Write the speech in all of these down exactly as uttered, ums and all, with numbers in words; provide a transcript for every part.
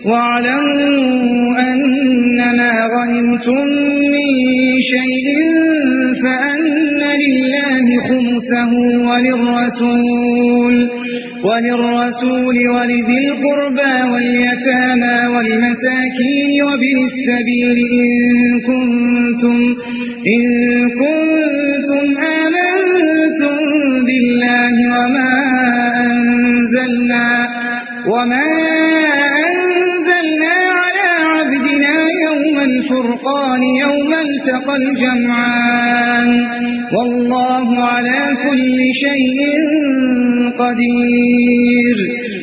واعلموا أنما غنمتم من شيء فأن لله خمسه وللرسول وللرسول ولذي القربى واليتامى والمساكين وابن السبيل إن كنتم إن كنتم آمنتم بالله وما أنزلنا وما أنزلنا على عبدنا يوم الفرقان يوم التقى الجمعان والله على كل شيء قدير.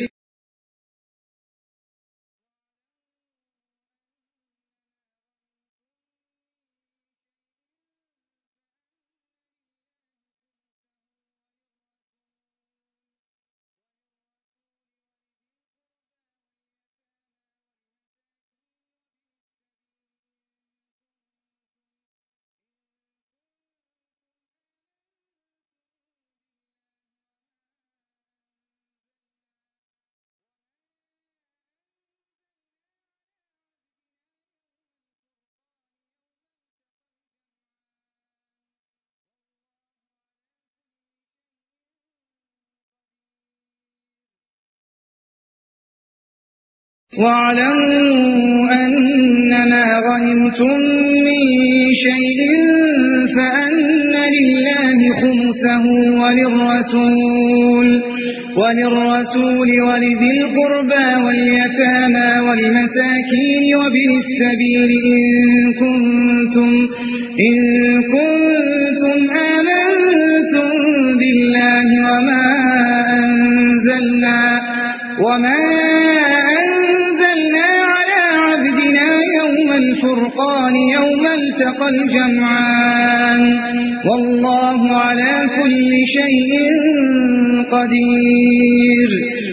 واعلموا أنما غنمتم من شيء فأن لله خمسه وللرسول وللرسول ولذي القربى واليتامى والمساكين وابن السبيل إن كنتم إن كنتم آمنتم بالله وما أنزلنا وما أنزلنا على عبدنا يوم الفرقان يوم التقى الجمعان والله على كل شيء قدير.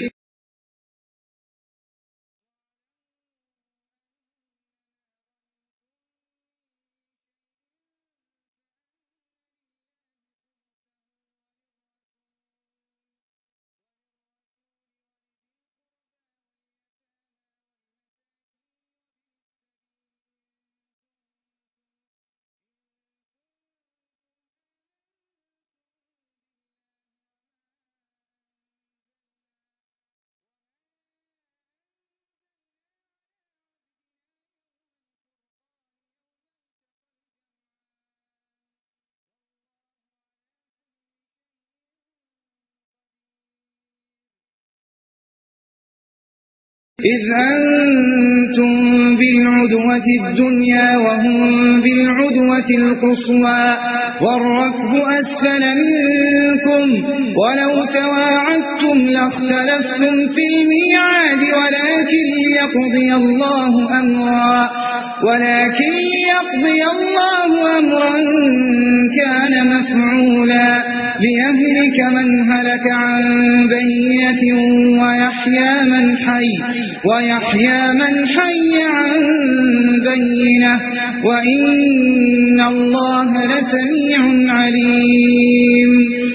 إذ أنتم بالعدوة الدنيا وهم بالعدوة القصوى والركب أسفل منكم ولو تواعدتم لاختلفتم في الميعاد ولكن ليقضي الله أمرا ولكن ليقضي الله أمرا كان مفعولا ليهلك من هلك عن بينة ويحيى من حي ويحيى من حي عن بينة وإن الله لسميع عليم.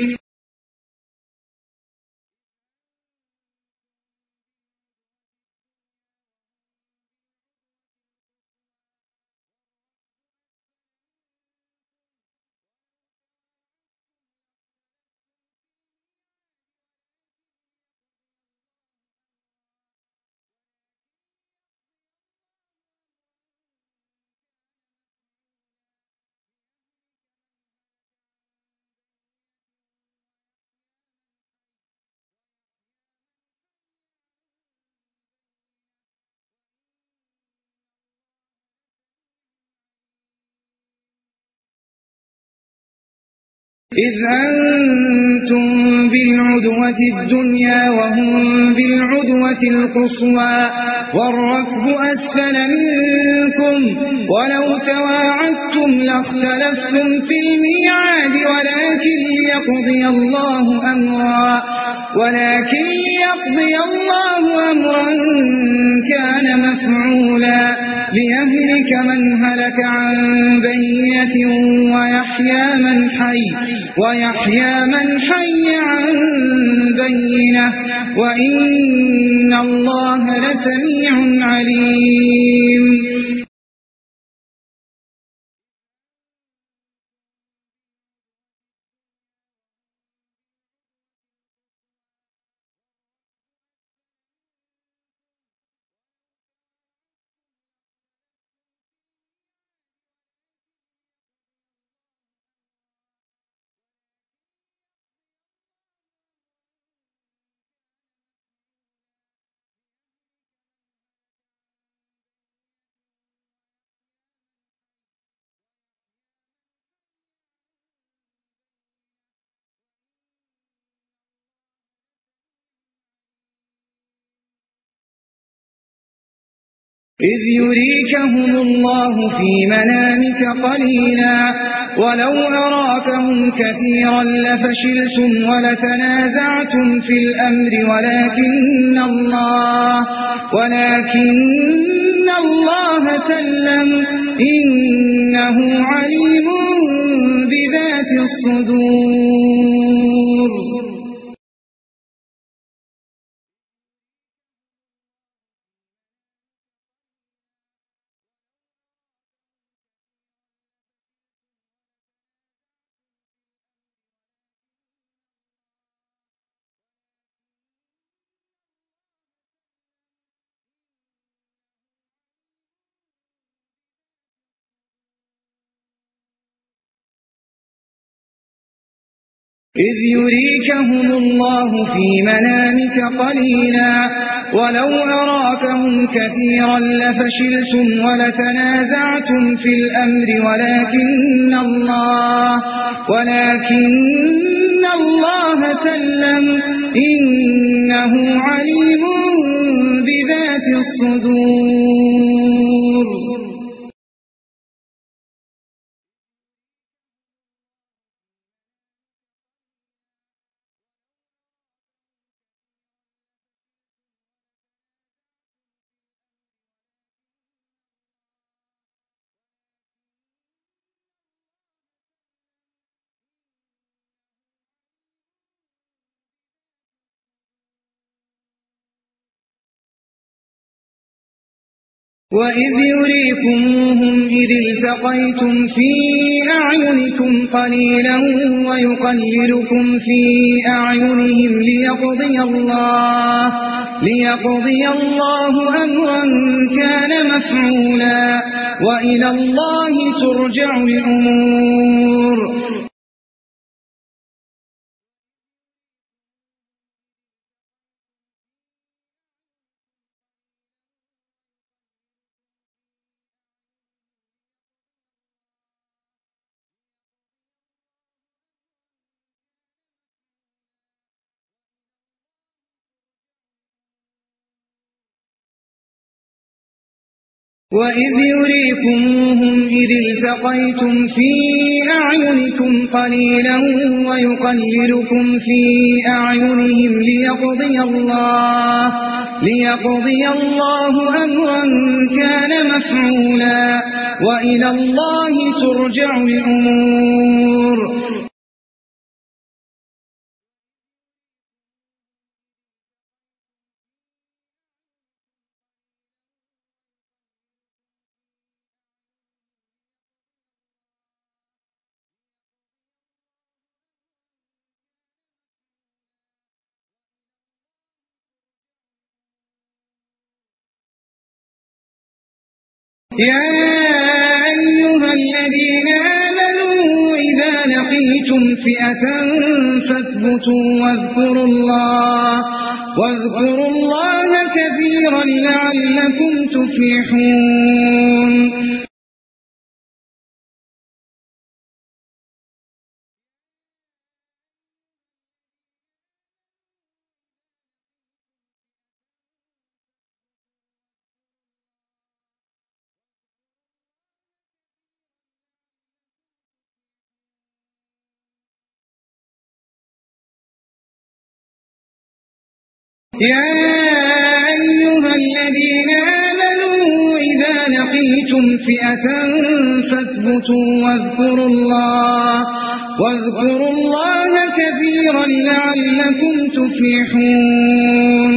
إذ أنتم بالعدوة الدنيا وهم بالعدوة القصوى والركب أسفل منكم ولو تواعدتم لاختلفتم في الميعاد ولكن ليقضي الله أمرا ولكن ليقضي الله أمرا كان مفعولا ليهلك من هلك عن بينة ويحيى من حي ويحيى من حي عن بينة وإن الله لسميع عليم. إذ يريكهم الله في منامك قليلا ولو أراكهم كثيرا لفشلتم ولتنازعتم في الأمر ولكن الله ولكن الله سلم إنه عليم بذات الصدور. إذ يريكهم الله في منامك قليلا ولو أراكهم كثيرا لفشلتم ولتنازعتم في الأمر ولكن الله ولكن الله سلم إنه عليم بذات الصدور. وإذ يريكموهم إذ التقيتم في أعينكم قليلا ويقللكم في أعينهم ليقضي الله ليقضي الله أمرا كان مفعولا وإلى الله ترجع الأمور. وإذ يريكموهم إذ التقيتم في أعينكم قليلا ويقللكم في أعينهم ليقضي الله ليقضي الله أمرا كان مفعولا وإلى الله ترجع الأمور. يا أيها الذين آمنوا إذا لقيتم فئة فاثبتوا واذكروا الله واذكروا الله كثيرا لعلكم تفلحون. يا أيها الذين آمنوا إذا لقيتم فئة فاثبتوا واذكروا الله واذكروا الله كثيرا لعلكم تفلحون.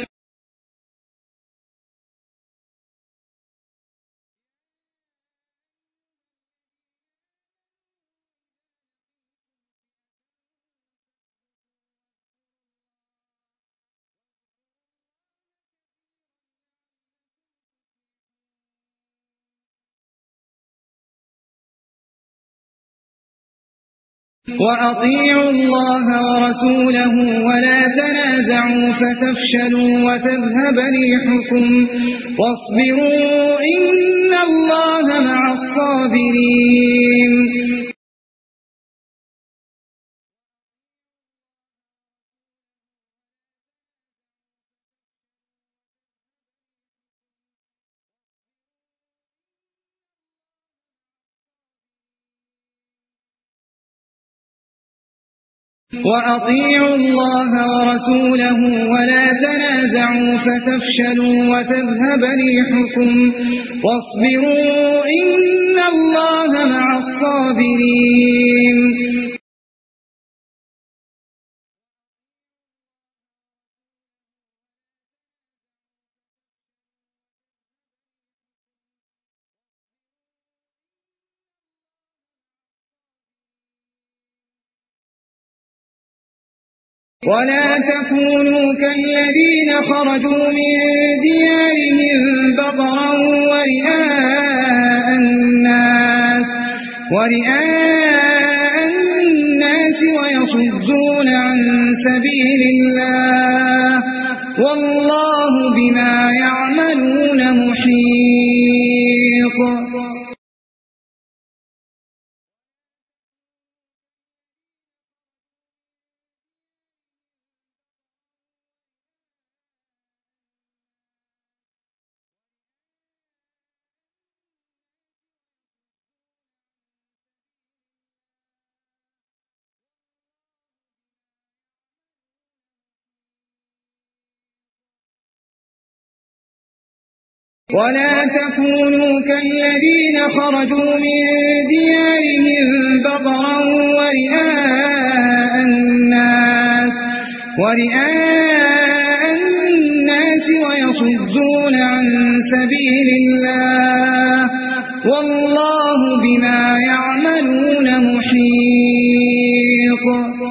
وأطيعوا الله ورسوله ولا تنازعوا فتفشلوا وتذهب ريحكم واصبروا إن الله مع الصابرين. وأطيعوا الله ورسوله ولا تنازعوا فتفشلوا وتذهب ريحكم واصبروا إن الله مع الصابرين. ولا تكونوا كالذين خرجوا من ديارهم بطرا ورئاء الناس ورئاء الناس ويصدون عن سبيل الله والله بما يعملون محيط. ولا تكونوا كالذين خرجوا من ديارهم بطرا ورئاء الناس ورئاء الناس ويصدون عن سبيل الله والله بما يعملون محيط.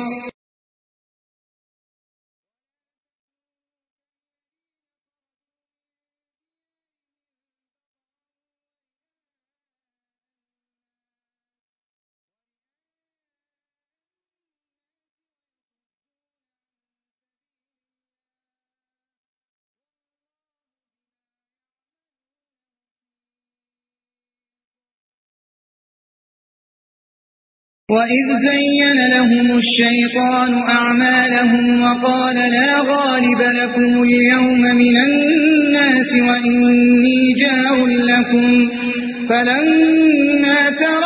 وإذ زين لهم الشيطان أعمالهم وقال لا غالب لكم اليوم من الناس وإني جار لكم فلما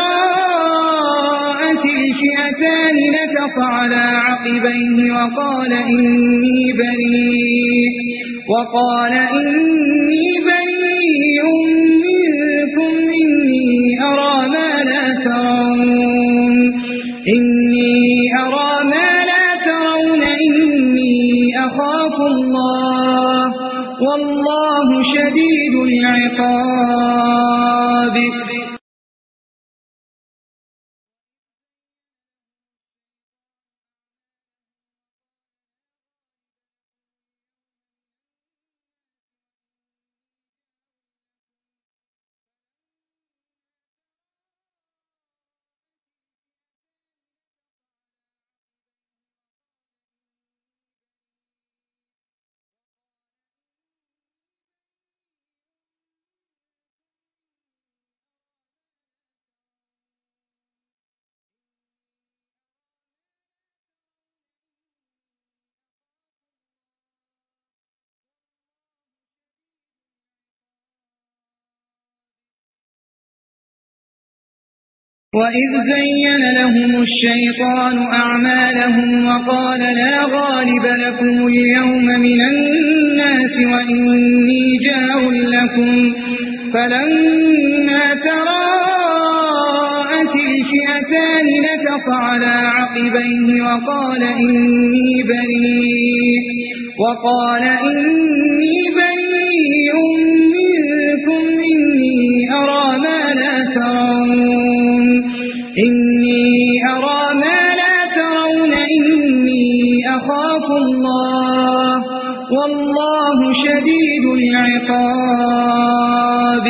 تراءت الفئتان نكص على عقبيه وقال إني بريء وقال إني بريء منكم إني أرى ما لا ترون إني أرى ما لا ترون إني أخاف الله والله شديد العقاب. وإذ زين لهم الشيطان أعمالهم وقال لا غالب لكم اليوم من الناس وإني جار لكم فلما تراءت الفئتان نكص على عقبيه وقال إني بريء وقال إني بريء منكم إني أرى ما لا ترون إني أرى ما لا ترون إني أخاف الله والله شديد العقاب.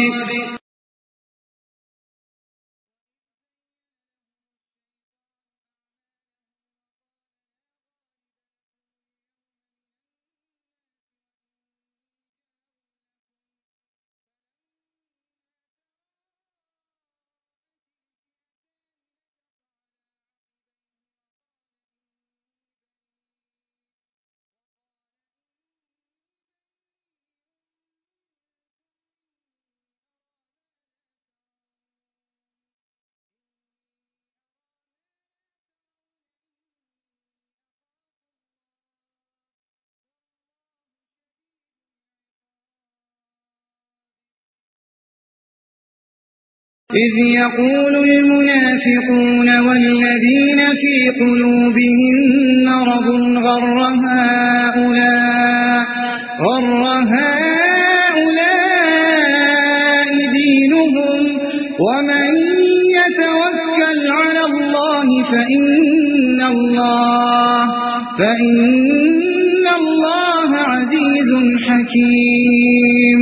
إذ يقول المنافقون والذين في قلوبهم مرض غر هؤلاء غر هؤلاء دينهم ومن يتوكل على الله فإن الله فإن الله عزيز حكيم.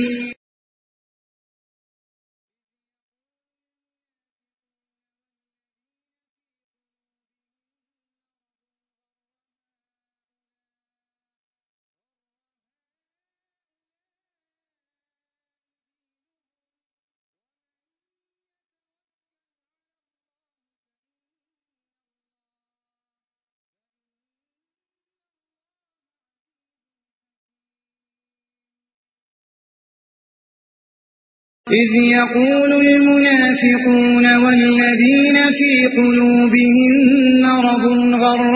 إذ يقول المنافقون والذين في قلوبهم مرض غر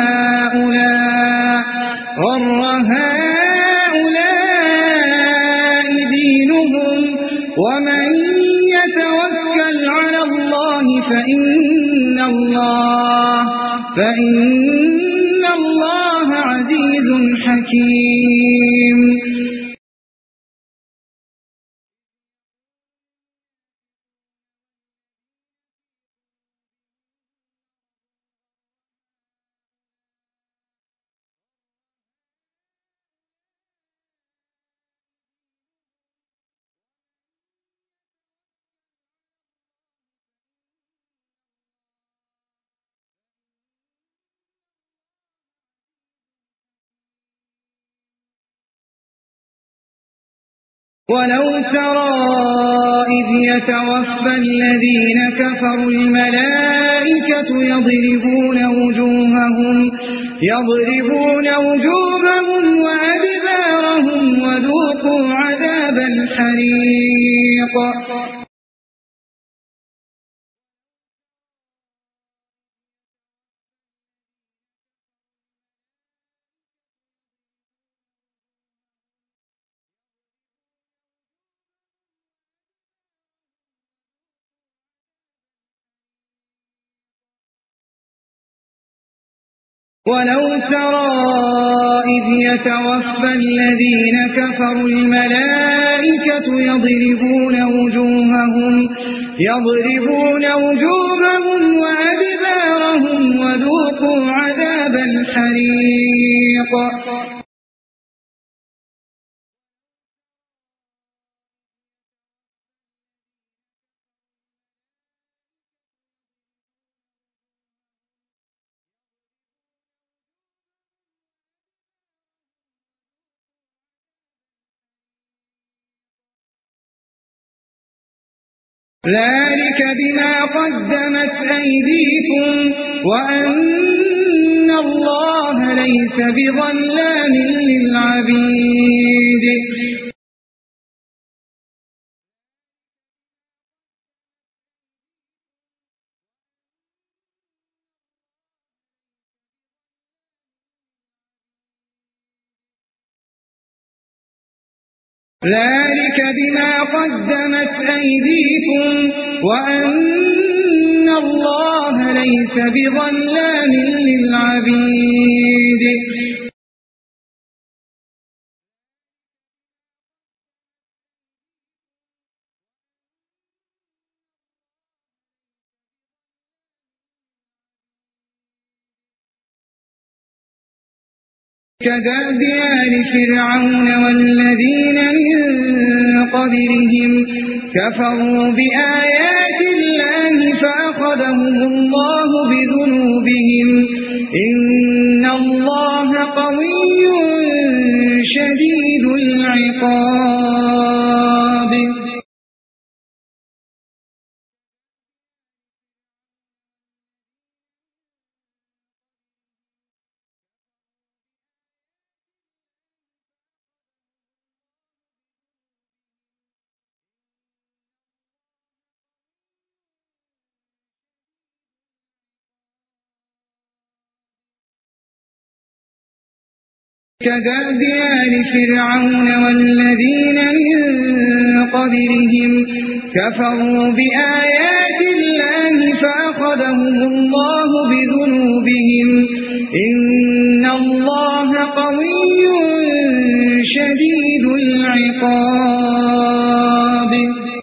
هؤلاء غر هؤلاء دينهم ومن يتوكل على الله فإن الله فإن الله عزيز حكيم. ولو ترى إذ يتوفى الذين كفروا الملائكة يضربون وجوههم يضربون وجوههم وأدبارهم وذوقوا عذاب الحريق. ولو ترى إذ يتوفى الذين كفروا الملائكة يضربون وجوههم يضربون وجوههم وأدبارهم وذوقوا عذاب الحريق. ذلك بما قدمت أيديكم وأن الله ليس بظلام للعبيد. ذلك بما قدمت أيديكم وأن الله ليس بظلام للعبيد كدأب آل فرعون والذين من قبلهم كفروا بآيات الله فأخذهم الله بذنوبهم إن الله قوي شديد العقاب كدأب آل فرعون والذين من قبلهم كفروا بآيات الله فأخذهم الله بذنوبهم إن الله قوي شديد العقاب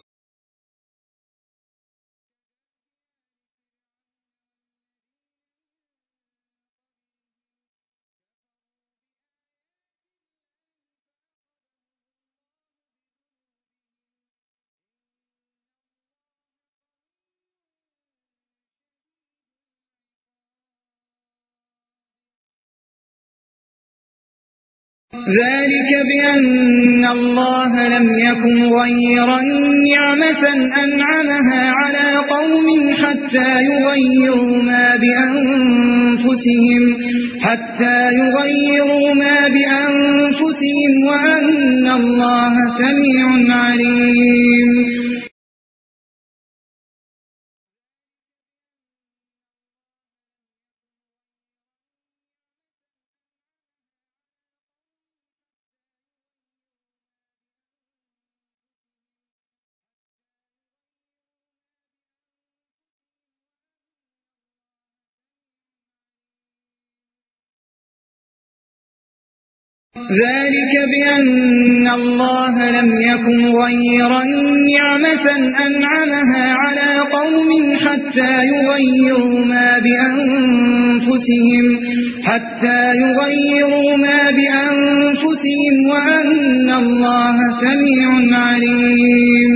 ذلك بأن الله لم يكن غيرا نعمة أنعمها على قوم حتى يغيروا ما بأنفسهم حتى يغيروا ما بأنفسهم وأن الله سميع عليم ذلك بأن الله لم يكن غيرا نعمة أنعمها على قوم حتى يغيروا ما بأنفسهم حتى يغيروا ما بأنفسهم وأن الله سميع عليم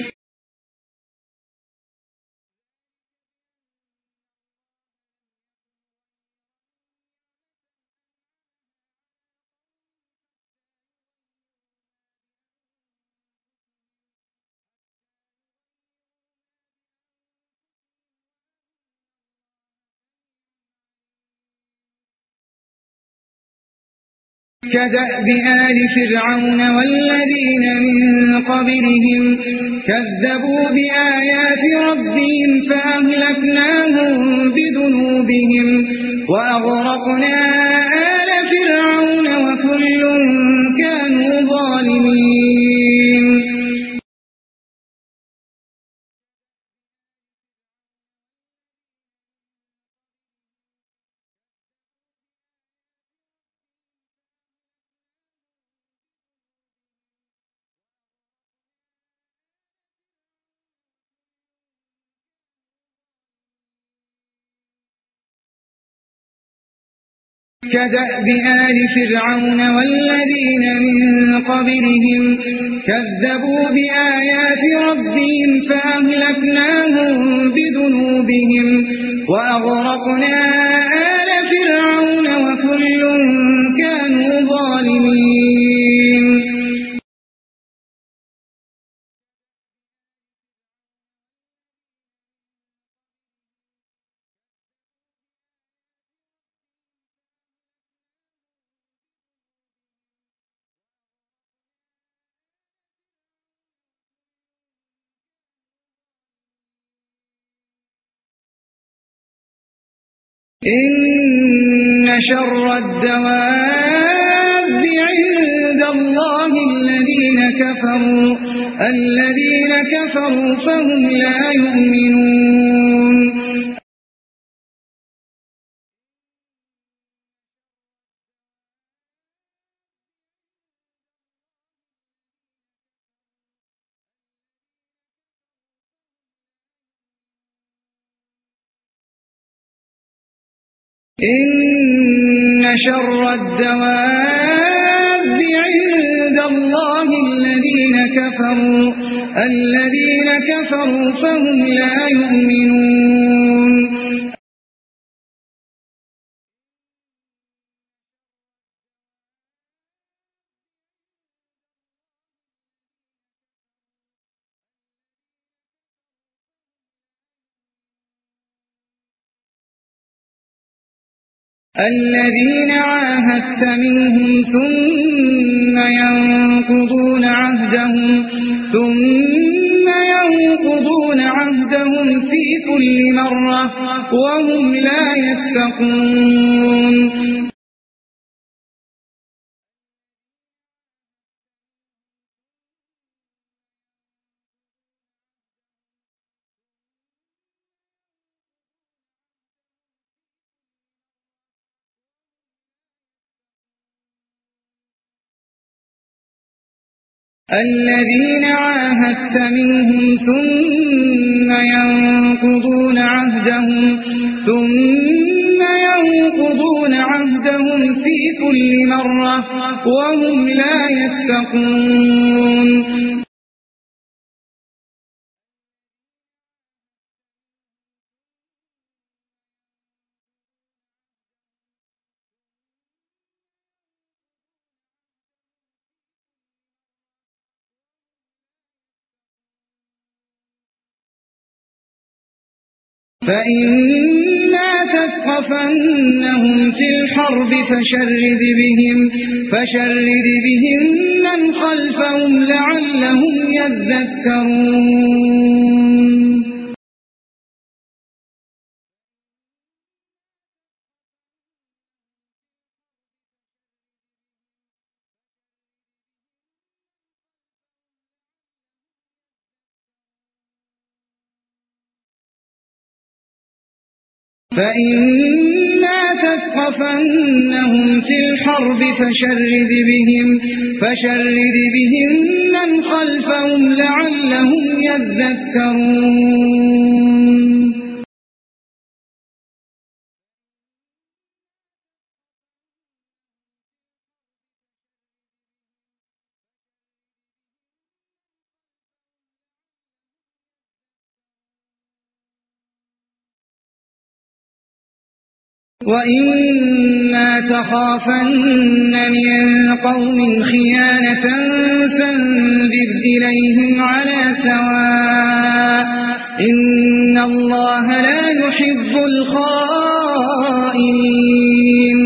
كدأب آل فرعون والذين من قبلهم كذبوا بآيات ربهم فأهلكناهم بذنوبهم وأغرقنا آل فرعون وكل كانوا ظالمين كدأب آل فرعون والذين من قبلهم كذبوا بآيات ربهم فأهلكناهم بذنوبهم وأغرقنا آل فرعون وكل كانوا ظالمين إن شر الدواب عند الله الذين كفروا الذين كفروا فهم لا يؤمنون إن شر الدواب عند الله الذين كفروا الذين كفروا فهم لا يؤمنون الذين عاهدت منهم ثم ينقضون عهدهم ثم ينقضون عهدهم في كل مرة وهم لا يتقون الذين عاهدت منهم ثم ينقضون عهدهم ثم ينقضون عهدهم في كل مرة وهم لا يتقون فإما تثقفنهم في الحرب فشرد بهم فشرد بهم من خلفهم لعلهم يذكرون فإما تثقفنهم في الحرب فشرد بهم فشرد بهم من خلفهم لعلهم يذكرون وإما تخافن من قوم خيانة فانبذ إليهم على سواء إن الله لا يحب الخائنين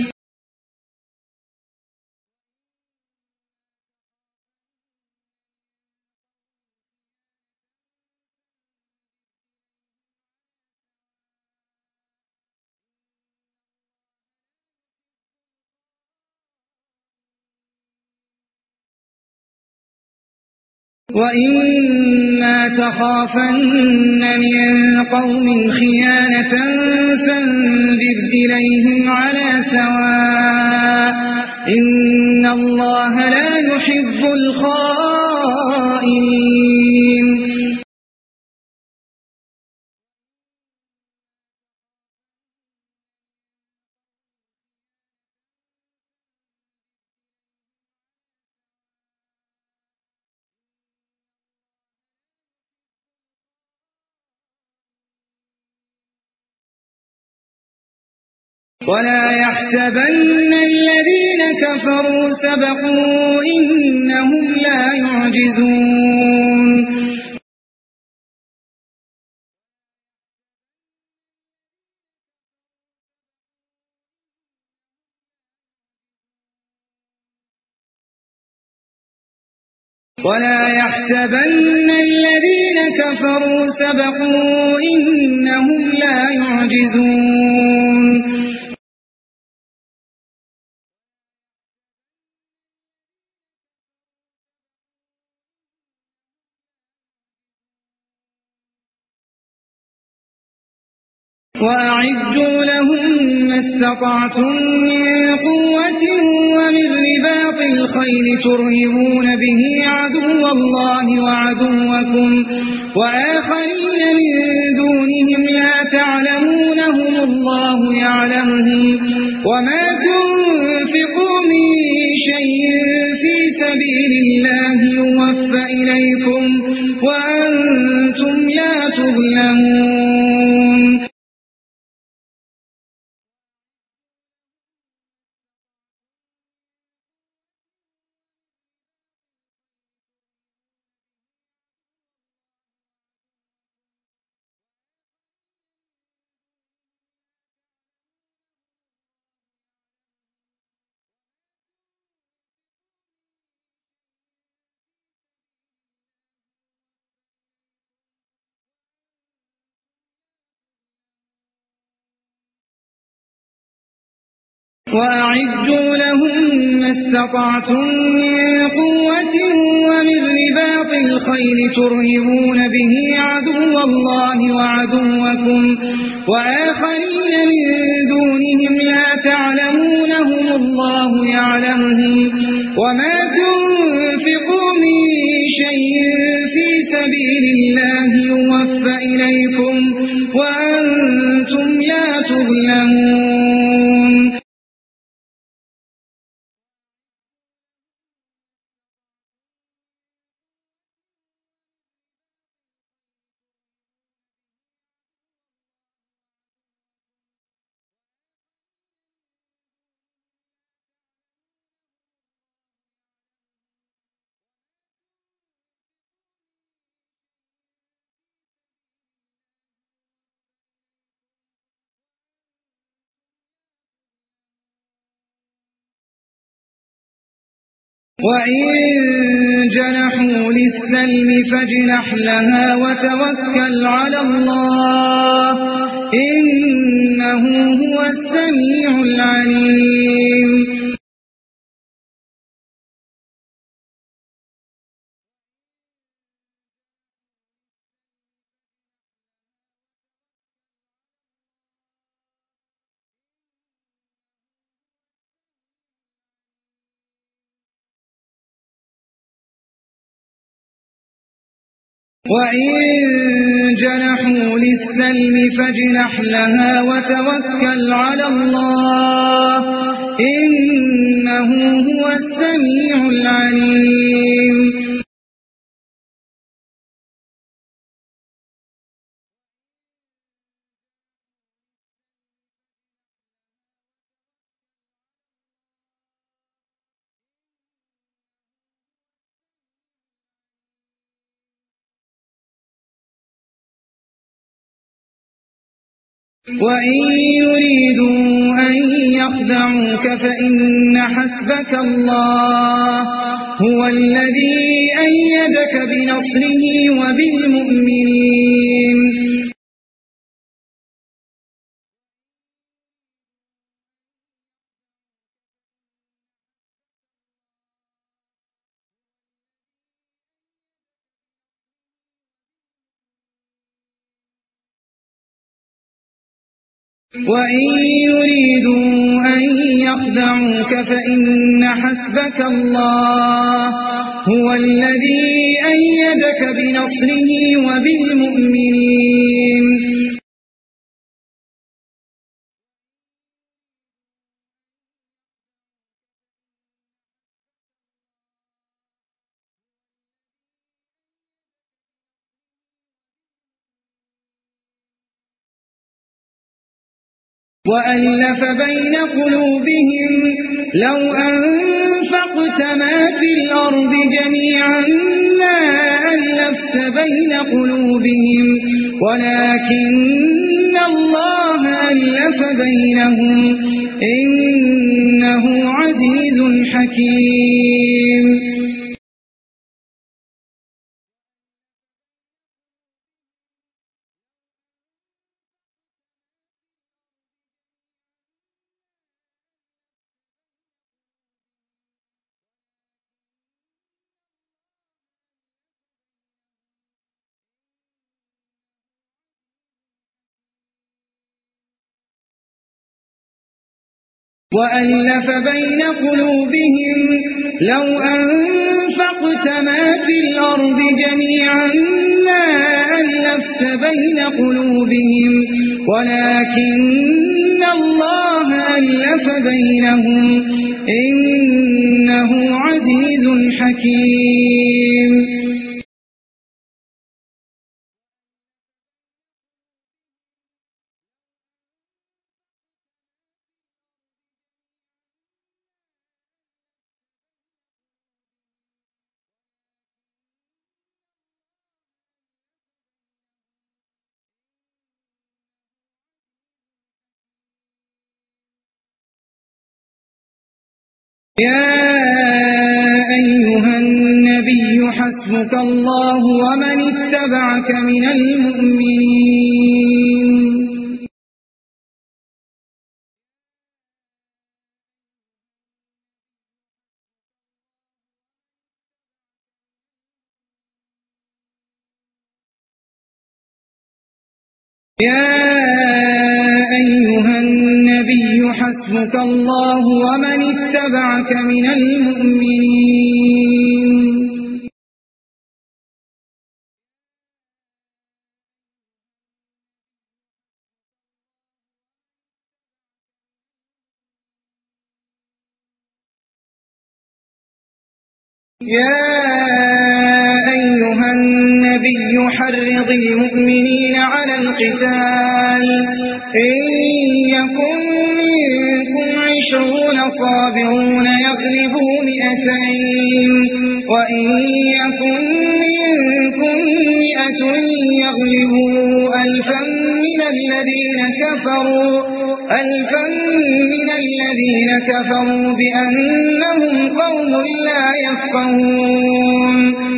وإما تخافن من قوم خيانة فانبذ إليهم على سواء إن الله لا يحب الخائنين ولا يحسبن الذين كفروا سبقوا إنهم لا يعجزون ولا يحسبن الذين كفروا سبقوا إنهم لا يعجزون وأعدوا لهم ما استطعتم من قوة ومن رباط الخيل ترهبون به عدو الله وعدوكم وآخرين من دونهم لا تعلمونهم الله يعلمهم وما تنفقوا من شيء في سبيل الله يوفى إليكم وأنتم لا تظلمون وأعدوا لهم ما استطعتم من قوة ومن رباط الخيل ترهبون به عدو الله وعدوكم وآخرين من دونهم لا تعلمونهم الله يعلمهم وما تنفقوا من شيء في سبيل الله يوفى إليكم وأنتم لا تظلمون وإن جنحوا للسلم فاجنح لها وتوكل على الله إنه هو السميع العليم وإن جنحوا للسلم فاجنح لها وتوكل على الله إنه هو السميع العليم وإن يريدوا أن يخدعوك فإن حسبك الله هو الذي أيدك بنصره وبالمؤمنين وإن يريدوا أن يخدعوك فإن حسبك الله هو الذي أيدك بنصره وبالمؤمنين وألف بين قلوبهم لو أنفقت ما في الأرض جميعا ما ألفت بين قلوبهم ولكن الله ألف بينهم إنه عزيز حكيم وألف بين قلوبهم لو أنفقت ما في الأرض جميعا ما ألفت بين قلوبهم ولكن الله ألف بينهم إنه عزيز حكيم. يا أيها النبي حسبك الله ومن اتبعك من المؤمنين. يا أيها النبي حسبك الله ومن اتبعك من المؤمنين. يا أيها النبي حرض المؤمنين على القتال إن يكن منكم عشرون صابرون يغلبوا مئتين وإن يكن منكم مئة يغلبوا ألفا من الذين كفروا ألفا من الذين كفروا بأنهم قوم لا يفقهون.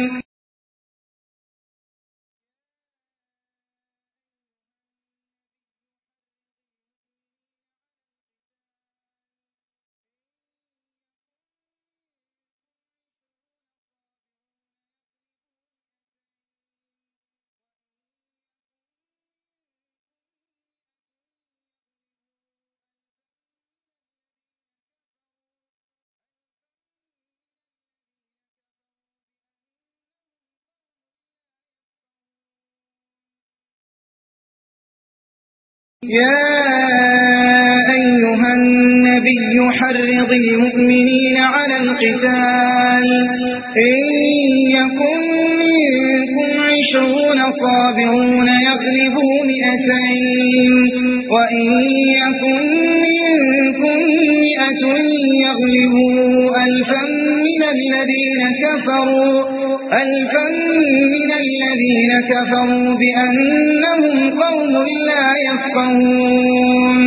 يا أيها النبي حرض المؤمنين على القتال إن يكن منكم عشرون صابرون يغلبوا مئتين وإن يكن منكم مئة يغلبوا ألفا من الذين كفروا ألفا من الذين كفروا بأنهم قوم لا يفقهون.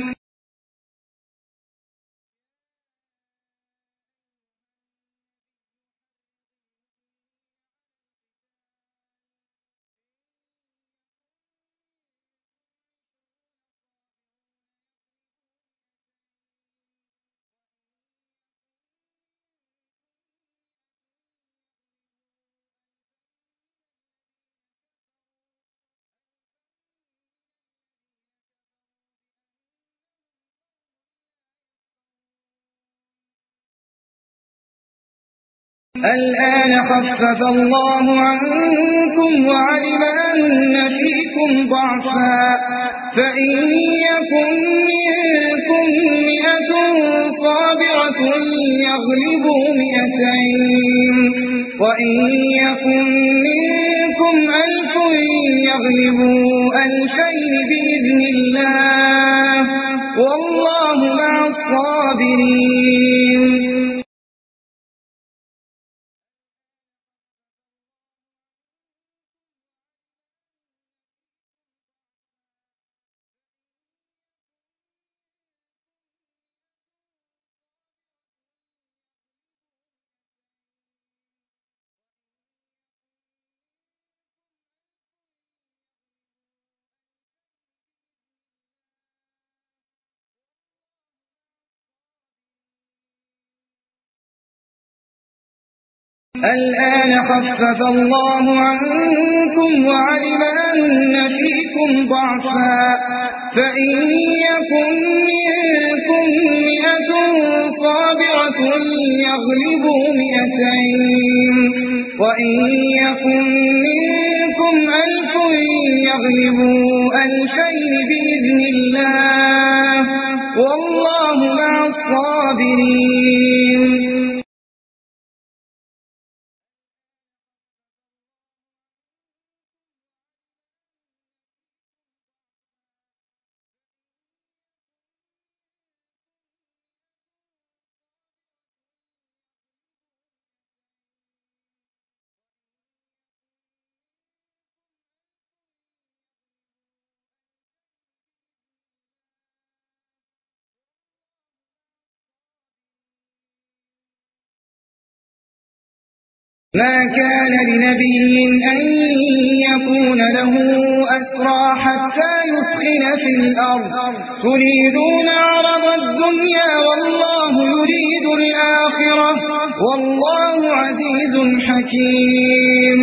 الآن خفف الله عنكم وعلم أن فيكم ضعفا فإن يكن منكم مئة صابرة يغلبوا مئتين وإن يكن منكم ألف يغلبوا ألفين بإذن الله والله مع الصابرين. الآن خفف الله عنكم وعلم أن فيكم ضعفا فإن يكن منكم مئة صابرة يغلبوا مئتين وإن يكن منكم ألف يغلبوا ألفين بإذن الله والله مع الصابرين. ما كان لنبي أن يكون له أسرى حتى يثخن في الأرض تريدون عرض الدنيا والله يريد الآخرة والله عزيز حكيم.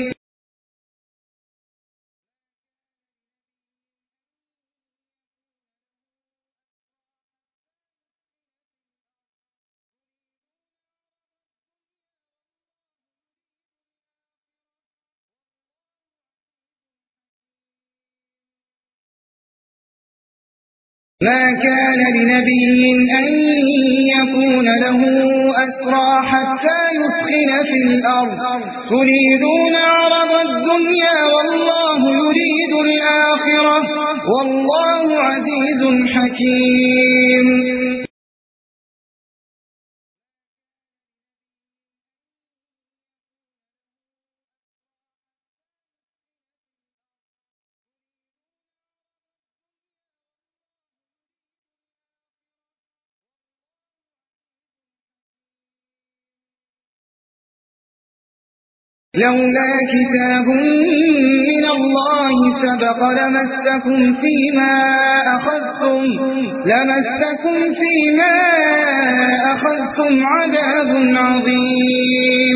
ما كان لنبي أن يكون له أسرى حتى يثخن في الأرض تريدون عرض الدنيا والله يريد الآخرة والله عزيز حكيم. لولا كتاب من الله سبق لمسكم فيما أخذتم لمسكم فيما أخذتم عذاب عظيم.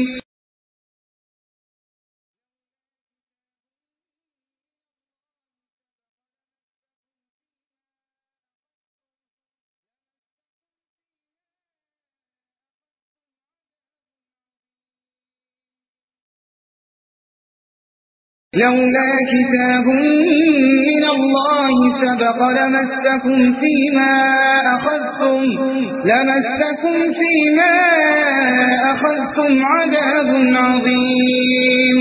لولا كتاب من الله سبق لمسكم فيما أخذتم لمسكم فيما أخذتم عذاب عظيم.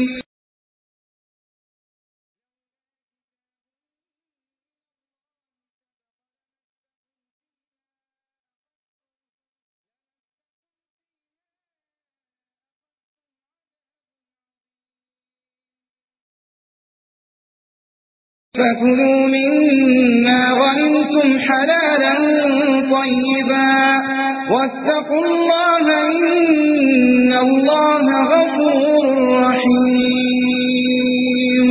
فكلوا مما غنمتم حلالا طيبا واتقوا الله إن الله غفور رحيم.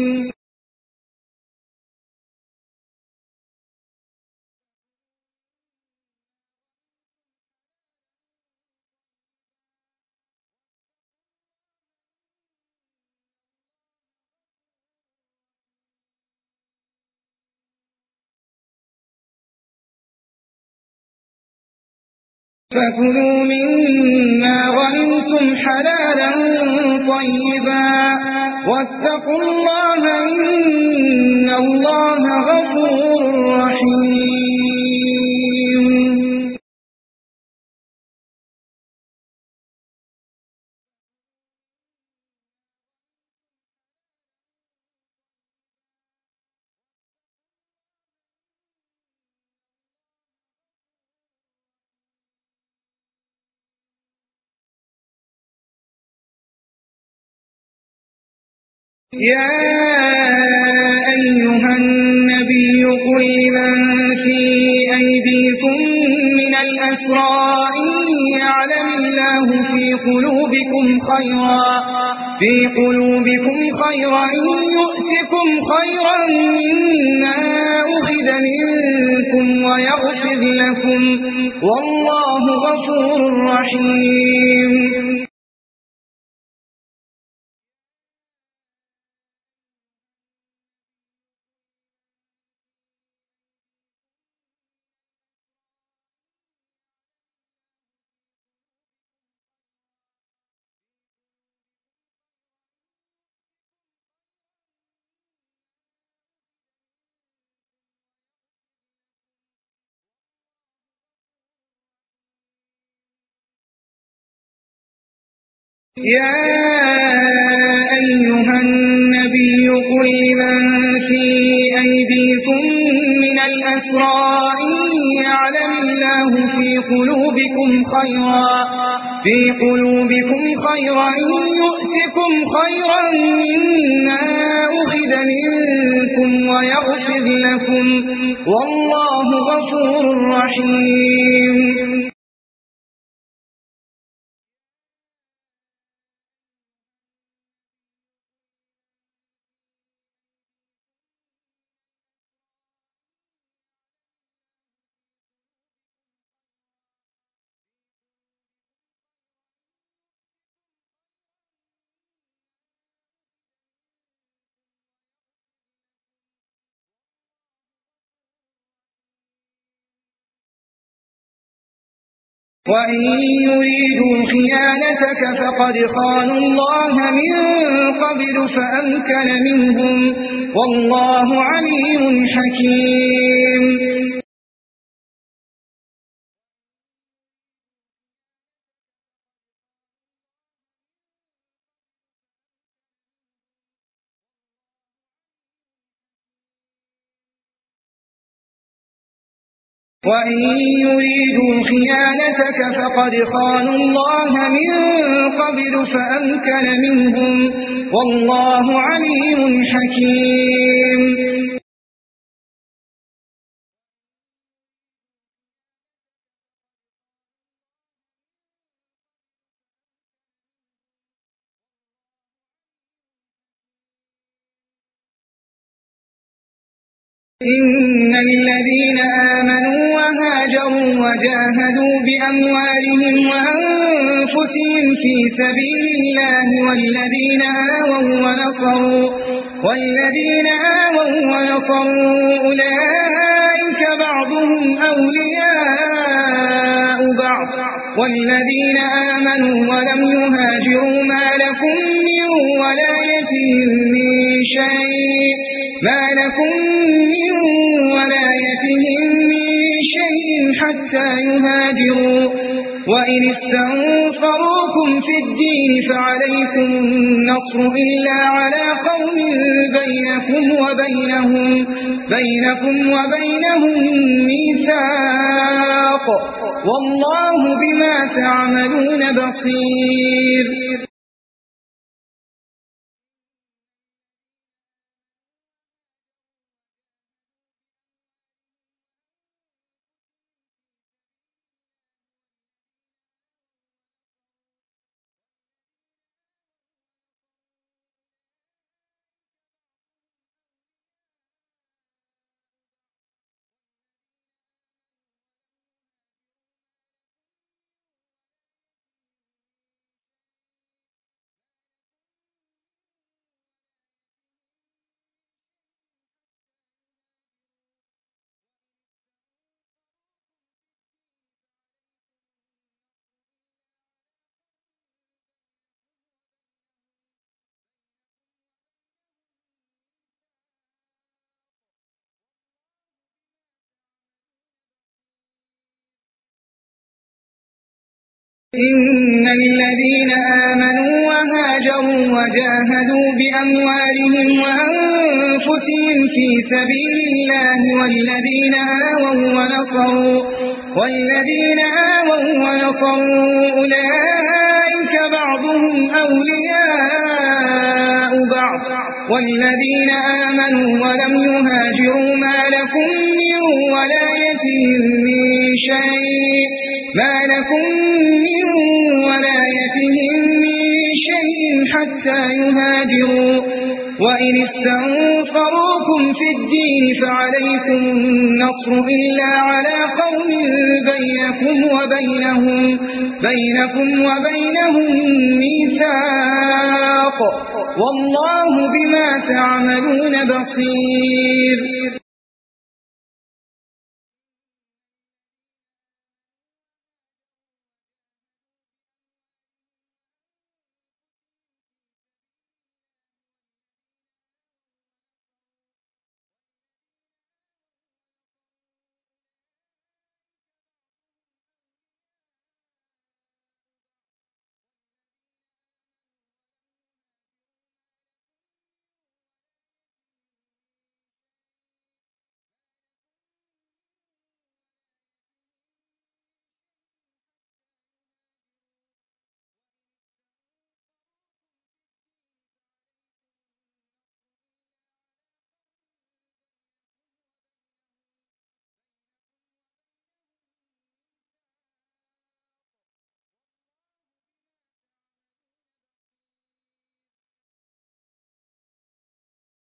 فكلوا مما غنمتم حلالا طيبا واتقوا الله إن الله غفور رحيم. يا أيها النبي قل لمن في أيديكم من الأسرى إن يعلم الله في قلوبكم خيرا في قلوبكم خيرا يؤتكم خيرا مما أخذ منكم ويغفر لكم والله غفور رحيم. يا أيها النبي قل لمن في أيديكم من الأسرى إن يعلم الله في قلوبكم خيرا في قلوبكم خيرا يؤتكم خيرا مما أخذ منكم ويغفر لكم والله غفور رحيم. وإن يريدوا خيانتك فقد خانوا الله من قبل فأمكن منهم والله عليم حكيم. وإن يريدوا خيانتك فقد خانوا الله من قبل فأمكن منهم والله عليم حكيم. إن الذين آمنوا وهاجروا وجاهدوا بأموالهم وأنفسهم في سبيل الله والذين آووا ونصروا والذين آووا ونصروا أولئك بعضهم أولياء بعض والذين آمنوا ولم يهاجروا ما لكم من ولايتهم من شيء ما لكم من ولايتهم من شيء حتى يهاجروا وإن استنصروكم في الدين فعليكم النصر إلا على قوم بينكم وبينهم بينكم وبينهم ميثاق والله بما تعملون بصير. إن الذين آمنوا وهاجروا وجاهدوا بأموالهم وأنفسهم في سبيل الله والذين آووا ونصروا والذين آووا ونصروا أولئك بعضهم أولياء بعض والذين آمنوا ولم يهاجروا ما لكم من ولايتهم من شيء ما لكم من ولايتهم من شيء حتى يهاجروا وإن استنصروكم في الدين فعليكم النصر إلا على قوم بينكم وبينهم بينكم وبينهم ميثاق والله بما تعملون بصير.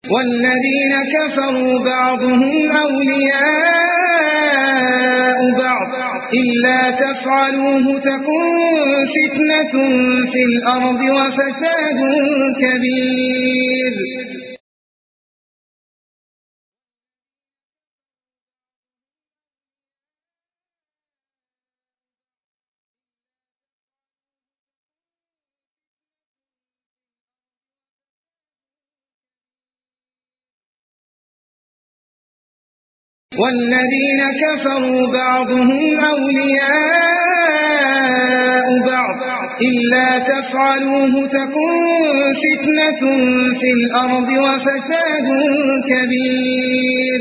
والذين كفروا بعضهم أولياء بعض إلا تفعلوه تكن فتنة في الأرض وفساد كبير والذين كفروا بعضهم أولياء بعض إلا تفعلوه تكن فتنة في الأرض وفساد كبير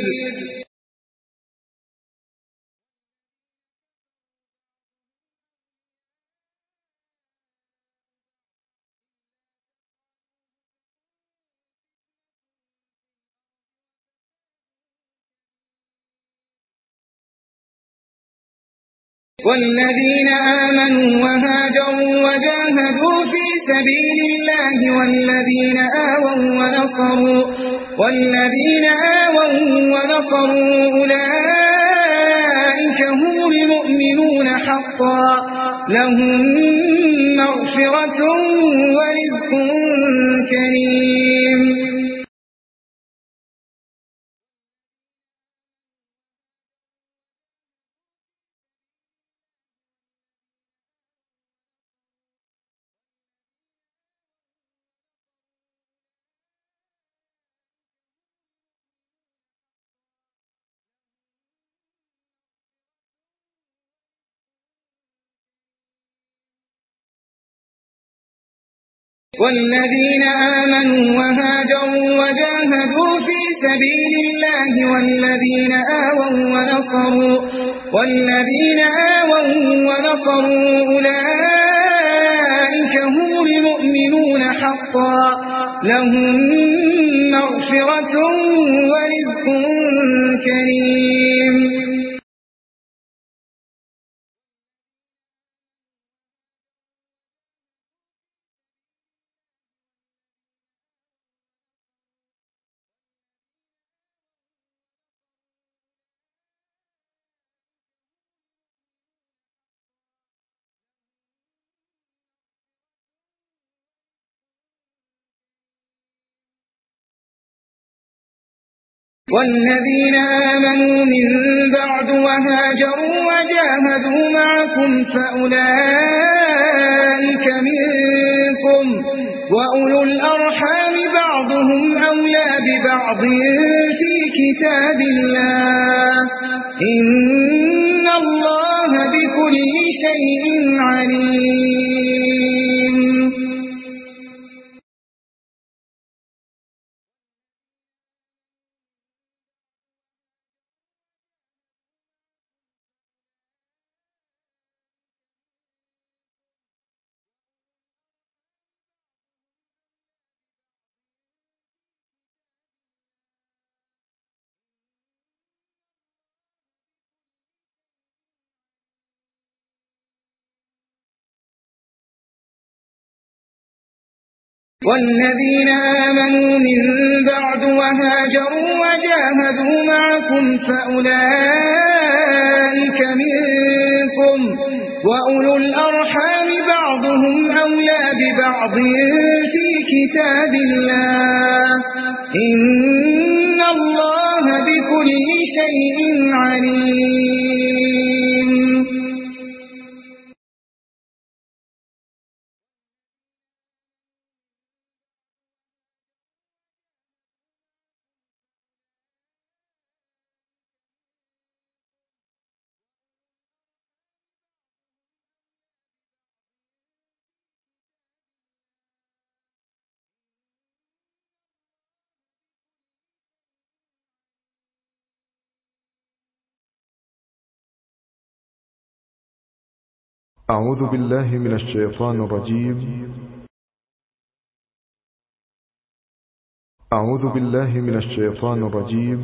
والذين آمنوا وهاجروا وجاهدوا في سبيل الله والذين آووا ونصروا والذين آووا ونصروا أولئك هم المؤمنون حقا لهم مغفرة ورزق كريم والذين آمنوا وهاجروا وجاهدوا في سبيل الله والذين آووا ونصروا والذين آووا ونصروا أولئك هم المؤمنون حقا لهم مغفرة ورزق كريم والذين آمنوا من بعد وهاجروا وجاهدوا معكم فأولئك منكم وأولو الأرحام بعضهم أولى ببعض في كتاب الله إن الله بكل شيء عليم والذين آمنوا من بعد وهاجروا وجاهدوا معكم فأولئك منكم وأولو الأرحام بعضهم أولى ببعض في كتاب الله إن الله بكل شيء عليم أعوذ بالله من الشيطان الرجيم. أعوذ بالله من الشيطان الرجيم.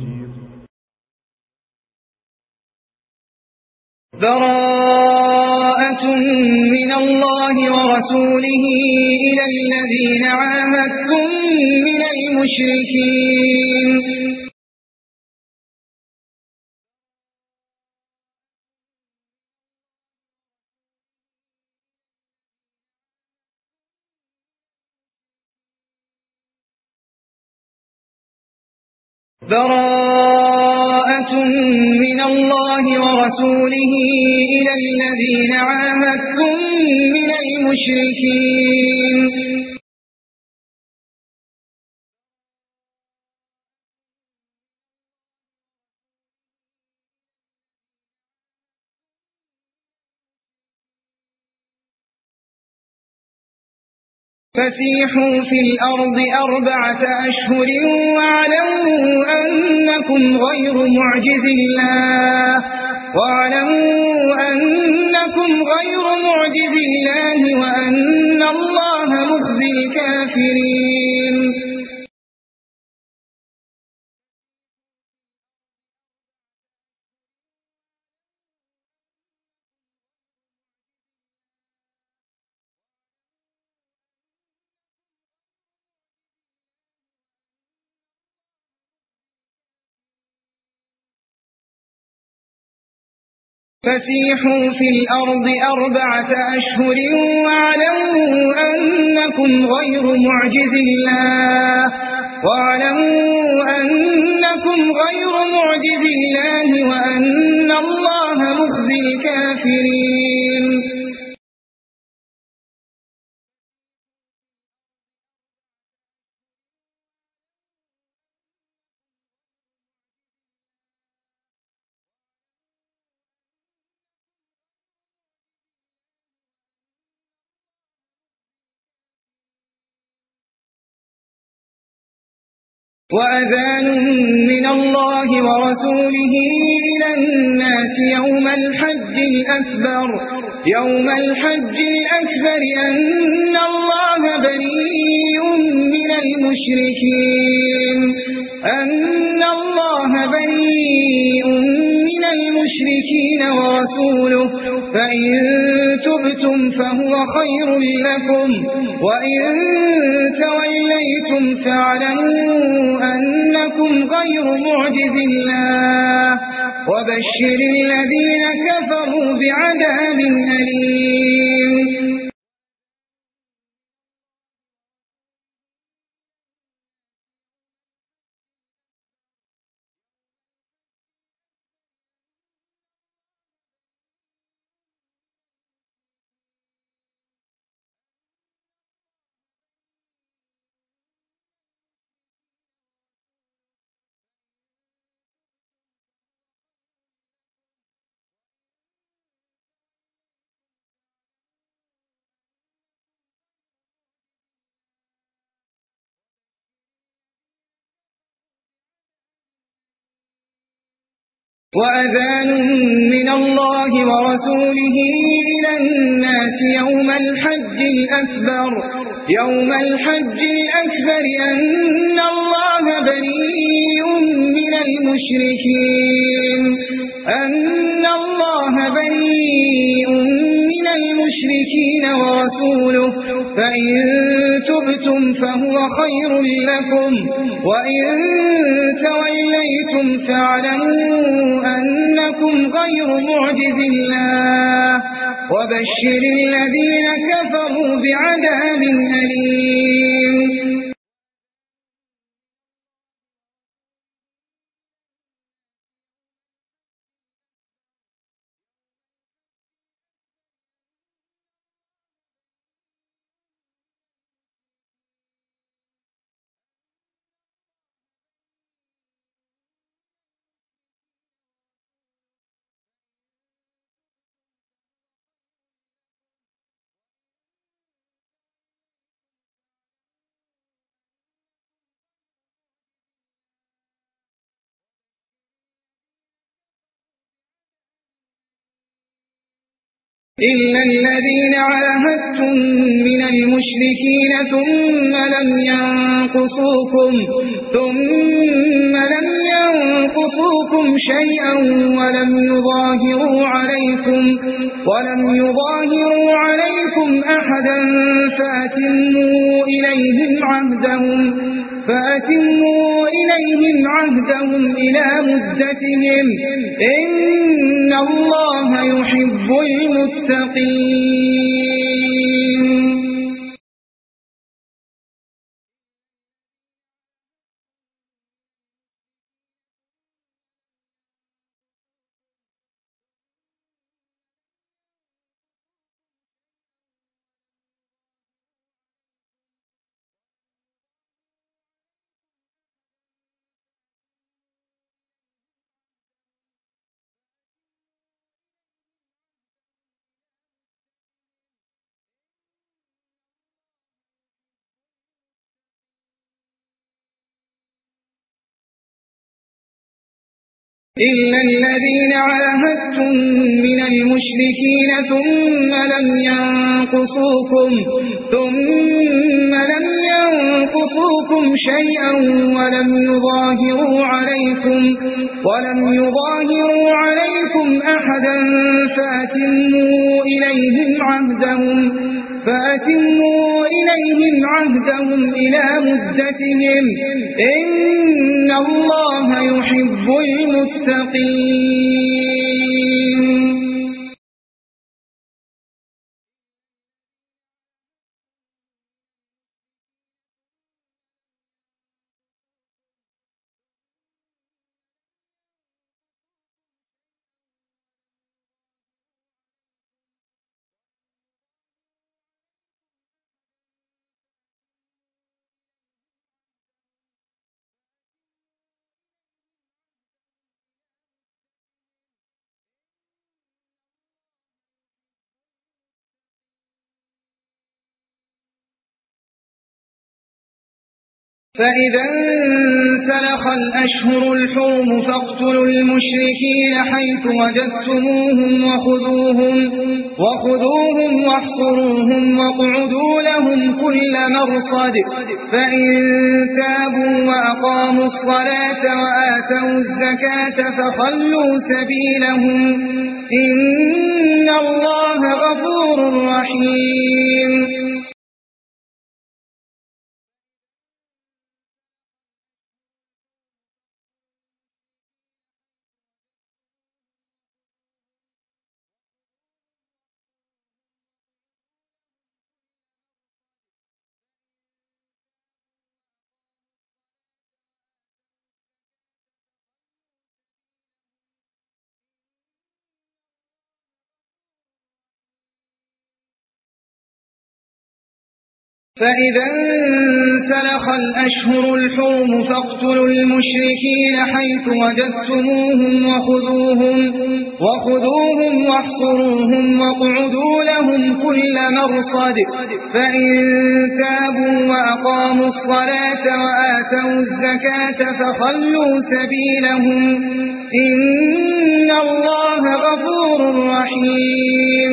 براءة من الله ورسوله إلى الذين عاهدتم من المشركين براءة من الله ورسوله إلى الذين عاهدتم من المشركين. فسيحوا في الأرض أربعة أشهر واعلموا أنكم غير معجز الله واعلموا أنكم غير معجز الله وأن الله مخزي الكافرين. فسيحوا في الأرض أربعة أشهر واعلموا أنكم غير معجز الله واعلموا أنكم غير معجز الله وأن الله مخزي الكافرين. وأذان من الله ورسوله إلى الناس يوم الحج الأكبر يوم الحج الأكبر أن الله بريء من المشركين أن الله بريء من المشركين ورسوله فإن تبتم فهو خير لكم وإن توليتم فاعلموا أنكم غير معجز الله وبشر الذين كفروا بعذاب أليم. وأذان من الله ورسوله إلى الناس يوم الحج الأكبر يوم الحج الأكبر أن الله بريء من المشركين أن الله بريء من المشركين ورسوله فإن تبتم فهو خير لكم وإن توليتم فاعلموا أنكم غير معجز الله وبشر الذين كفروا بعذاب أليم. إلا الذين عاهدتم من المشركين ثم لم ينقصوكم ثم لم ينقصوكم شيئا ولم يظاهروا عليكم ولم يظاهروا عليكم أحدا فأتموا إليهم عهدهم فأتموا إليهم عهدهم إلى مدتهم إن الله يحب المتقين. إلا الذين عاهدتم من المشركين ثم لم ينقصوكم ثم لم ينقصوكم شيئا ولم يظاهروا عليكم ولم يظاهروا عليكم أحدا فأتموا إليهم عهدهم فأتموا إليهم عهدهم إلى مدتهم إن الله يحب المتقين. فإذا انسلخ الأشهر الحرم فاقتلوا المشركين حيث وجدتموهم وخذوهم, وخذوهم واحصروهم واقعدوا لهم كل مرصد فإن تابوا وأقاموا الصلاة وآتوا الزكاة فخلوا سبيلهم إن الله غفور رحيم. فإذا انسلخ الأشهر الحرم فاقتلوا المشركين حيث وجدتموهم وخذوهم, وخذوهم واحصروهم واقعدوا لهم كل مرصد فإن تابوا وأقاموا الصلاة وآتوا الزكاة فخلوا سبيلهم إن الله غفور رحيم.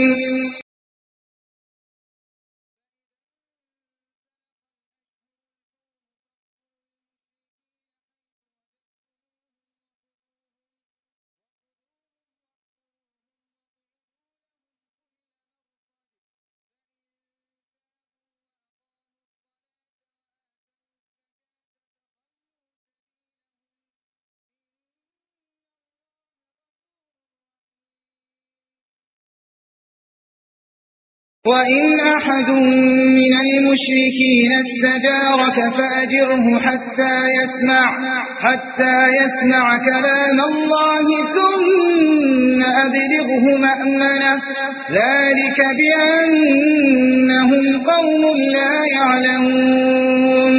وإن أحد من المشركين استجارك فأجره حتى يسمع حتى يسمع كلام الله ثم أبلغه مأمنه ذلك بأنهم قوم لا يعلمون.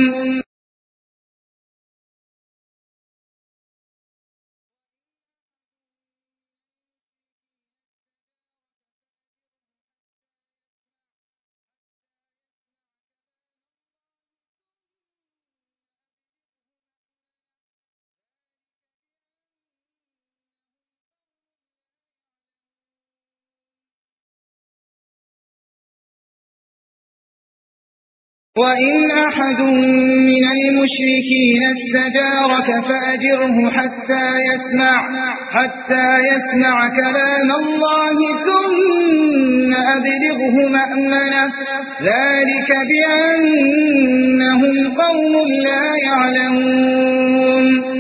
وإن أحد من المشركين استجارك فأجره حتى يسمع حتى يسمع كلام الله ثم أبلغه مأمنه ذلك بأنهم قوم لا يعلمون.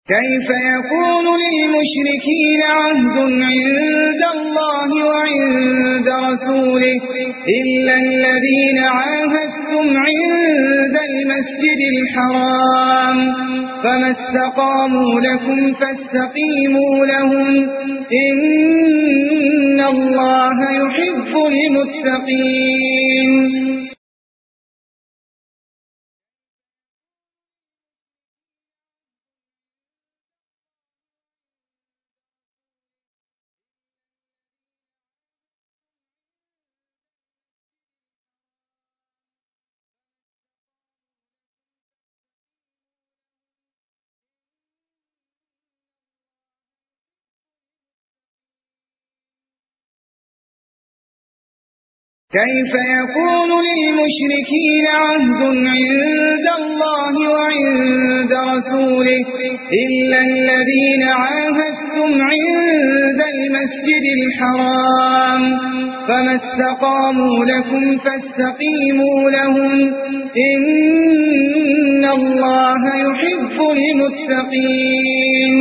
كيف يكون للمشركين عهد عند الله وعند رسوله إلا الذين عاهدتم عند المسجد الحرام فما استقاموا لكم فاستقيموا لهم إن الله يحب المتقين. كيف يكون للمشركين عهد عند الله وعند رسوله إلا الذين عاهدتم عند المسجد الحرام فما استقاموا لكم فاستقيموا لهم إن الله يحب المتقين.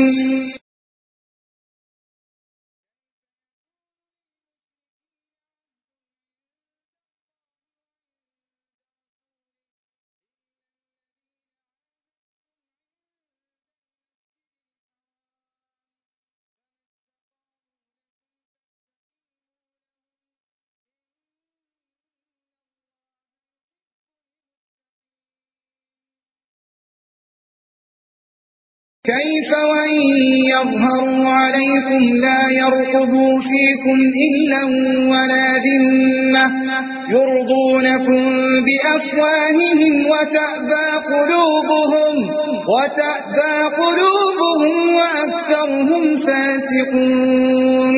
كيف وإن يظهروا عليكم لا يرقبوا فيكم إلا ولا ذمة يرضونكم بأفواههم وتأبى قلوبهم وتأبى قلوبهم وأكثرهم فاسقون.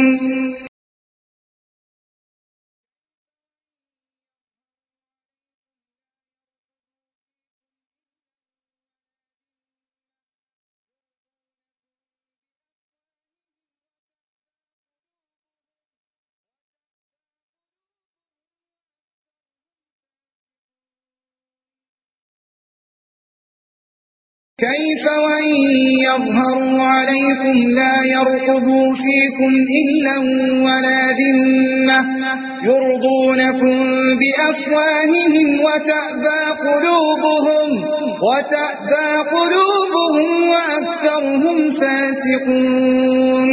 كيف وإن يظهروا عليكم لا يرقبوا فيكم إلا ولا ذمة يرضونكم بأفواههم وتأبى قلوبهم وتأبى قلوبهم وأكثرهم فاسقون.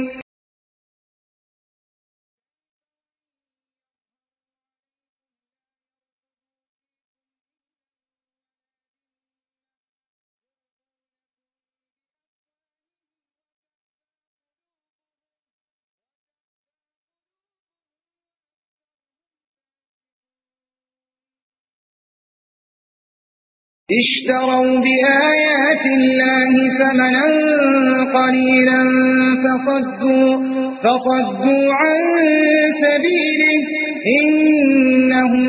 اشتروا بآيات الله ثمنا قليلا فصدوا, فصدوا عن سبيله إنهم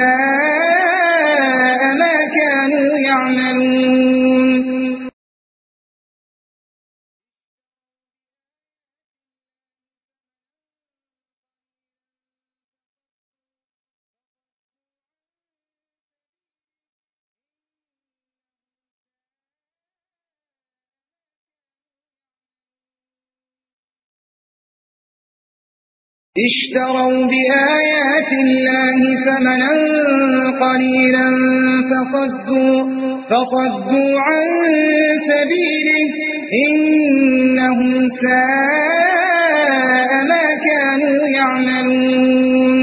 ساء ما كانوا يعملون. اشتروا بآيات الله ثمنا قليلا فصدوا, فصدوا عن سبيله إنهم ساء ما كانوا يعملون.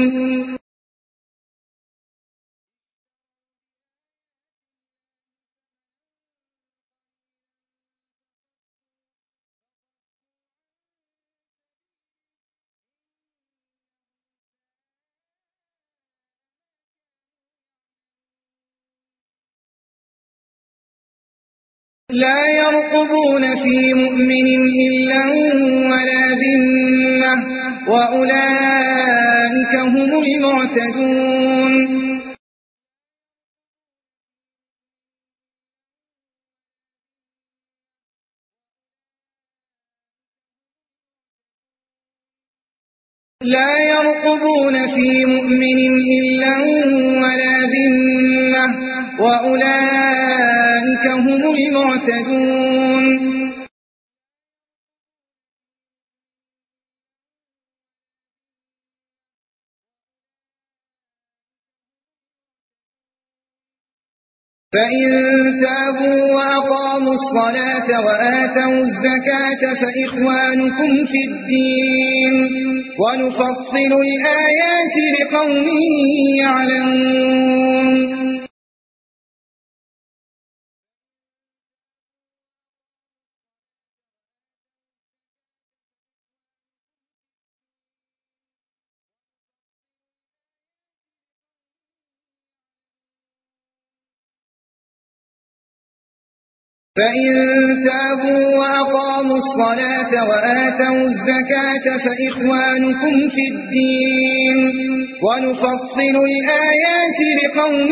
لا يرقبون في مؤمن إلا ولا ذمة وأولئك هم المعتدون. لا يرقبون في مؤمن إلا ولا ذمة وأولئك هم المعتدون. فإن تابوا وأقاموا الصلاة وآتوا الزكاة فإخوانكم في الدين ونفصل الآيات لقوم يعلمون فإن تابوا وأقاموا الصلاة وآتوا الزكاة فإخوانكم في الدين ونفصل الآيات لقوم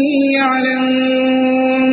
يعلمون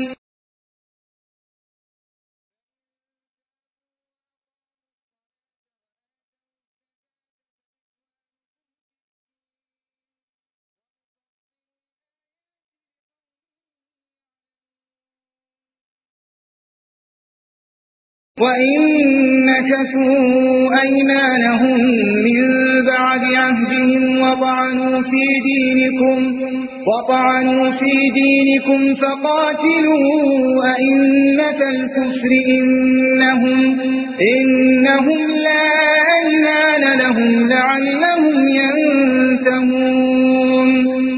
وإن نكثوا أيمانهم من بعد عهدهم وطعنوا في دينكم وطعنوا في دينكم فقاتلوا أئمة الكفر إنهم إنهم لا أيمان لهم لعلهم ينتهون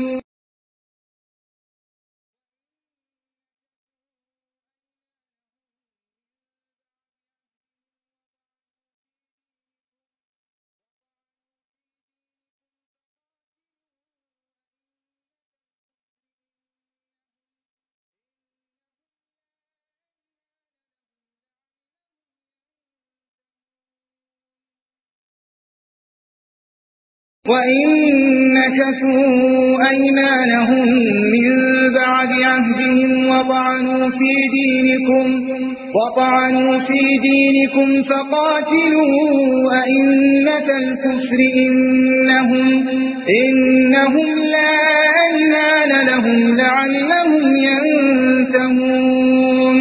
وإن نكثوا أيمانهم من بعد عهدهم وطعنوا في دينكم وطعنوا في دينكم فقاتلوا أئمة الكفر إنهم إنهم لا أيمان لهم لعلهم ينتهون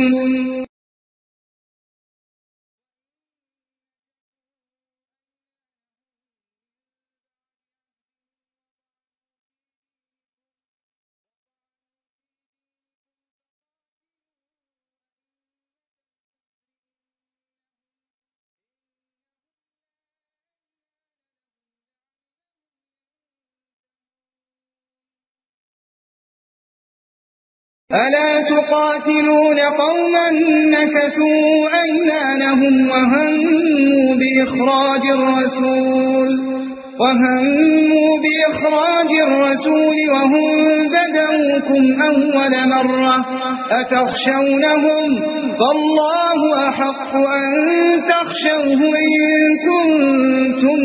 ألا تقاتلون قوما نكثوا أيمانهم وهموا بإخراج الرسول وهموا بإخراج الرسول وهم بدأوكم أول مرة أتخشونهم فالله أحق أن تخشوه إن كنتم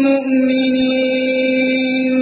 مؤمنين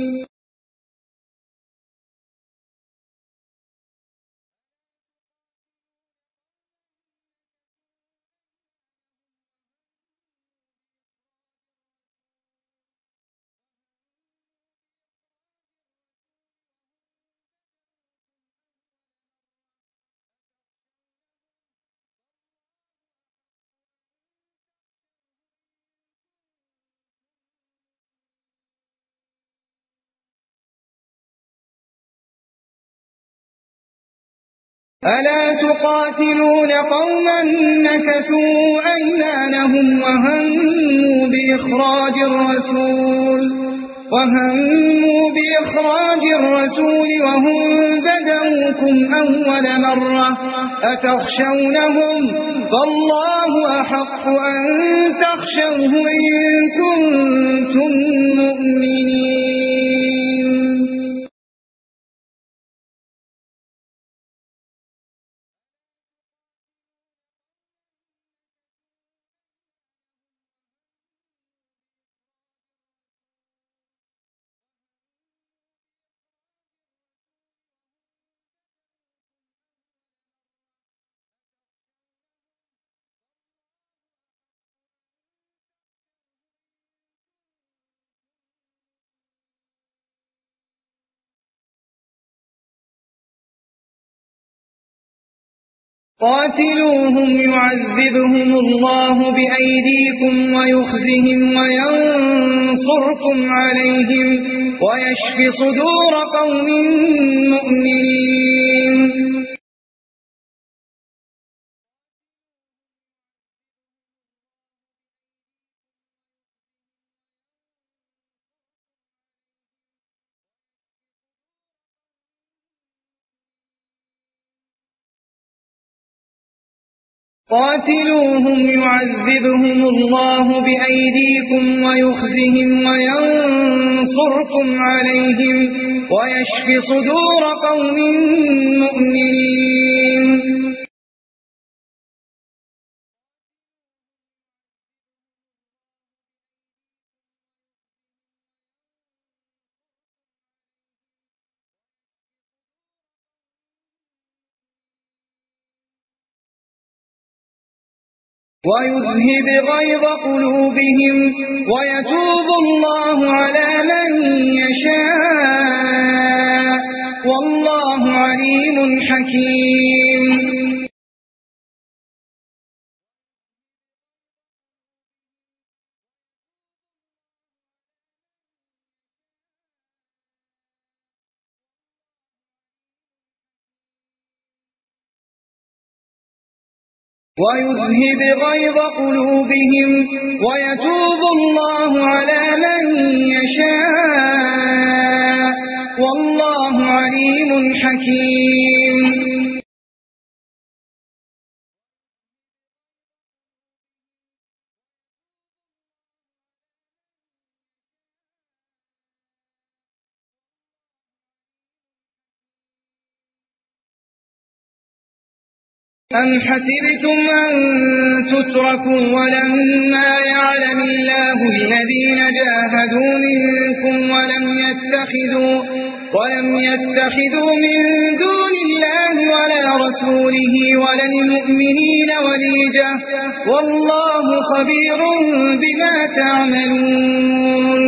ألا تقاتلون قوما نكثوا أيمانهم وهموا بإخراج الرسول وهموا بإخراج الرسول وهم بدأوكم أول مرة أتخشونهم فالله أحق أن تخشوه إن كنتم مؤمنين قاتلوهم يعذبهم الله بأيديكم ويخزهم وينصركم عليهم ويشف صدور قوم مؤمنين. قاتلوهم يعذبهم الله بأيديكم ويخزهم وينصركم عليهم ويشف صدور قوم مؤمنين. ويذهب غيظ قلوبهم ويتوب الله على من يشاء والله عليم حكيم. ويذهب غيظ قلوبهم ويتوب الله على من يشاء والله عليم حكيم. أم حسبتم أن تتركوا ولما يعلم الله الذين جاهدوا منكم ولم يتخذوا, ولم يتخذوا من دون الله ولا رسوله ولا المؤمنين وليجة والله خبير بما تعملون.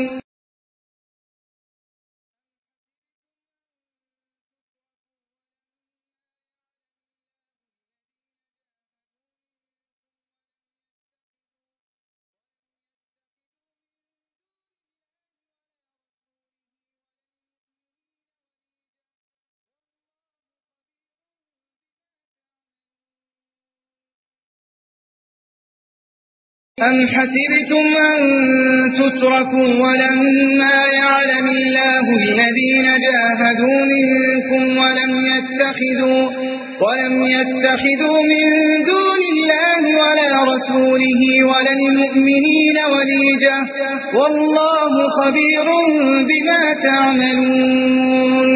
أم حسبتم أن تتركوا ولما يعلم الله الذين جاهدوا منكم ولم يتخذوا, ولم يتخذوا من دون الله ولا رسوله ولا المؤمنين وليجة والله خبير بما تعملون.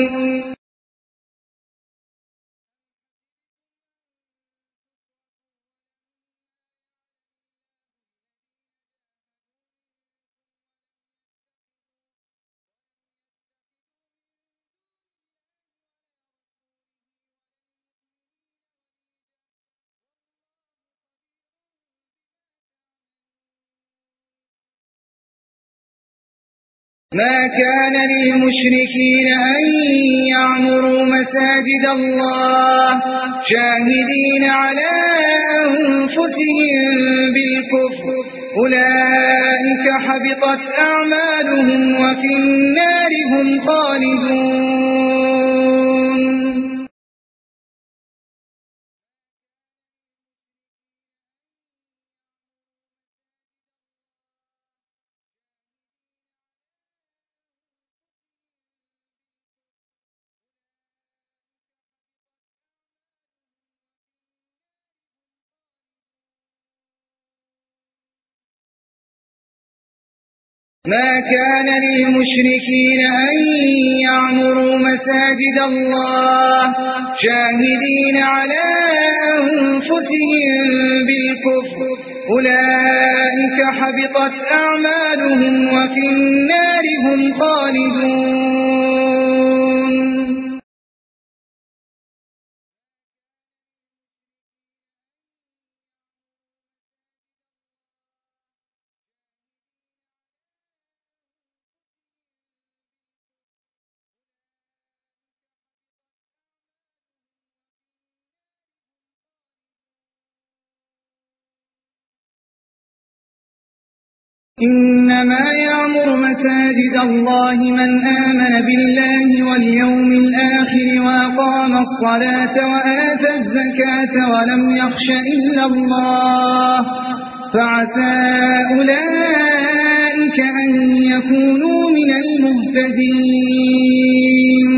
ما كان للمشركين أن يعمروا مساجد الله شاهدين على أنفسهم بالكفر أولئك حبطت أعمالهم وفي النار هم خالدون. ما كان للمشركين أن يعمروا مساجد الله شاهدين على أنفسهم بالكفر أولئك حبطت أعمالهم وفي النار هم خالدون. إنما يعمر مساجد الله من آمن بالله واليوم الآخر وأقام الصلاة وآتى الزكاة ولم يخش إلا الله فعسى أولئك أن يكونوا من المهتدين.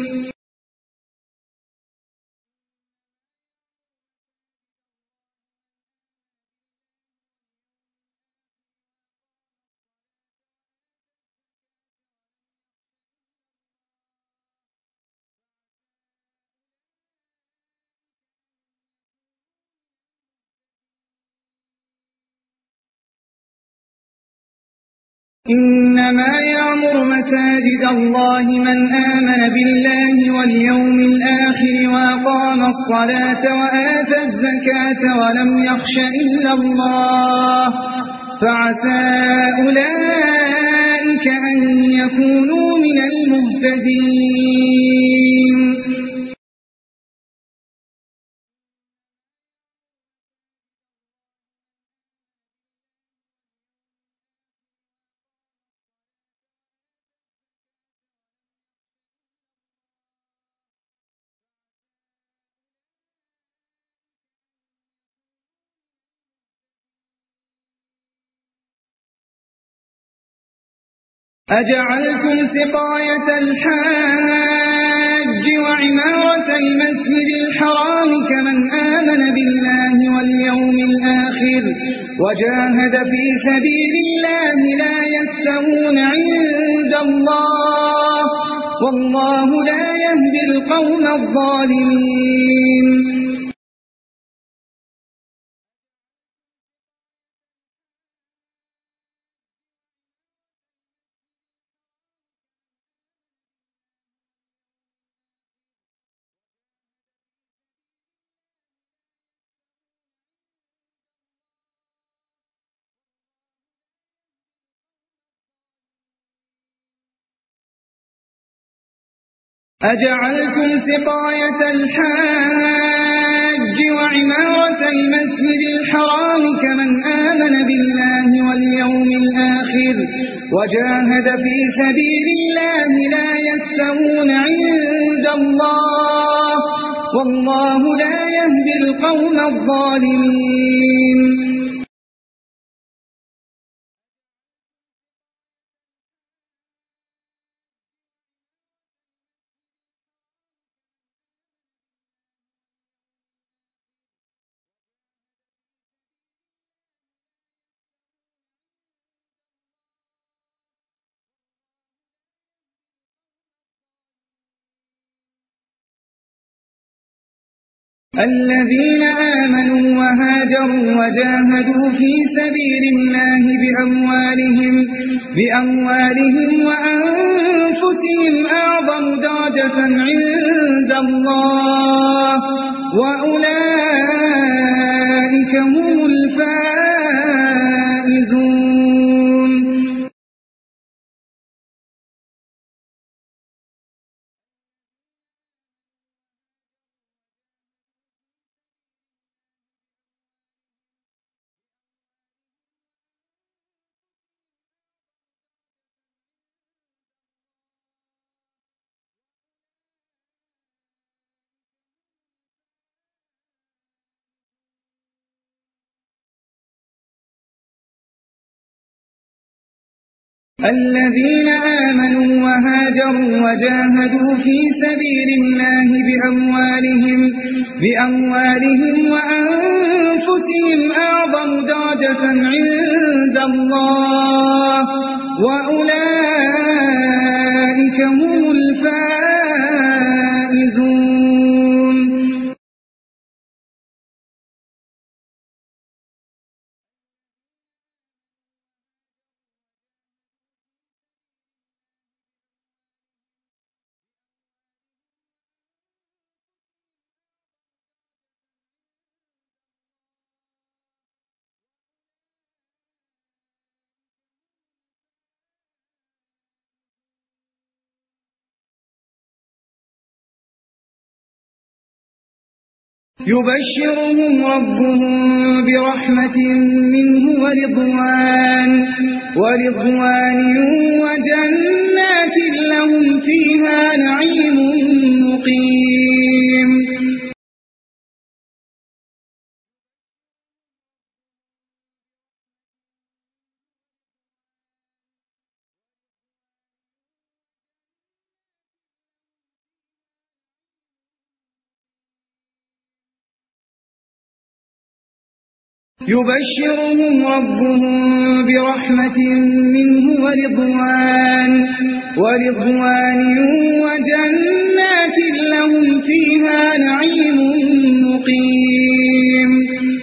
إنما يعمر مساجد الله من آمن بالله واليوم الآخر وأقام الصلاة وآتى الزكاة ولم يخش إلا الله فعسى أولئك أن يكونوا من المهتدين. أجعلتم سقاية الحاج وعمارة المسجد الحرام كمن آمن بالله واليوم الآخر وجاهد في سبيل الله لا يستوون عند الله والله لا يهدي القوم الظالمين. أجعلتم سقاية الحاج وعمارة المسجد الحرام كمن آمن بالله واليوم الآخر وجاهد في سبيل الله لا يستوون عند الله والله لا يهدي القوم الظالمين. الذين آمنوا وهاجروا وجاهدوا في سبيل الله بأموالهم, بأموالهم وأنفسهم أعظم درجة عند الله وأولئك هم الفائزون. الذين آمنوا وهاجروا وجاهدوا في سبيل الله بأموالهم, بأموالهم وأنفسهم أعظم درجة عند الله وأولئك هم الفائزون. يبشرهم ربهم برحمة منه ورضوان ورضوان وجنات لهم فيها نعيم مقيم. يبشرهم ربهم برحمة منه ورضوان ورضوان وجنات لهم فيها نعيم مقيم.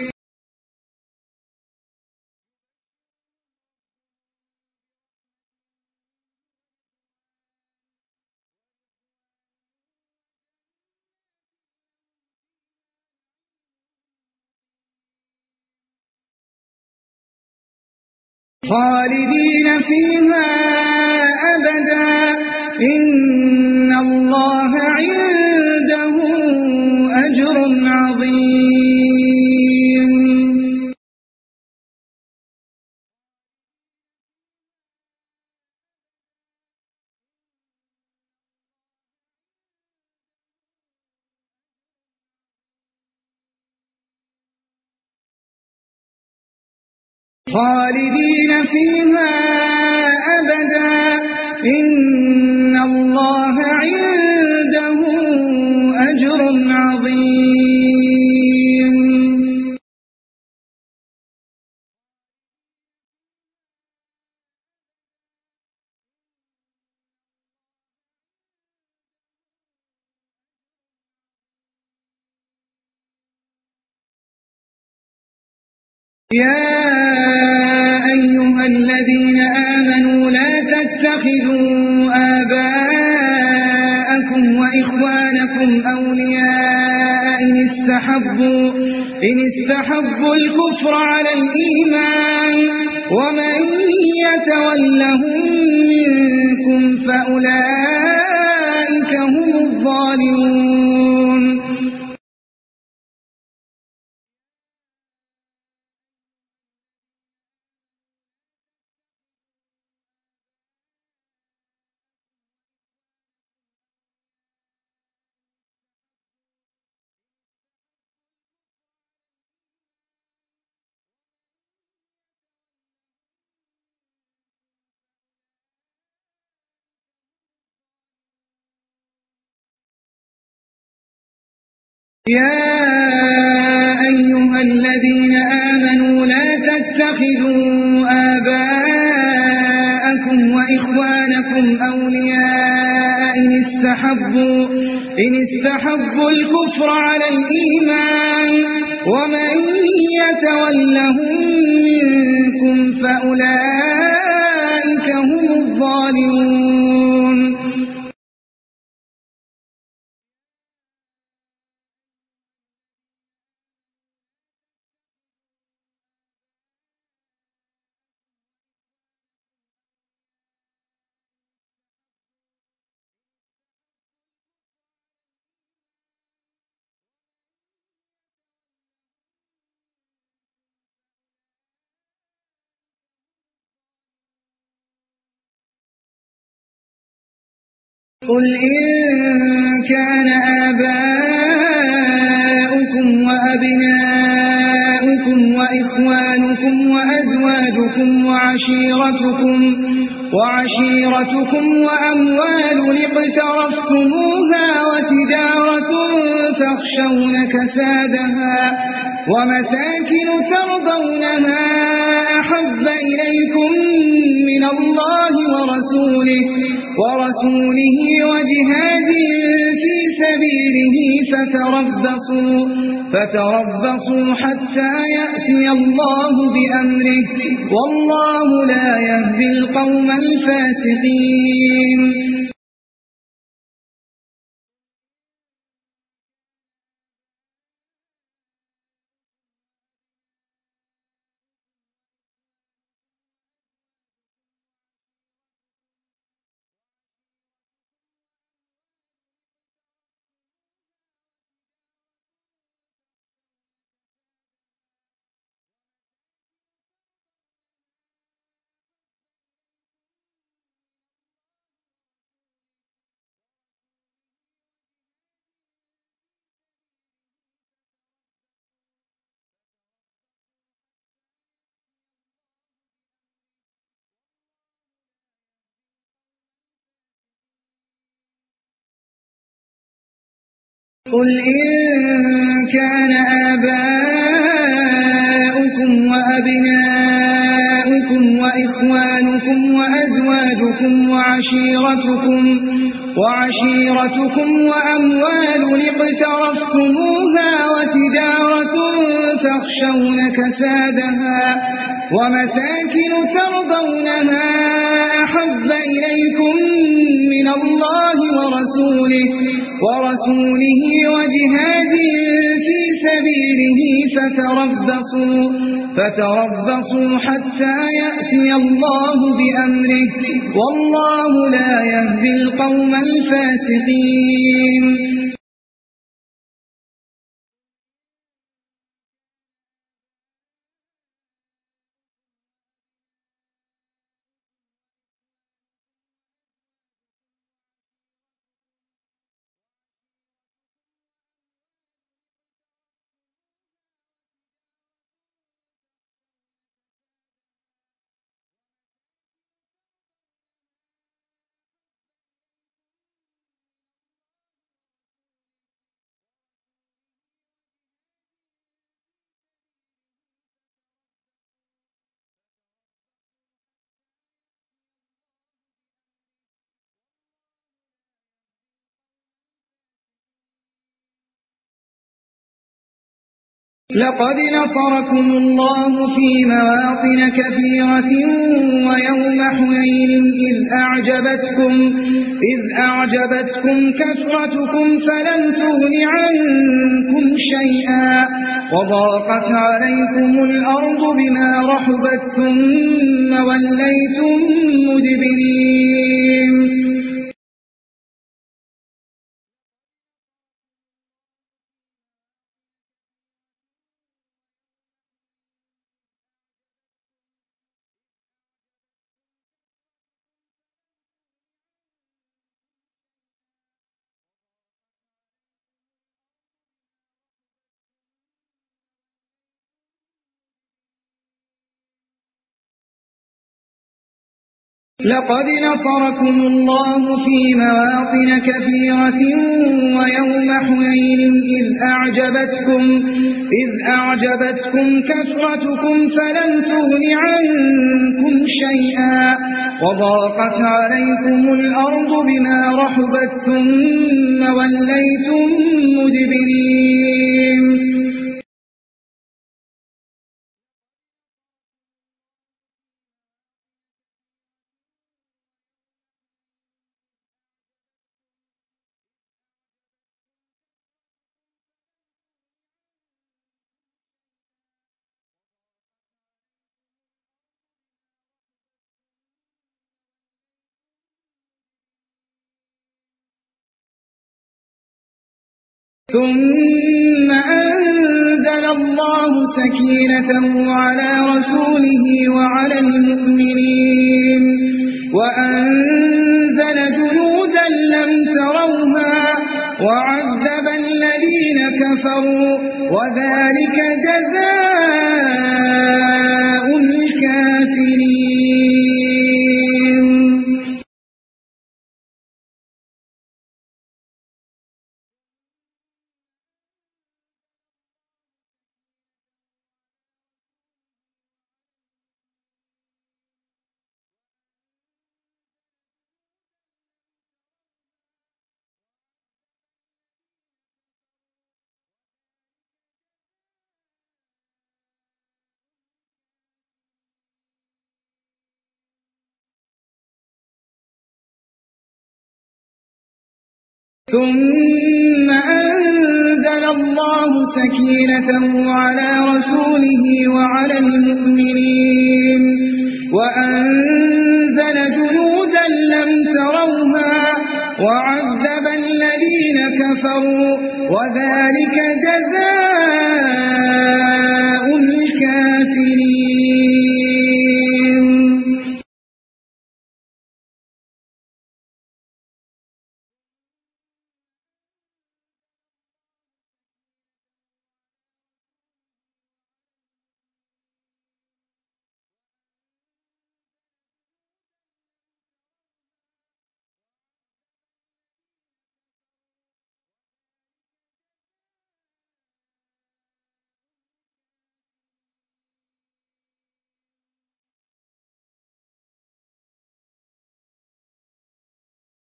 خالدين فيها أبدا إن الله عنده أجر عظيم. خالدين فيها أبدا إن الله عنده أجر عظيم. يا أيها الذين آمنوا لا تتخذوا آباءكم وإخوانكم أولياء إن استحبوا, إن استحبوا الكفر على الإيمان ومن يتولهم منكم فأولئك هم الظالمون. يا أيها الذين آمنوا لا تتخذوا آباءكم وإخوانكم أولياء إن استحبوا, إن استحبوا الكفر على الإيمان ومن يتولهم منكم فأولئك هم الظالمون. قل إن كان آباؤكم وأبناؤكم وإخوانكم وأزواجكم وعشيرتكم, وعشيرتكم وأموال اقترفتموها وتجارة تخشون كسادها ومساكن ترضونها أحب إليكم من الله ورسوله, ورسوله وجهاد في سبيله فتربصوا, فتربصوا حتى يأتي الله بأمره والله لا يهدي القوم الفاسقين. قل إن كان آباؤكم وأبناؤكم وإخوانكم وأزواجكم وعشيرتكم وعشيرتكم وأموال اقترفتموها وتجارة تخشون كسادها ومساكن ترضونها أحب إليكم من الله ورسوله ورسوله وجهاد في سبيله فتربصوا فتربصوا حتى يأتي الله بأمره والله لا يهدي القوم الفاسقين. لقد نصركم الله في مواطن كثيرة ويوم حنين إذ أعجبتكم, إذ أعجبتكم كثرتكم فلم تغن عنكم شيئا وضاقت عليكم الأرض بما رحبت ثم وليتم مدبرين. لقد نصركم الله في مواطن كثيرة ويوم حنين إذ أعجبتكم, إذ أعجبتكم كثرتكم فلم تغن عنكم شيئا وضاقت عليكم الأرض بما رحبت ثم وليتم مدبرين. ثم أنزل الله سكينته على رسوله وعلى المؤمنين وأنزل جنودا لم تروها وعذب الذين كفروا وذلك جزاء الكافرين. ثم أنزل الله سكينته على رسوله وعلى المؤمنين وأنزل جنودا لم تروها وعذب الذين كفروا وذلك جزاء الكافرين.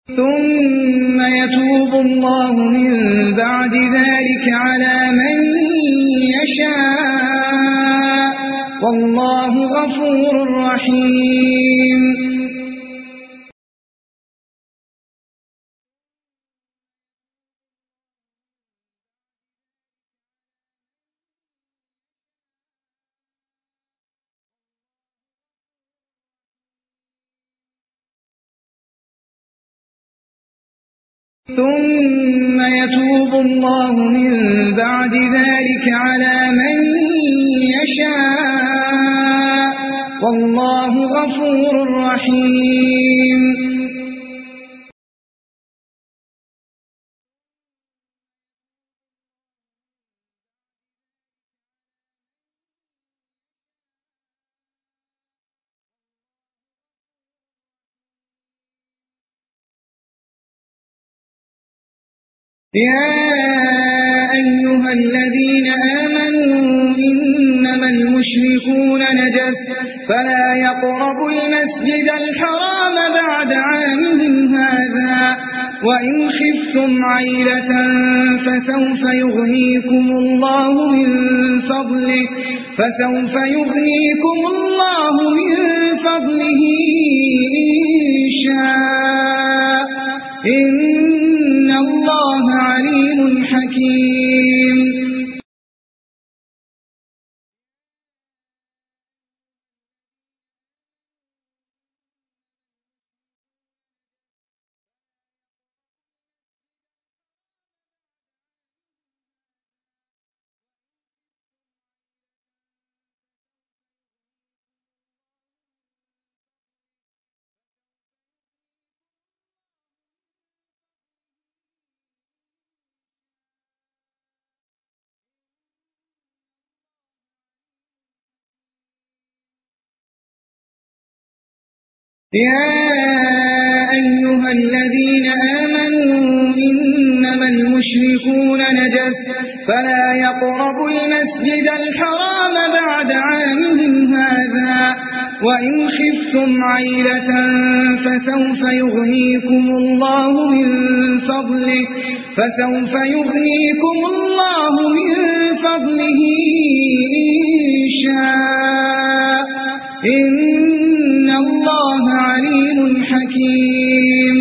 ثم يتوب الله من بعد ذلك على من يشاء والله غفور رحيم. ثم يتوب الله من بعد ذلك على من يشاء والله غفور رحيم. يا أيها الذين آمنوا إنما المشركون نجس فلا يقربوا المسجد الحرام بعد عامهم هذا وإن خفتم عيلة فسوف يغنيكم الله من فضله فسوف يغنيكم الله من فضله إن شاء إن الله عليم حكيم. يا أيها الذين آمنوا إنما المشركون نجس فلا يقربوا المسجد الحرام بعد عامهم هذا وإن خفتم عيلة فسوف يغنيكم الله من فضله فسوف يغنيكم الله من فضله إن شاء إن الله عليم حكيم.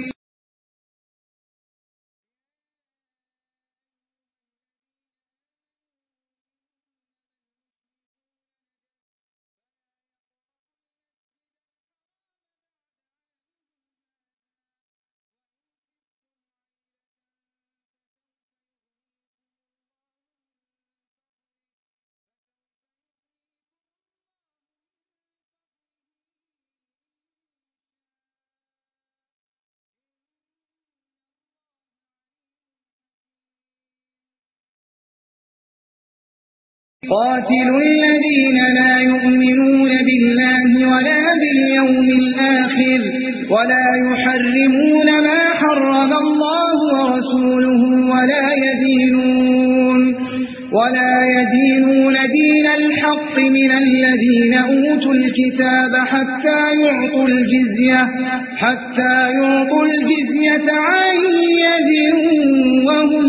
قاتلوا الذين لا يؤمنون بالله ولا باليوم الآخر ولا يحرمون ما حرم الله ورسوله ولا يدينون ولا يدينون دين الحق من الذين أوتوا الكتاب حتى يعطوا الجزية حتى يعطوا الجزية عن يد وهم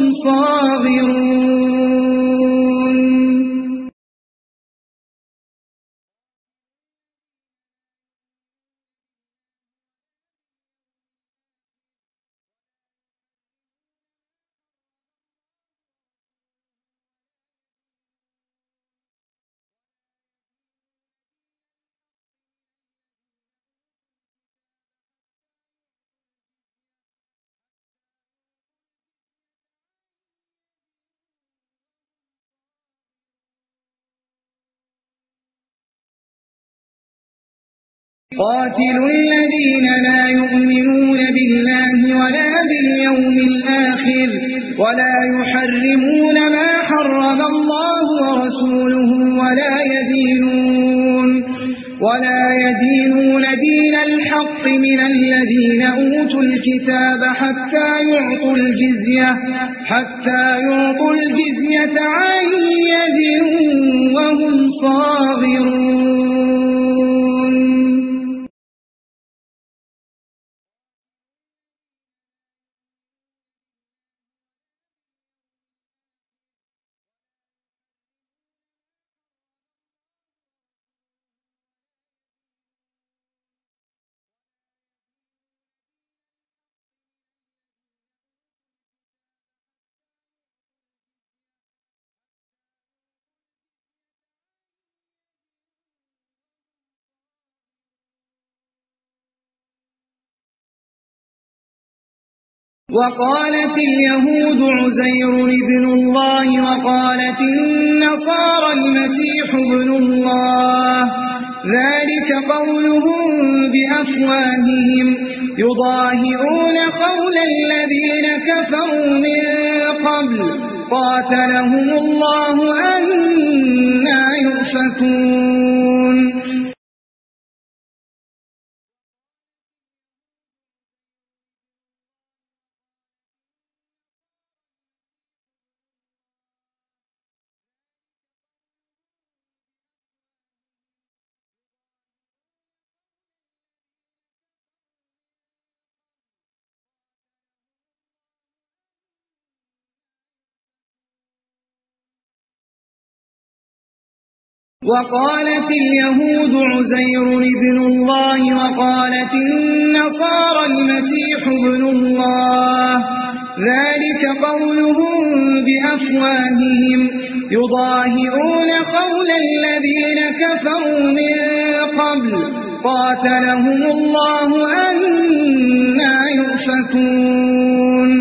صاغرون. قاتلوا الذين لا يؤمنون بالله ولا باليوم الآخر ولا يحرمون ما حرم الله ورسوله ولا يدينون ولا يدينون دين الحق من الذين أوتوا الكتاب حتى يعطوا الجزية حتى يعطوا الجزية عن يد وهم صاغرون. وقالت اليهود عزير ابن الله وقالت النصارى المسيح ابن الله ذلك قولهم بأفواههم يضاهئون قول الذين كفروا من قبل قاتلهم الله أنى يؤفكون وقالت اليهود عزير ابن الله وقالت النصارى المسيح ابن الله ذلك قولهم بأفواههم يضاهئون قول الذين كفروا من قبل قاتلهم الله أنى يؤفكون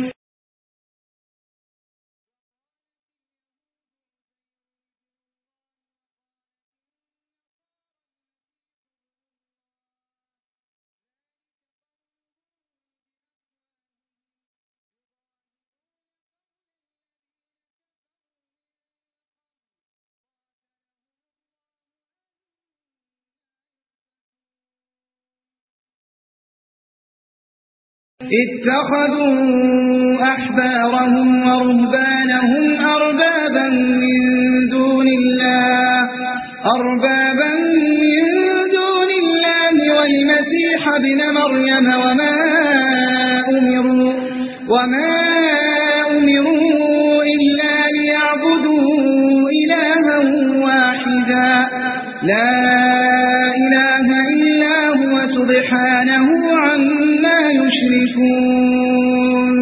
اتخذوا أحبارهم ورهبانهم أربابا من دون الله أربابا من دون الله والمسيح ابن مريم وما أمروا وما أمروا إلا ليعبدوا إلها واحدا لا إله إلا هو سبحانه عما يشركون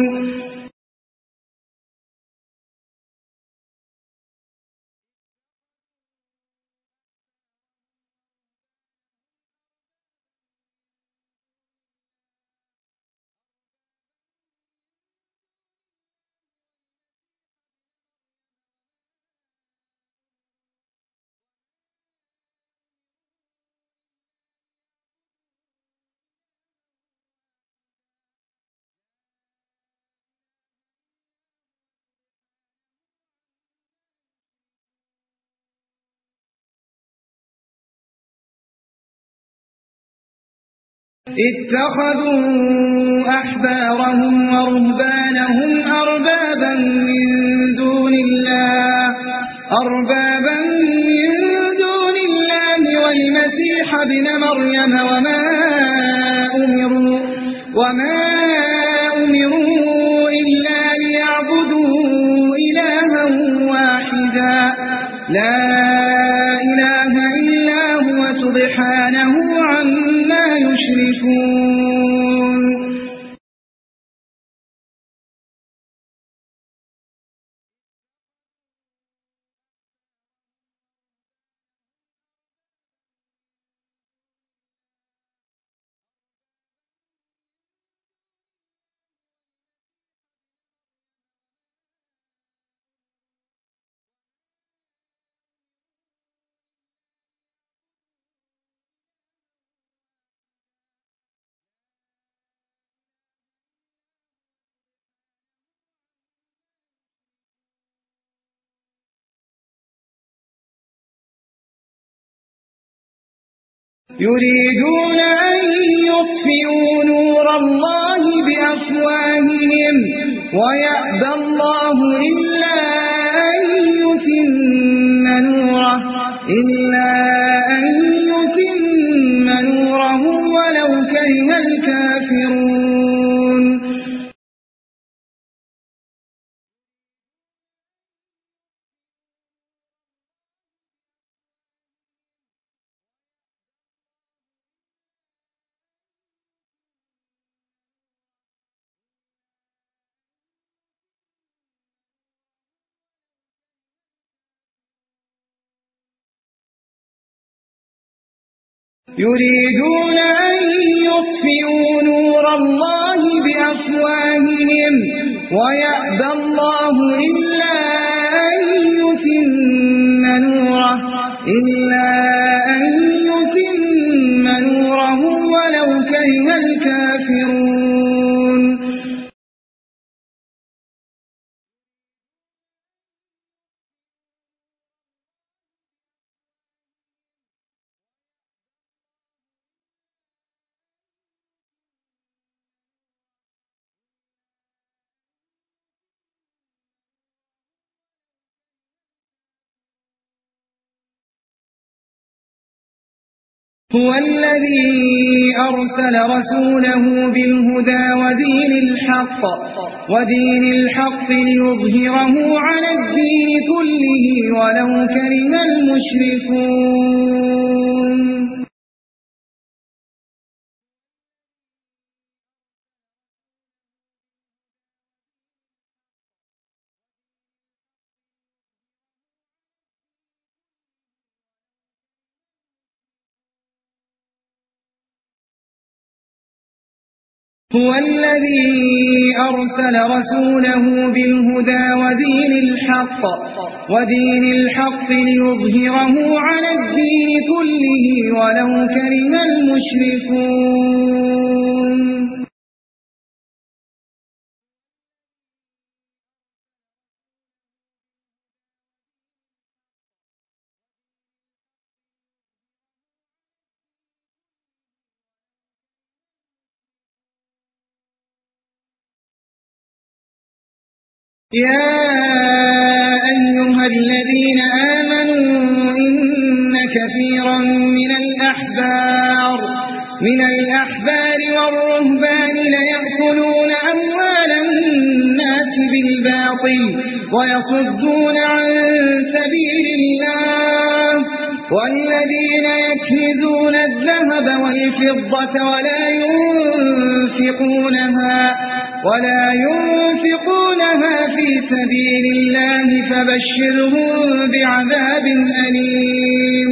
اتخذوا أحبارهم ورهبانهم أربابا من دون الله أربابا من دون الله والمسيح ابن مريم وما أمروا وما أمروا إلا ليعبدوا إلها واحدا لا إله إلا هو سبحانه عما يشركون يريدون أن يطفئوا نور الله بأفواههم ويأبى الله إلا أن يتم نوره إلا أن يتم نوره ولو كره الكافرون يريدون أن يطفئوا نور الله بأفواههم ويأبى الله إلا أن يتم نوره إلا أن يتم نوره ولو كره الكافرون. هو الذي أرسل رسوله بالهدى ودين الحق ودين الحق ليظهره على الدين كله ولو كره المشركون. هو الذي أرسل رسوله بالهدى ودين الحق ودين الحق ليظهره على الدين كله ولو كره المشركون. يا أيها الذين آمنوا إن كثيرا من الأحبار من الأحبار والرهبان ليأكلون أموال الناس بالباطل ويصدون عن سبيل الله والذين يكنزون الذهب والفضة ولا ينفقونها ولا ينفقونها في سبيل الله فبشرهم بعذاب أليم.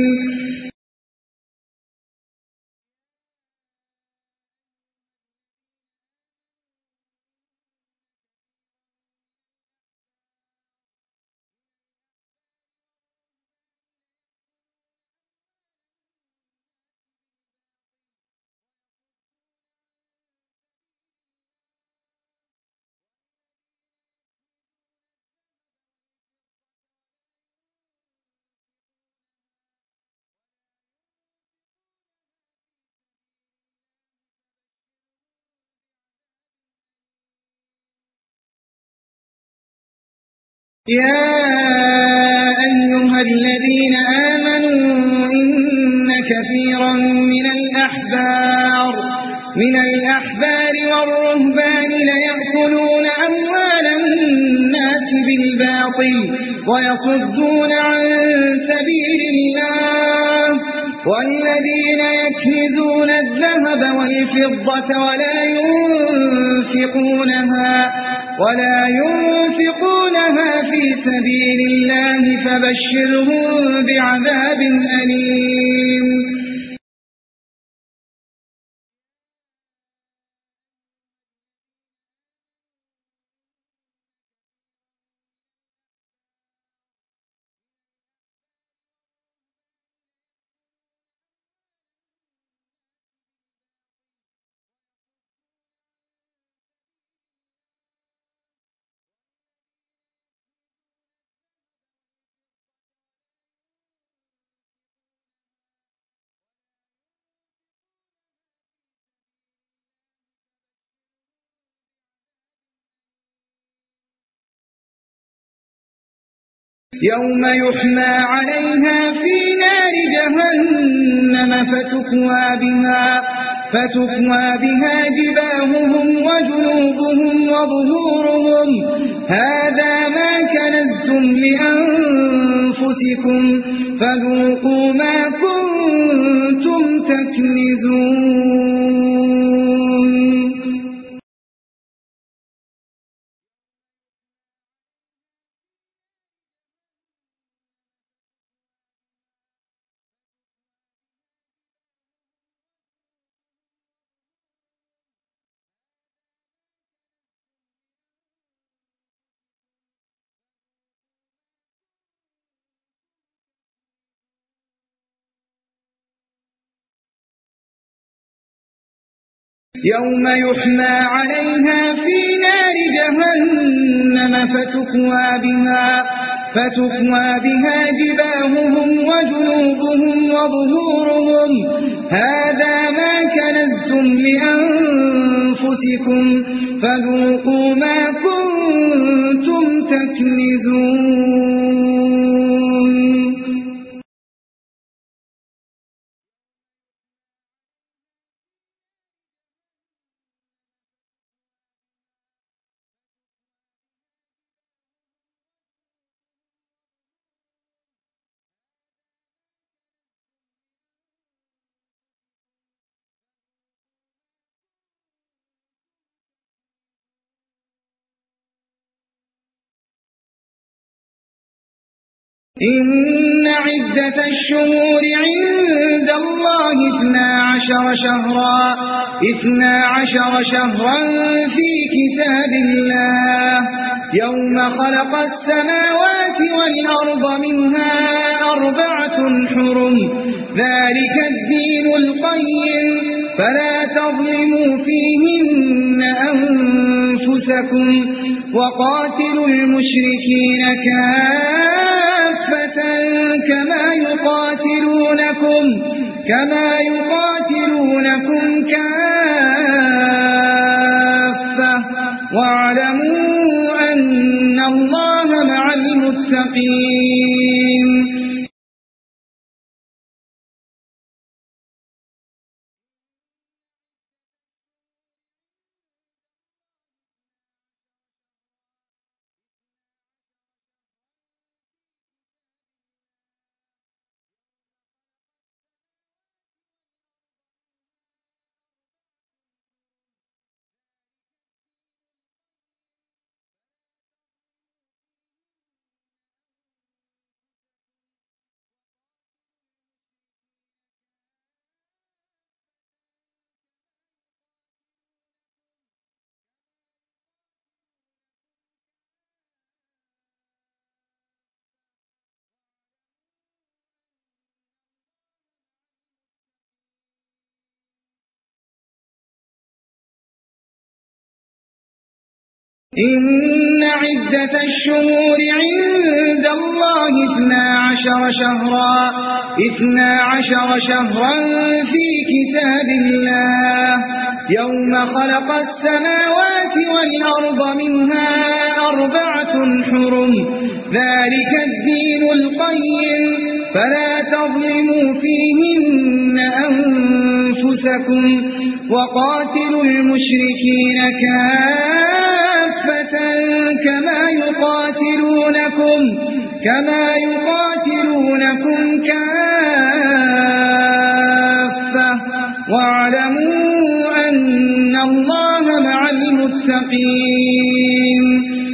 يا أيها الذين آمنوا إن كثيرا من الأحبار من الأحبار والرهبان ليأكلون أموال الناس بالباطل ويصدون عن سبيل الله والذين يكنزون الذهب والفضة ولا ينفقونها ولا ينفقونها في سبيل الله فبشرهم بعذاب أليم. يوم يحمى عليها في نار جهنم فتكوى بها, فتكوى بها جباههم وجنوبهم وظهورهم هذا ما كنزتم لأنفسكم فذوقوا ما كنتم تكنزون. يوم يحمى عليها في نار جهنم فتكوى بها, فتكوى بها جباههم وجنوبهم وظهورهم هذا ما كنزتم لأنفسكم فذوقوا ما كنتم تكنزون. إن عدة الشهور عند الله اثنا عشر شهرا اثنا عشر شهرا في كتاب الله يوم خلق السماوات والأرض منها أربعة حرم ذلك الدين القيم فلا تظلموا فيهن أنفسكم وقاتلوا المشركين كافة كما يقاتلونكم كما يقاتلونكم كافة واعلموا أن الله مع المتقين. إن عدة الشهور عند الله اثنا عشر شهرا اثنا عشر شهرا في كتاب الله يوم خلق السماوات والأرض منها أربعة حرم ذلك الدين القيم فلا تظلموا فيهن أنفسكم وقاتلوا المشركين كافة كما يقاتلونكم كما يقاتلونكم كافة واعلموا أن الله مع المتقين.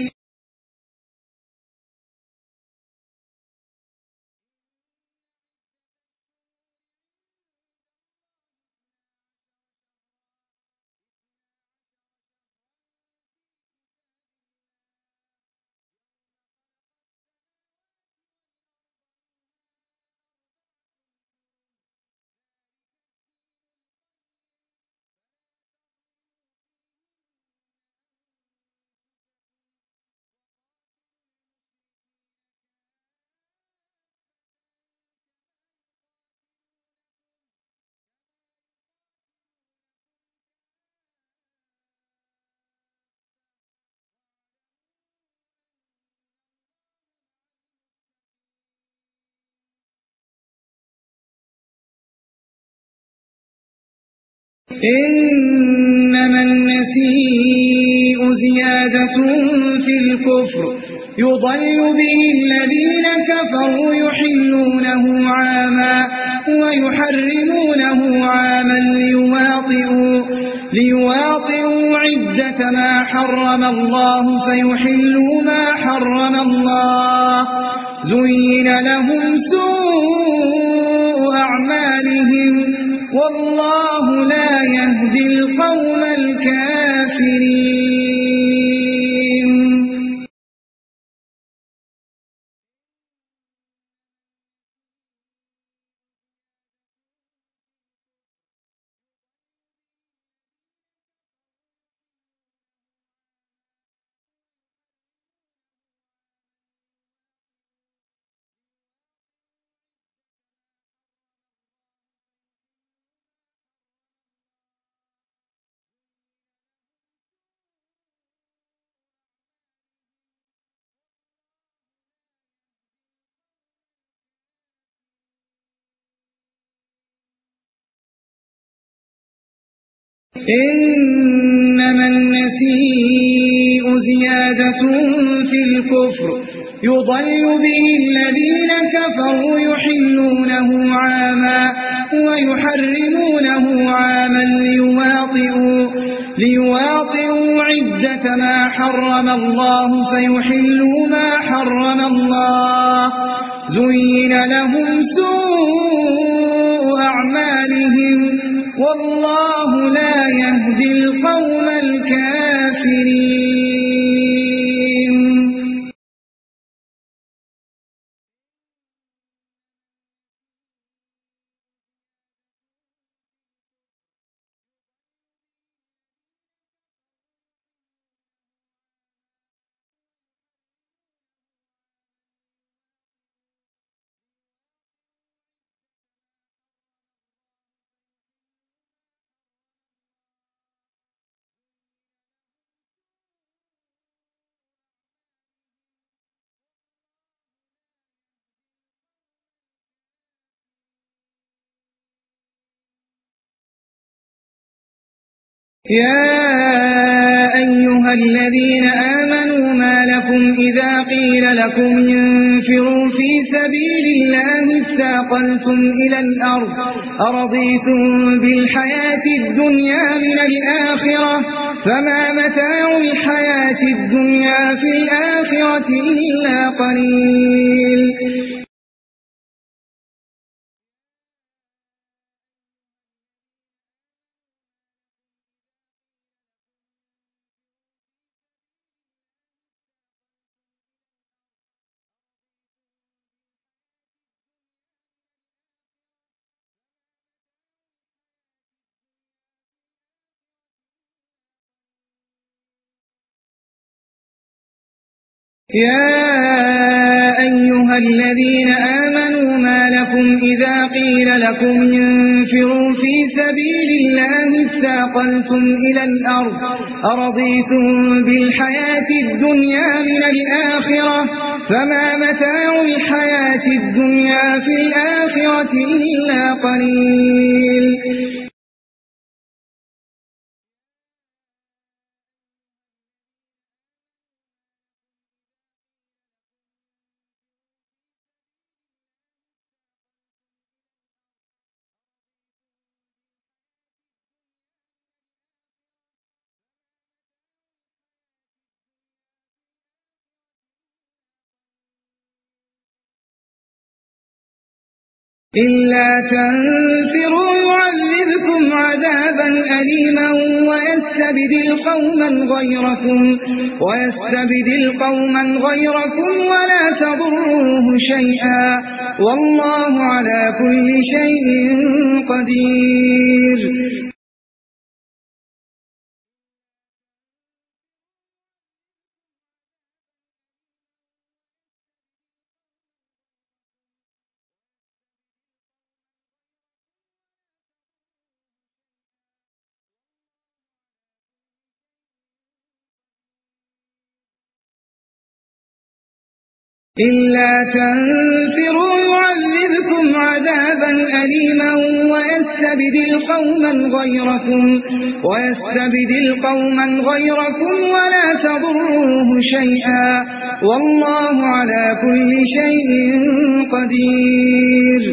إنما النسيء زيادة في الكفر يضل به الذين كفروا يحلونه عاما ويحرمونه عاما ليواطئوا, ليواطئوا عدة ما حرم الله فيحلوا ما حرم الله زين لهم سوء أعمالهم والله لا يهدي القوم الكافرين. إنما النسيء زيادة في الكفر يضل به الذين كفروا يحلونه عاما ويحرمونه عاما ليواطئوا, ليواطئوا عدة ما حرم الله فيحلوا ما حرم الله زين لهم سوء أعمالهم والله لا يهدي القوم الكافرين. يا أيها الذين آمنوا ما لكم إذا قيل لكم انفروا في سبيل الله اثاقلتم إلى الأرض أرضيتم بالحياة الدنيا من الآخرة فما متاع الحياة الدنيا في الآخرة إلا قليل. يا أيها الذين آمنوا ما لكم إذا قيل لكم انفروا في سبيل الله اثاقلتم إلى الأرض أرضيتم بالحياة الدنيا من الآخرة فما متاع الحياة الدنيا في الآخرة إلا قليل. إلا تنفروا يعذبكم عذابا أليما ويستبدل قوما غيركم ويستبدل قوما غيركم ولا تضروه شيئا والله على كل شيء قدير. إلا تنفروا يعذبكم عذابا أليما ويستبدل قوما غيركم ويستبدل قوما غيركم ولا تضروه شيئا والله على كل شيء قدير.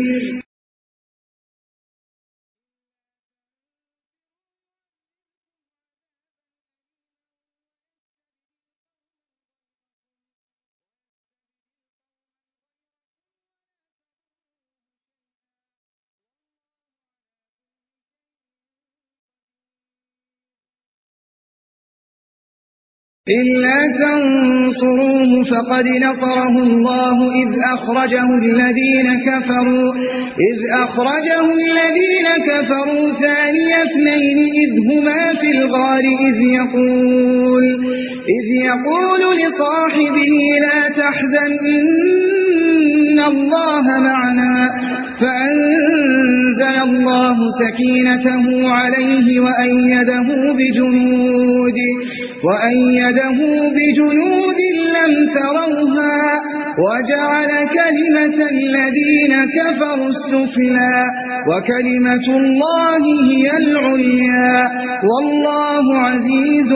إلا تنصروه فقد نصره الله إذ أخرجه الذين كفروا إذ أخرجه الذين كفروا ثاني اثنين إذ هما في الغار إذ يقول إذ يقول لصاحبه لا تحزن إن الله معنا فأنزل الله سكينته عليه وأيده بجنود وأيده بجنود لم تروها وجعل كلمة الذين كفروا السفلى وكلمة الله هي العليا والله عزيز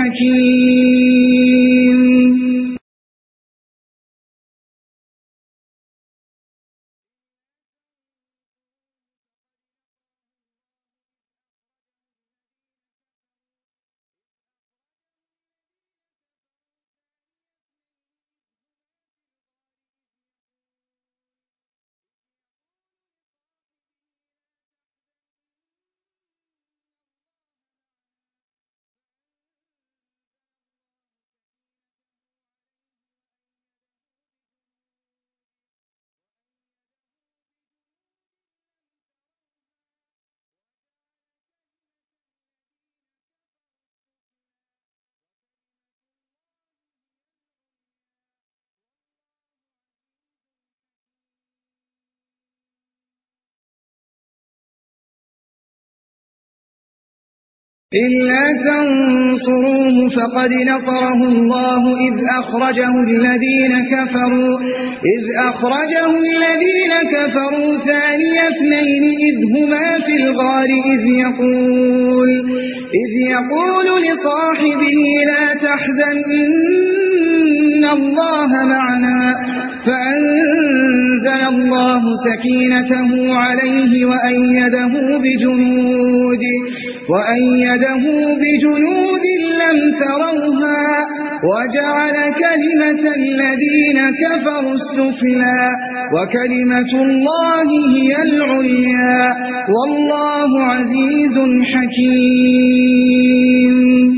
حكيم. إلا تنصروه فقد نصره الله إذ أخرجه الذين كفروا إذ أخرجه الذين كفروا ثاني اثنين إذ هما في الغار إذ يقول إذ يقول لصاحبه لا تحزن إن الله معنا فأنزل الله سكينته عليه وأيده بجنود وأيده بجنود لم تروها وجعل كلمة الذين كفروا السفلى وكلمة الله هي العليا والله عزيز حكيم.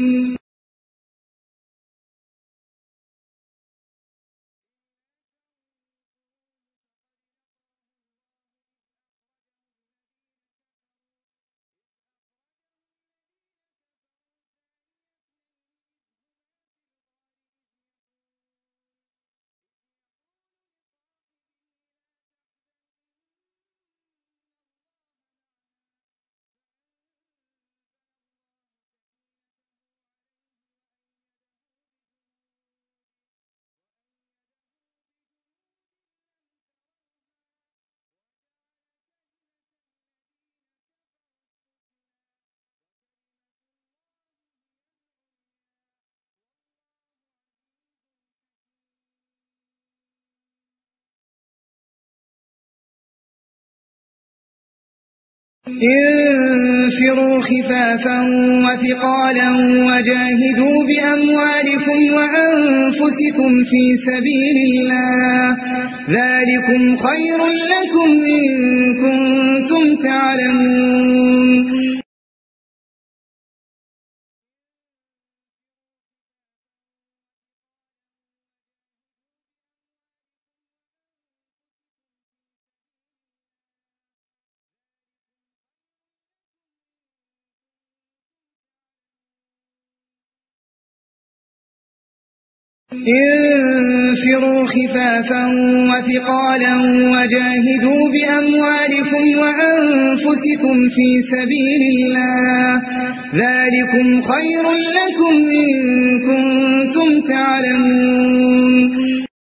انفروا خفافا وثقالا وجاهدوا بأموالكم وأنفسكم في سبيل الله ذلكم خير لكم إن كنتم تعلمون. انفروا خفافا وثقالا وجاهدوا بأموالكم وأنفسكم في سبيل الله ذلكم خير لكم إن كنتم تعلمون.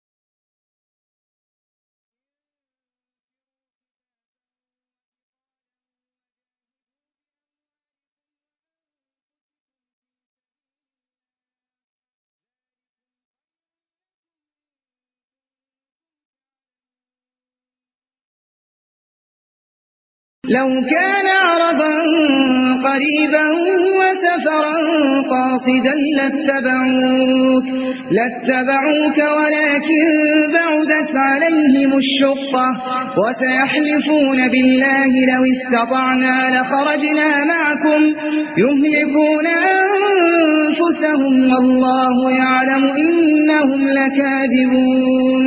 لو كان عرضا قريبا وسفرا قاصدا لاتبعوك لاتبعوك ولكن بعدت عليهم الشقة وسيحلفون بالله لو استطعنا لخرجنا معكم يهلكون أنفسهم والله يعلم إنهم لكاذبون.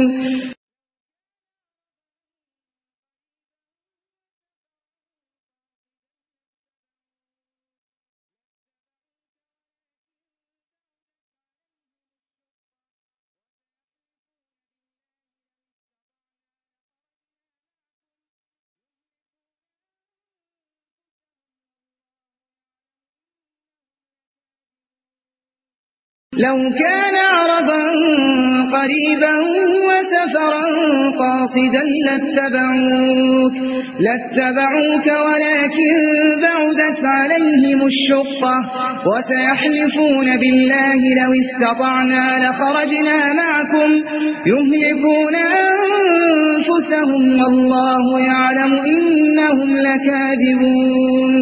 لو كان عرضا قريبا وسفرا قاصدا لاتبعوك لاتبعوك ولكن بعدت عليهم الشقة وسيحلفون بالله لو استطعنا لخرجنا معكم يهلكون أنفسهم والله يعلم إنهم لكاذبون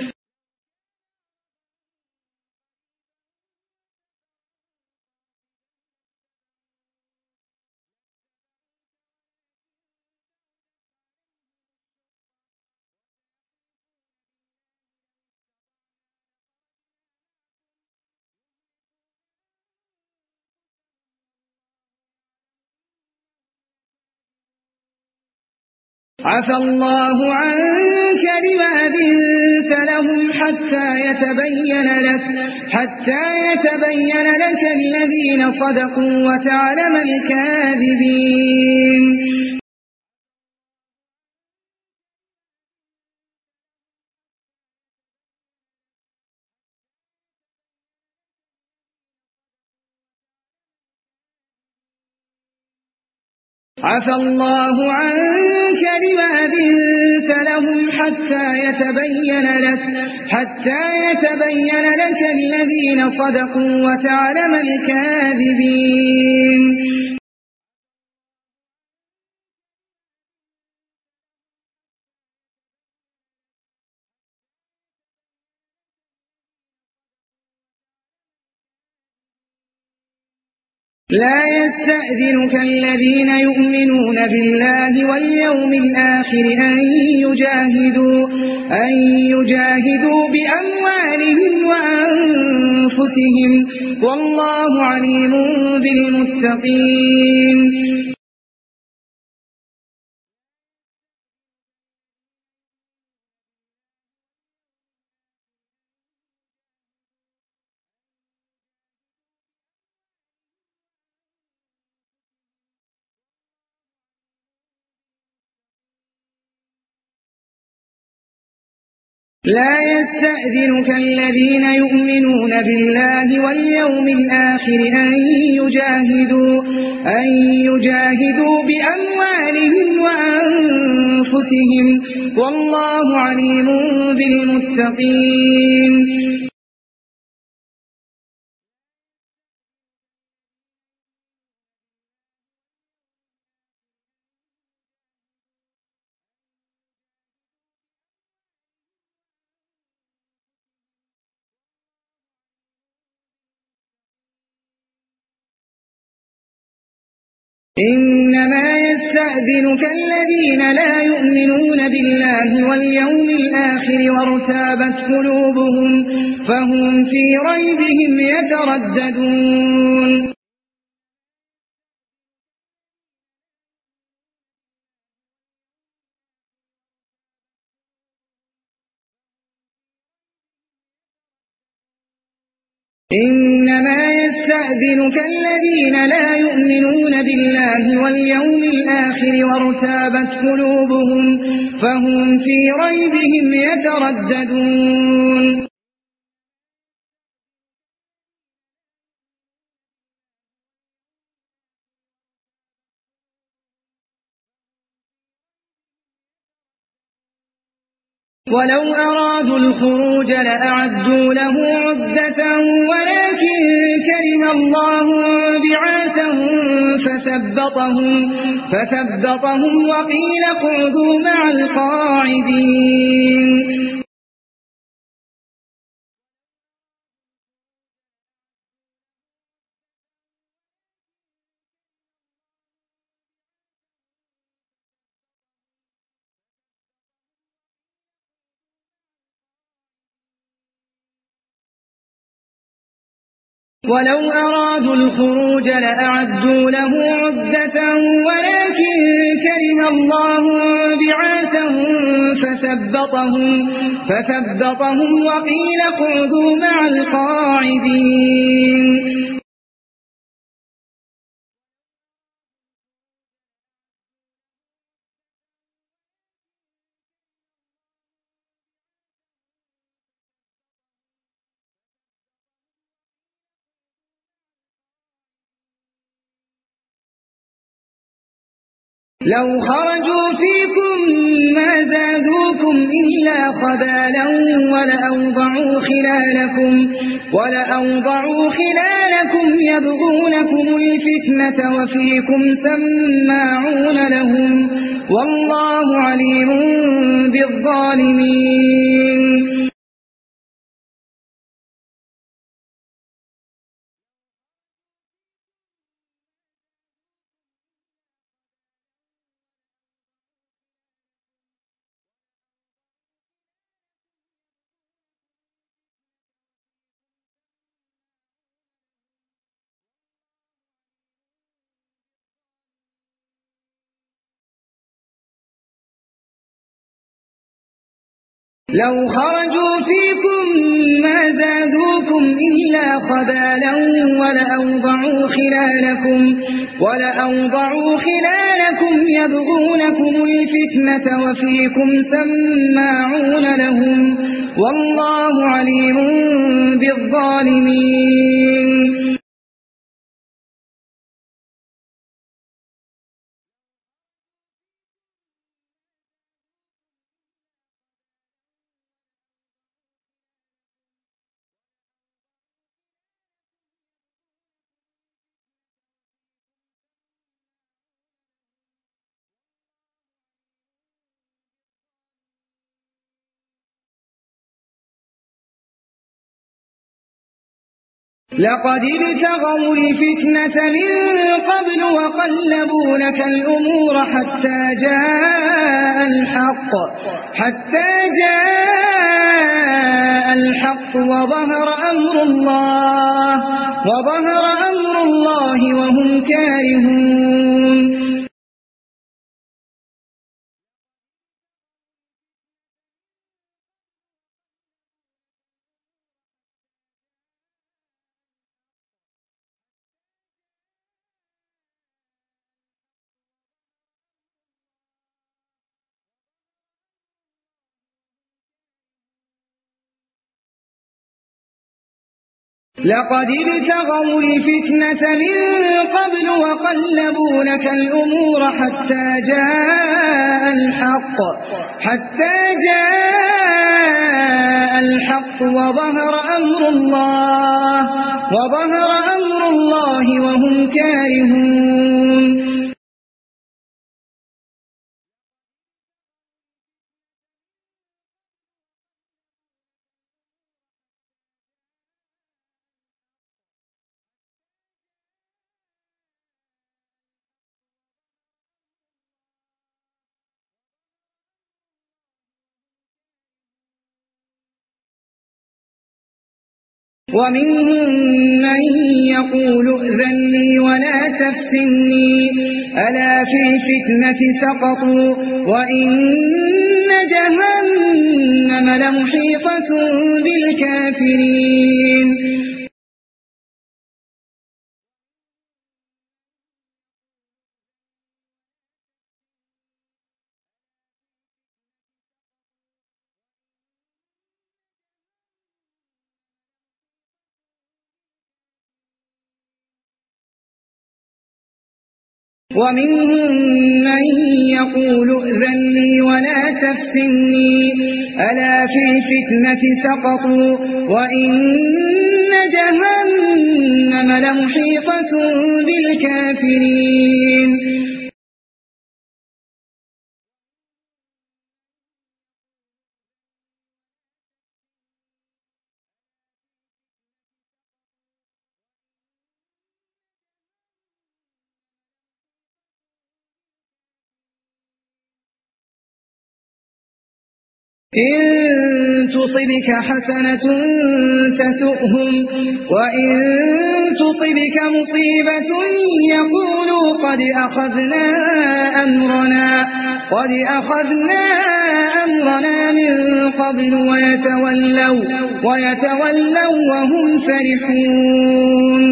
عفى الله عنك لما أذنت لهم حتى يتبين لك حتى يتبين لك الذين صدقوا وتعلم الكاذبين عفى الله عنك لما أذنت لهم حتى يتبين لك حتى يتبين لك الذين صدقوا وتعلم الكاذبين لا يستأذنك الذين يؤمنون بالله واليوم الآخر أن يجاهدوا أن يجاهدوا بأموالهم وأنفسهم والله عليم بالمتقين لا يستأذنك الذين يؤمنون بالله واليوم الآخر أن يجاهدوا أن يجاهدوا بأموالهم وأنفسهم والله عليم بالمتقين إنما يستأذنك الذين لا يؤمنون بالله واليوم الآخر وارتابت قلوبهم فهم في ريبهم يترددون إنما يستأذنك الذين لا يؤمنون بالله واليوم الآخر وارتابت قلوبهم فهم في ريبهم يترددون ولو أرادوا الخروج لأعدوا له عدة ولكن كره الله بعاثهم فثبطهم, فثبطهم وقيل اقعدوا مع القاعدين ولو أرادوا الخروج لأعدوا له عدة ولكن كره الله بعاثهم فثبطهم, فثبطهم وقيل اقعدوا مع القاعدين لو خرجوا فيكم ما زادوكم إلا خبالا ولأوضعوا خلالكم ولأوضعوا خلالكم يبغونكم الفتنة وفيكم سماعون لهم والله عليم بالظالمين. لو خرجوا فيكم ما زادوكم إلا خبالا ولأوضعوا خلالكم ولأوضعوا خلالكم يبغونكم الفتنة وفيكم سماعون لهم والله عليم بالظالمين. لقد ابتغوا الفتنة من قبل وقلبوا لك الأمور حتى جاء الحق حتى جاء الحق وظهر أمر الله وظهر أمر الله وهم كارهون. لقد ابتغوا الفتنة من قبل وقلبوا لك الأمور حتى جاء الحق حتى جاء الحق وظهر أمر الله وظهر أمر الله وهم كارهون. ومنهم من يقول ائذن لي ولا تفتني ألا في الفتنة سقطوا وإن جهنم لمحيطة بالكافرين. ومنهم من يقول ائذن لي ولا تفتني ألا في الفتنة سقطوا وإن جهنم لمحيطة بالكافرين. إن تصبك حسنة تسؤهم وإن تصبك مصيبة يقولوا قد أخذنا أمرنا قد أخذنا أمرنا من قبل ويتولوا ويتولوا وهم فرحون.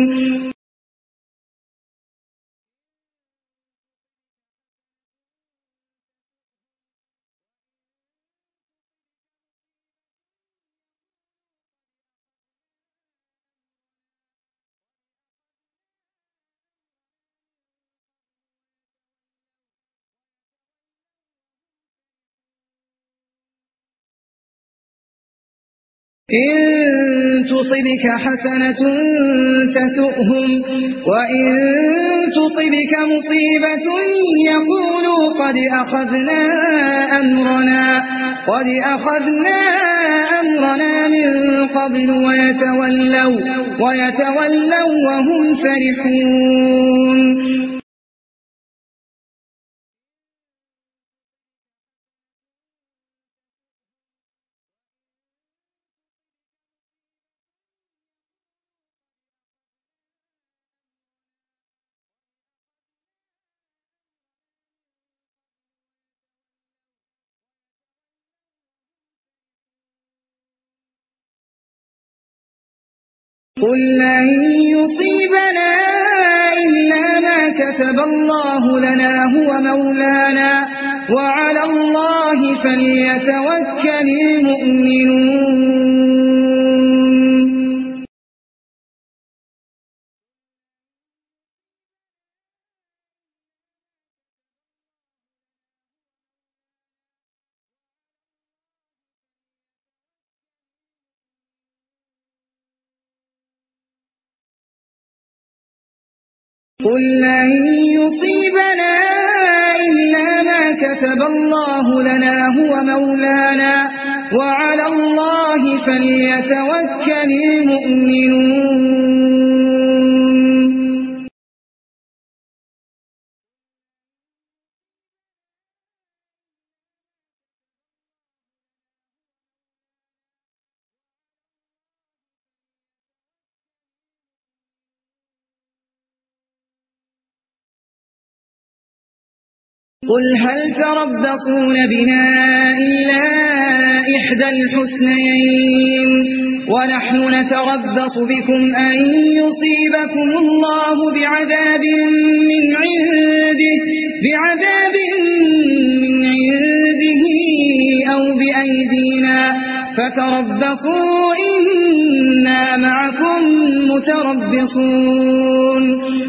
إن تصبك حسنة تسؤهم وإن تصبك مصيبة يقولوا قد أخذنا أمرنا قد أخذنا أمرنا من قبل ويتولوا ويتولوا وهم فرحون قل لن يصيبنا إلا ما كتب الله لنا هو مولانا وعلى الله فليتوكل المؤمنون قل لن يصيبنا إلا ما كتب الله لنا هو مولانا وعلى الله فليتوكل المؤمنون قل هل تربصون بنا إلا إحدى الحسنيين ونحن نتربص بكم أن يصيبكم الله بعذاب من عنده بعذاب من عنده أو بأيدينا فتربصوا إنا معكم متربصون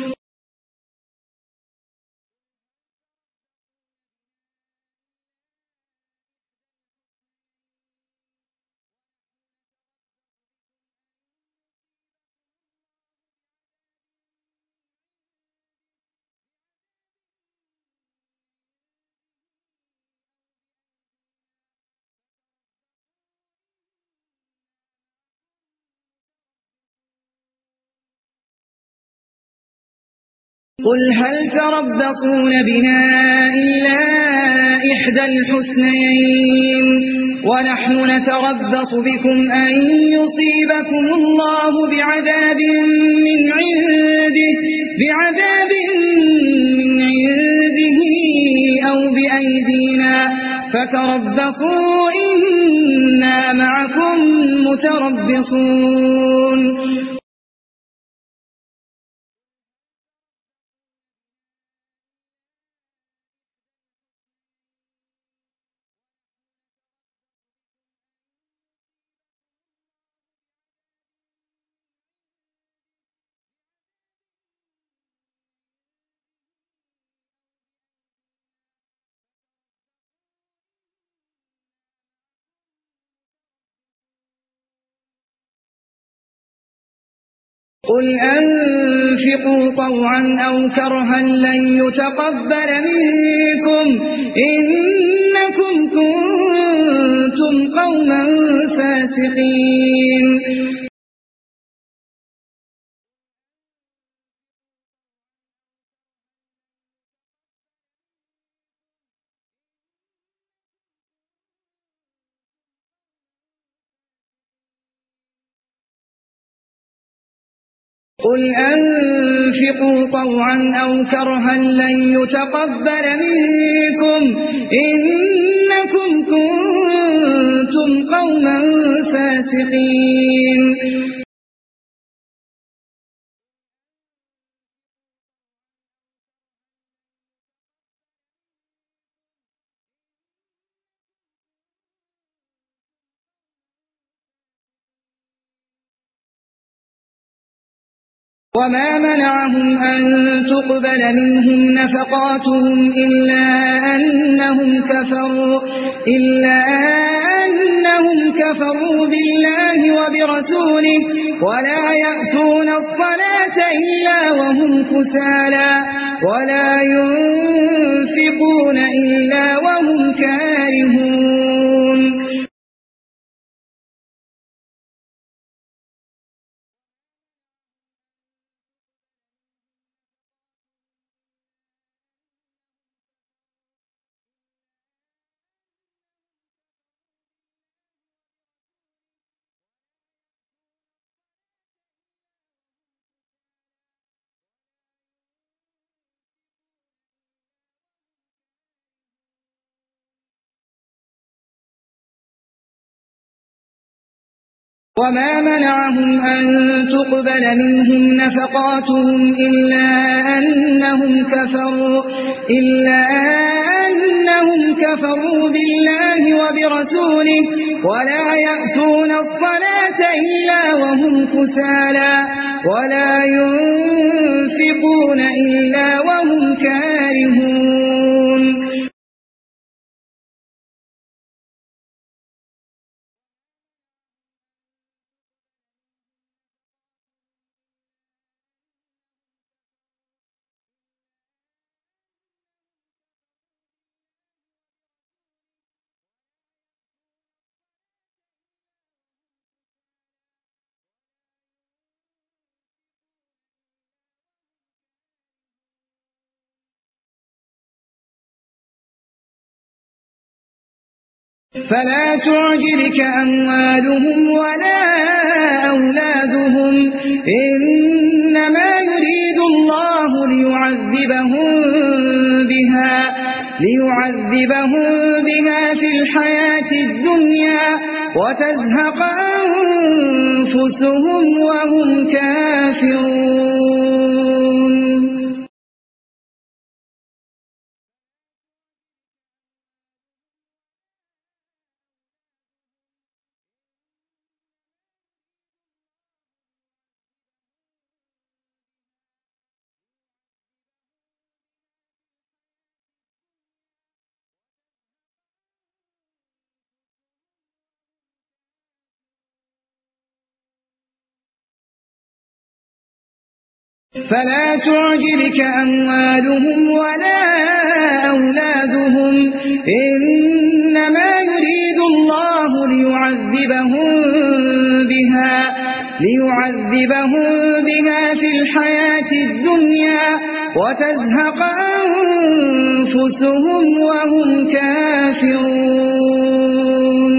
قل هل تربصون بنا إلا إحدى الحسنيين ونحن نتربص بكم أن يصيبكم الله بعذاب من عنده بعذاب من عنده أو بأيدينا فتربصوا إنا معكم متربصون قل أنفقوا طوعا أو كرها لن يتقبل منكم إنكم كنتم قوما فاسقين قل أنفقوا طوعا أو كرها لن يتقبل منكم إنكم كنتم قوما فاسقين وما منعهم أن تقبل منهم نفقاتهم إلا أنهم كفروا إلا أنهم كفروا بالله وبرسوله ولا يأتون الصلاة إلا وهم كسالى ولا ينفقون إلا وهم كارهون وما منعهم أن تقبل منهم نفقاتهم إلا أنهم كفروا إلا أنهم كفروا بالله وبرسوله ولا يأتون الصلاة إلا وهم كسالى ولا ينفقون إلا وهم كارهون فلا تعجبك أموالهم ولا أولادهم إنما يريد الله ليعذبهم بها ليعذبهم بها في الحياة الدنيا وتزهق أنفسهم وهم كافرون فلا تعجبك أموالهم ولا أولادهم إنما يريد الله ليعذبهم بها ليعذبهم بها في الحياة الدنيا وتزهق أنفسهم وهم كافرون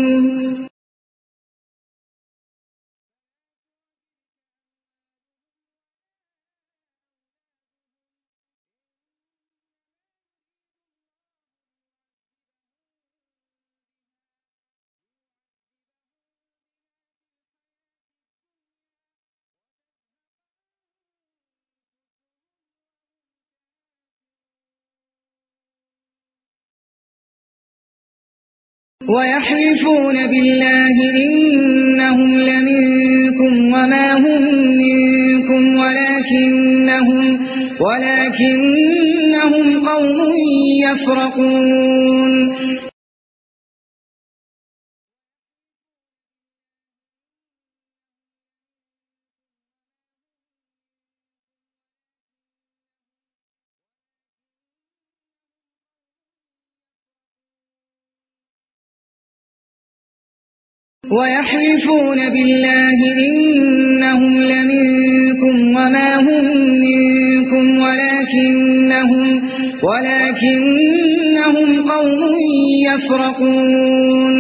ويحلفون بالله إنهم لمنكم وما هم منكم ولكنهم ولكنهم قوم يفرقون ويحلفون بالله إنهم لمنكم وما هم منكم ولكنهم ولكنهم قوم يفرقون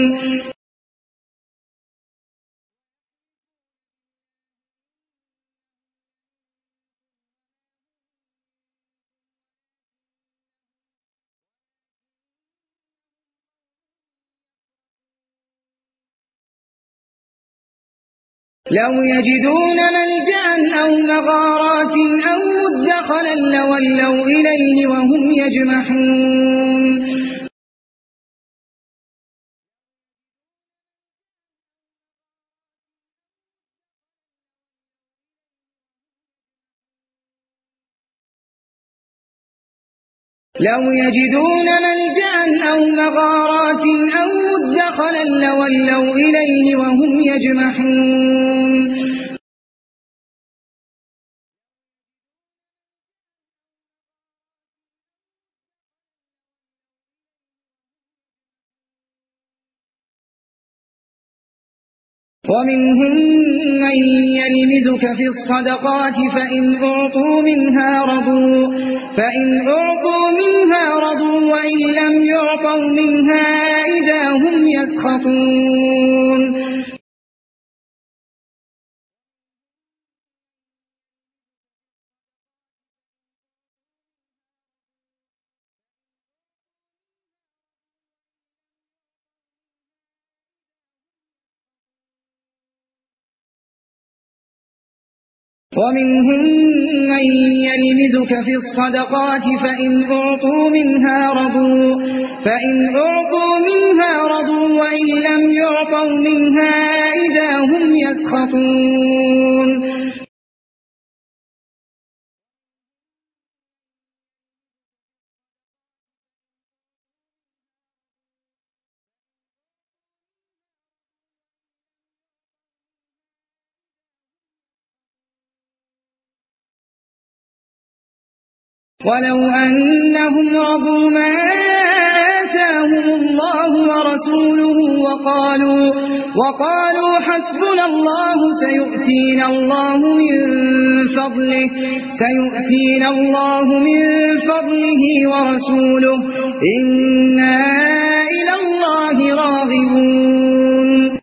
لو يجدون ملجأ أو مغارات أو مدخلا لولوا إليه وهم يجمحون لو يجدون ملجأ أو مغارات أو مدخلا لولوا إليه وهم يجمحون ومنهم من يلمزك في الصدقات فإن أعطوا منها رضوا فإن أعطوا منها رضوا وإن لم يعطوا منها إذا هم يسخطون ومنهم من يلمزك في الصدقات فإن أعطوا منها رضوا فإن أعطوا منها رضوا وإن لم يعطوا منها إذا هم يسخطون ولو أنهم رضوا ما آتاهم الله ورسوله وقالوا, وقالوا حسبنا الله سيؤتينا الله من فضله سيؤتينا الله من فضله ورسوله إنا إلى الله راغبون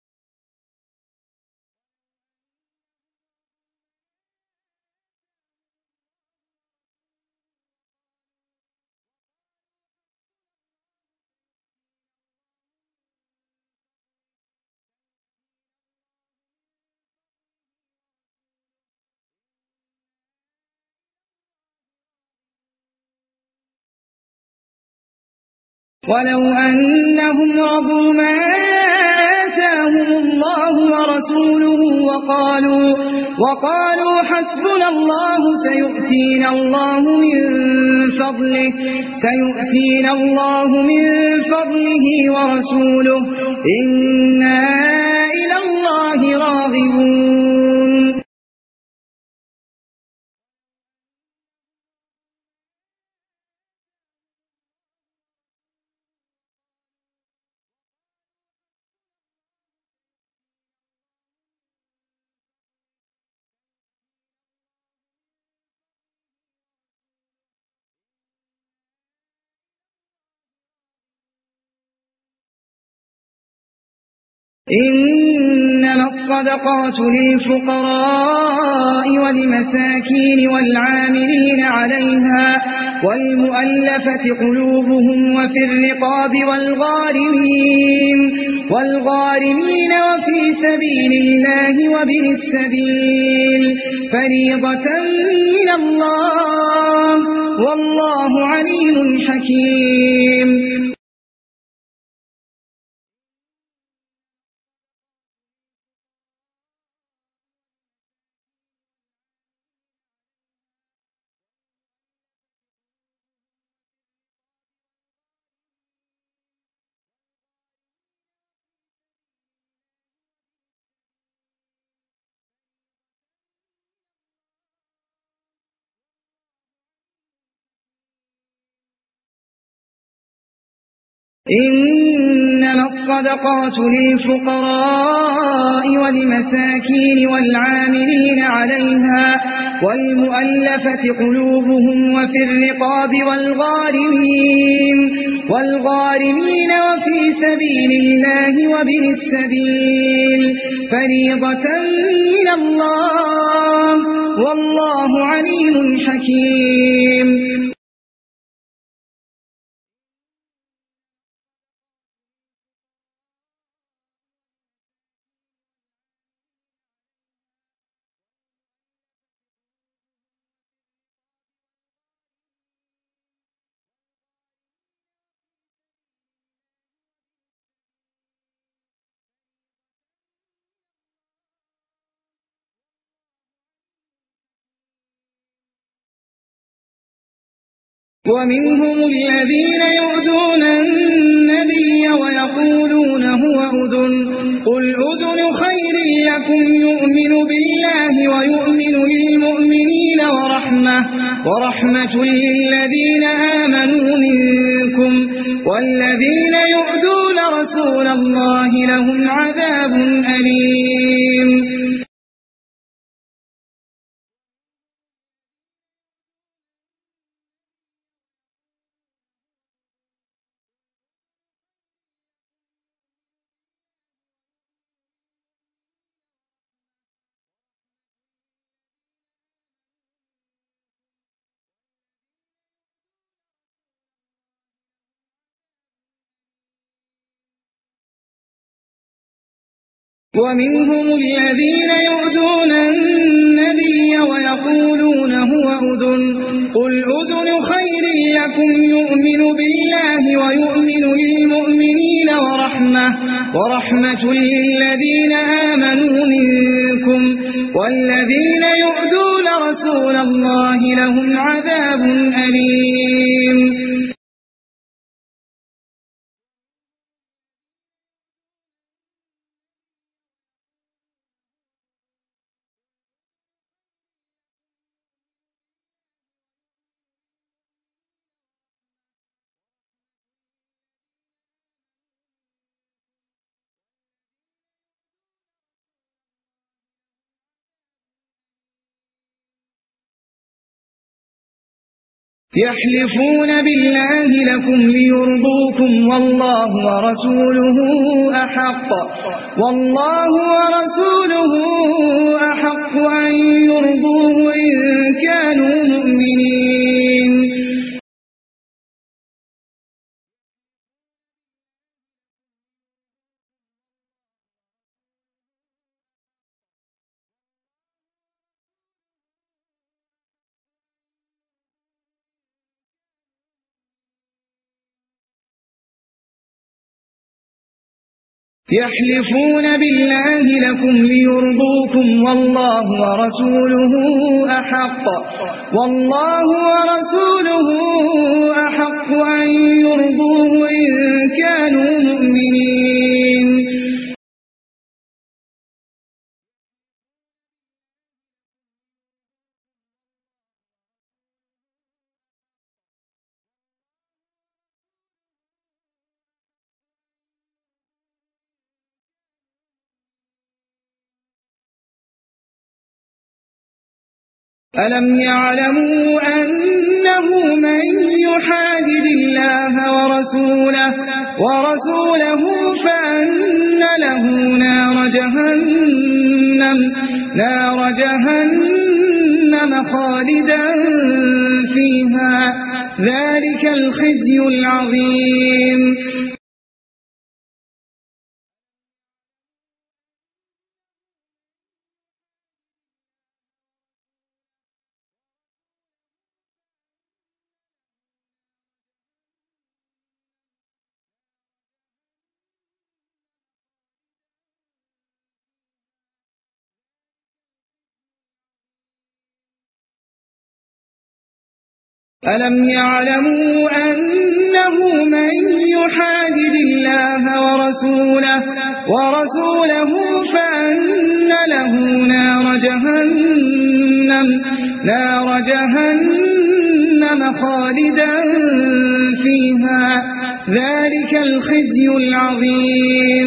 ولو أنهم رضوا ما آتاهم الله ورسوله وقالوا, وقالوا حسبنا الله سيؤتينا الله من فضله سيؤتينا الله من فضله ورسوله إنا إلى الله راغبون إنما الصدقات للفقراء والمساكين والعاملين عليها والمؤلفة قلوبهم وفي الرقاب والغارمين, والغارمين وفي سبيل الله وابن السبيل فريضة من الله والله عليم حكيم إنما الصدقات للفقراء والمساكين والعاملين عليها والمؤلفة قلوبهم وفي الرقاب والغارمين, والغارمين وفي سبيل الله وابن السبيل فريضة من الله والله عليم حكيم ومنهم الذين يؤذون النبي ويقولون هو أذن قل أذن خير لكم يؤمن بالله ويؤمن للمؤمنين ورحمة, ورحمة للذين آمنوا منكم والذين يؤذون رسول الله لهم عذاب أليم. ومنهم الذين يؤذون النبي ويقولون هو أذن قل أذن خير لكم يؤمن بالله ويؤمن للمؤمنين ورحمة, ورحمة للذين آمنوا منكم والذين يؤذون رسول الله لهم عذاب أليم. يحلفون بالله لكم ليرضوكم والله ورسوله أحق والله ورسوله أحق أن يرضوه إن كانوا مؤمنين. يحلفون بالله لكم ليرضوكم والله ورسوله أحق والله ورسوله أحق أن يرضوه إن كانوا مؤمنين. ألم يعلموا أنه من يحادد الله ورسوله, ورسوله فأن له نار جهنم, نار جهنم خالدا فيها ذلك الخزي العظيم. ألم يعلموا أنه من يحادد الله ورسوله, ورسوله فأن له نار جهنم, نار جهنم خالدا فيها ذلك الخزي العظيم.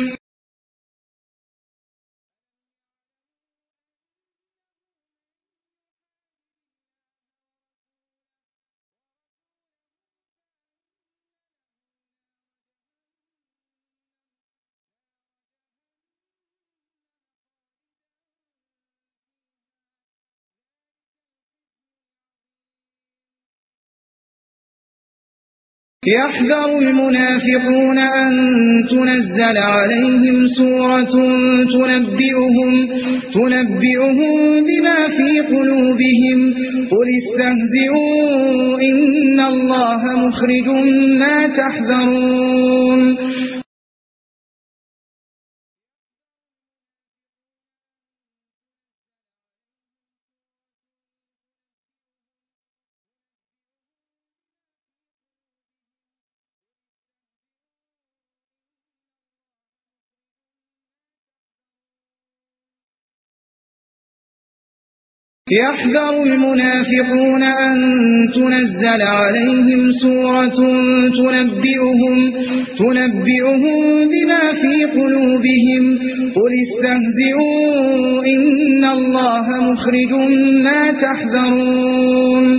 يحذر المنافقون أن تنزل عليهم سورة تنبئهم, تنبئهم بما في قلوبهم قل استهزئوا إن الله مخرج ما تحذرون. يحذر المنافقون أن تنزل عليهم سورة تنبئهم, تنبئهم بما في قلوبهم قل استهزئوا إن الله مخرج ما تحذرون.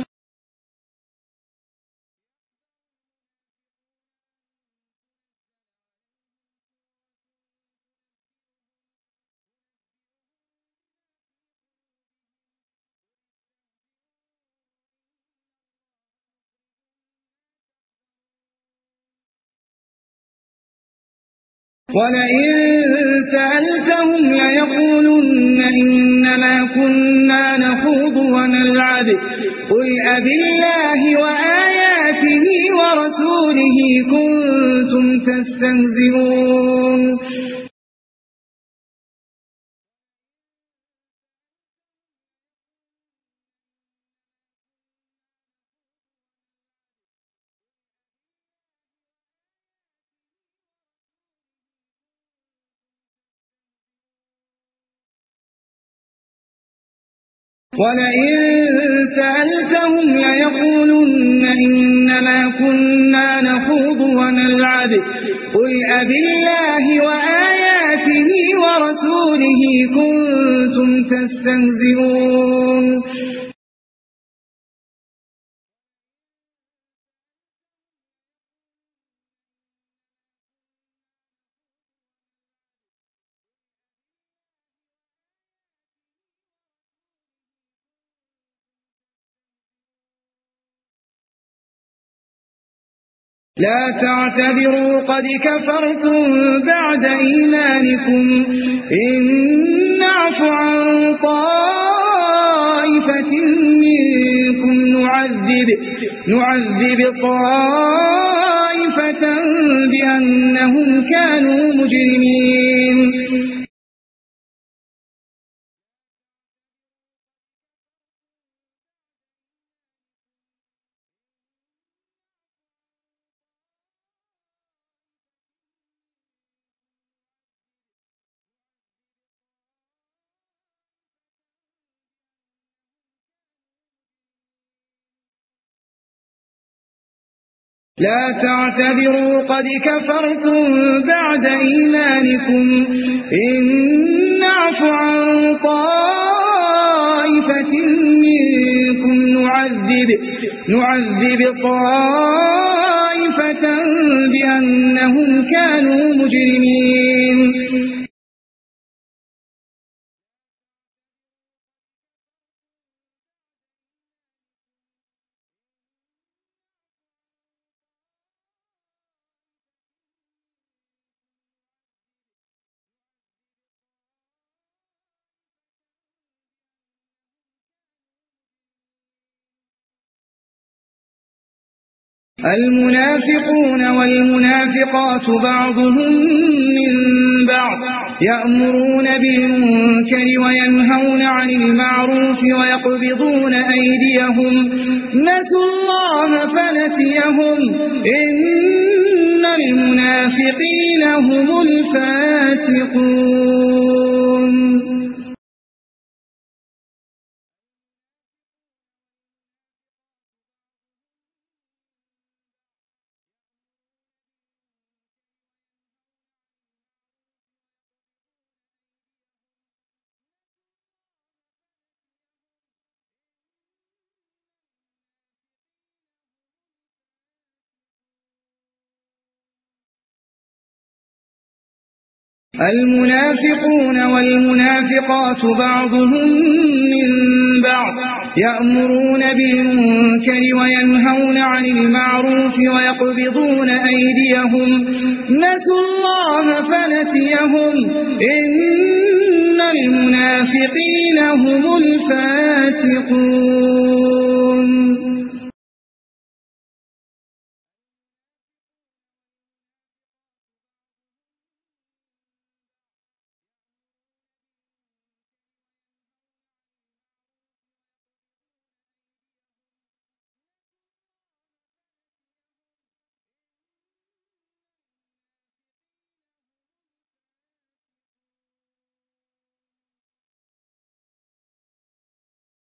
ولئن سألتهم ليقولن إنما كنا نخوض ونلعب قل أبالله وآياته ورسوله كنتم تستهزئون. ولئن سألتهم ليقولن إنما كنا نخوض ونلعب قل أبالله وآياته ورسوله كنتم تستهزئون. لا تعتذروا قد كفرتم بعد إيمانكم إن نعف عن طائفة منكم نعذب, نعذب طائفة بأنهم كانوا مجرمين. لا تعتذروا قد كفرتم بعد إيمانكم إن نعف عن طائفة منكم نعذب, نعذب طائفة بأنهم كانوا مجرمين. المنافقون والمنافقات بعضهم من بعض يأمرون بالمنكر وينهون عن المعروف ويقبضون أيديهم نسوا الله فنسيهم إن المنافقين هم الفاسقون. المنافقون والمنافقات بعضهم من بعض يأمرون بالمنكر وينهون عن المعروف ويقبضون أيديهم نسوا الله فنسيهم إن المنافقين هم الفاسقون.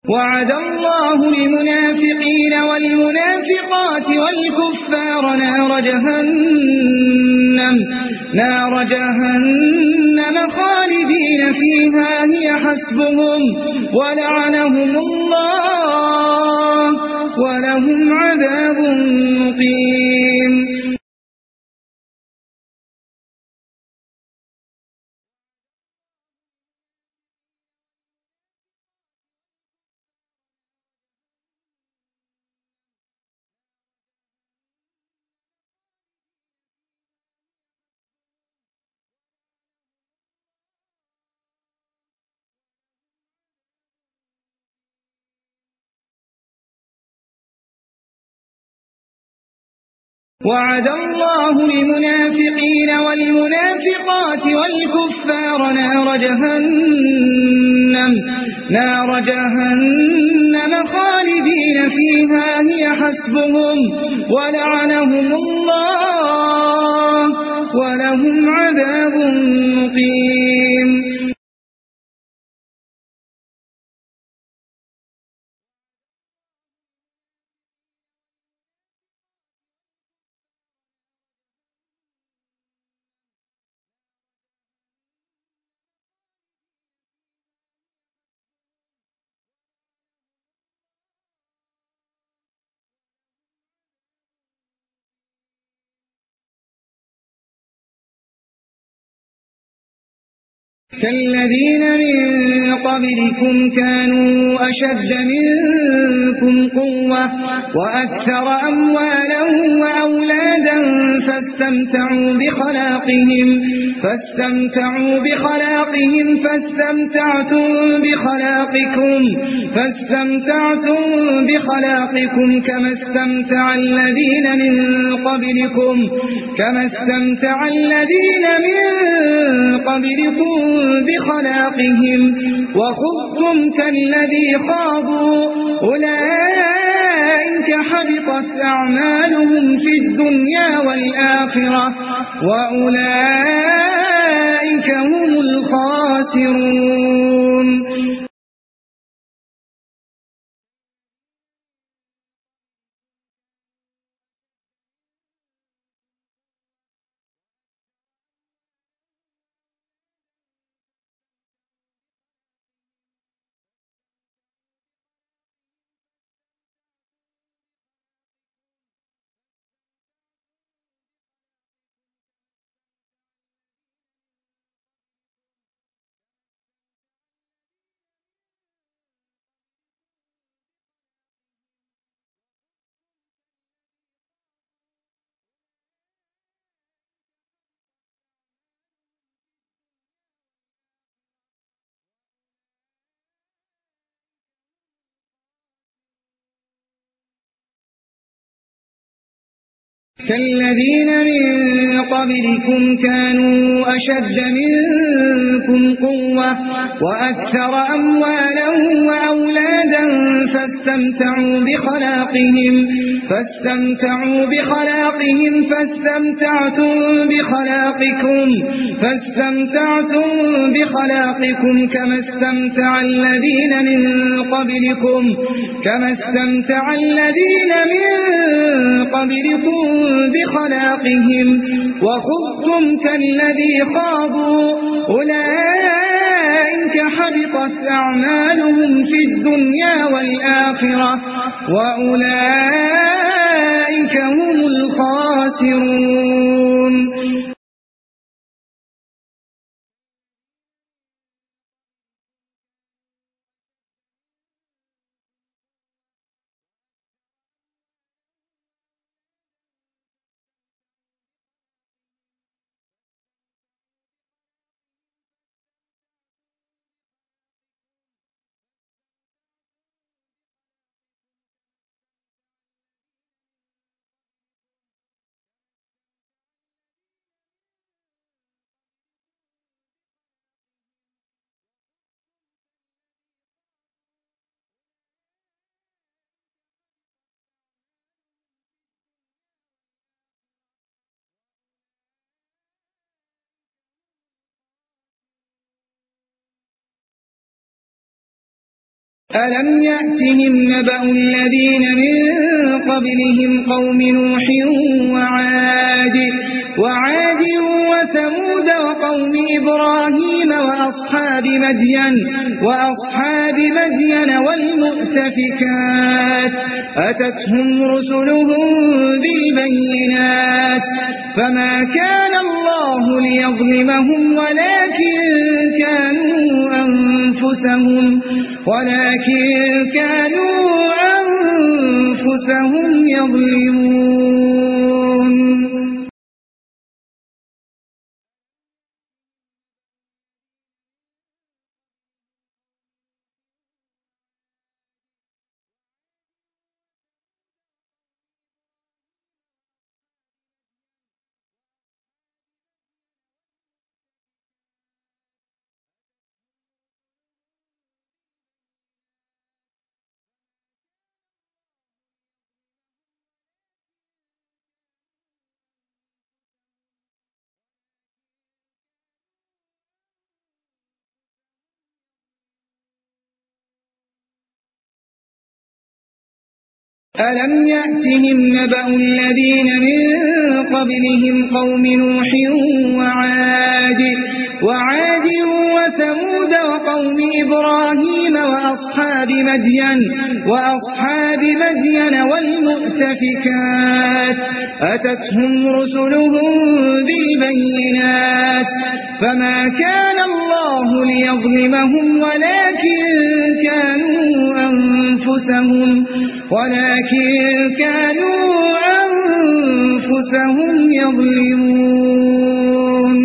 وعد الله المنافقين والمنافقات والكفار نار جهنم نار جهنم خالدين فيها هي حسبهم ولعنهم الله ولهم عذاب مقيم. وعد الله المنافقين والمنافقات والكفار نار جهنم نار جهنم خالدين فيها هي حسبهم ولعنهم الله ولهم عذاب مقيم. كالذين من قبلكم كانوا أشد منكم قوة وأكثر أموالا وأولادا فاستمتعوا بخلاقهم فاستمتعوا بخلاقهم فاستمتعتم بخلاقكم فاستمتعتم بخلاقكم كما استمتع الذين من قبلكم كما استمتع الذين من قبلكم بخلاقهم وخضتم كالذي خاضوا أولئك حبطت أعمالهم في الدنيا والآخرة وأولئك هم الخاسرون. كالذين من قبلكم كانوا أشد منكم قوة وأكثر أموالا وأولادا فاستمتعوا بخلاقهم فاستمتعوا بخلاقهم فاستمتعتم بخلاقكم فاستمتعتم بخلاقكم كما استمتع الذين من قبلكم كما استمتع الذين من قبلكم بخلاقهم وخضتم كالذي خاضوا أولئك حبطت أعمالهم في الدنيا والآخرة وأولئك هم الخاسرون. ألم يأتهم نبأ الذين من قبلهم قوم نوح وعاد وعاد وثمود وقوم إبراهيم وأصحاب مدين وأصحاب مدين والمؤتفكات أتتهم رسلهم بالبينات فما كان الله ليظلمهم ولكن كانوا أنفسهم ولكن كانوا أنفسهم يظلمون ألم يأتهم نبأ الذين من قبلهم قوم نوح وعاد وعاد وثمود وقوم إبراهيم وأصحاب مدين وأصحاب مدين والمؤتفكات أتتهم رسلهم بالبينات فما كان الله ليظلمهم ولكن كانوا أنفسهم ولكن كانوا أنفسهم يظلمون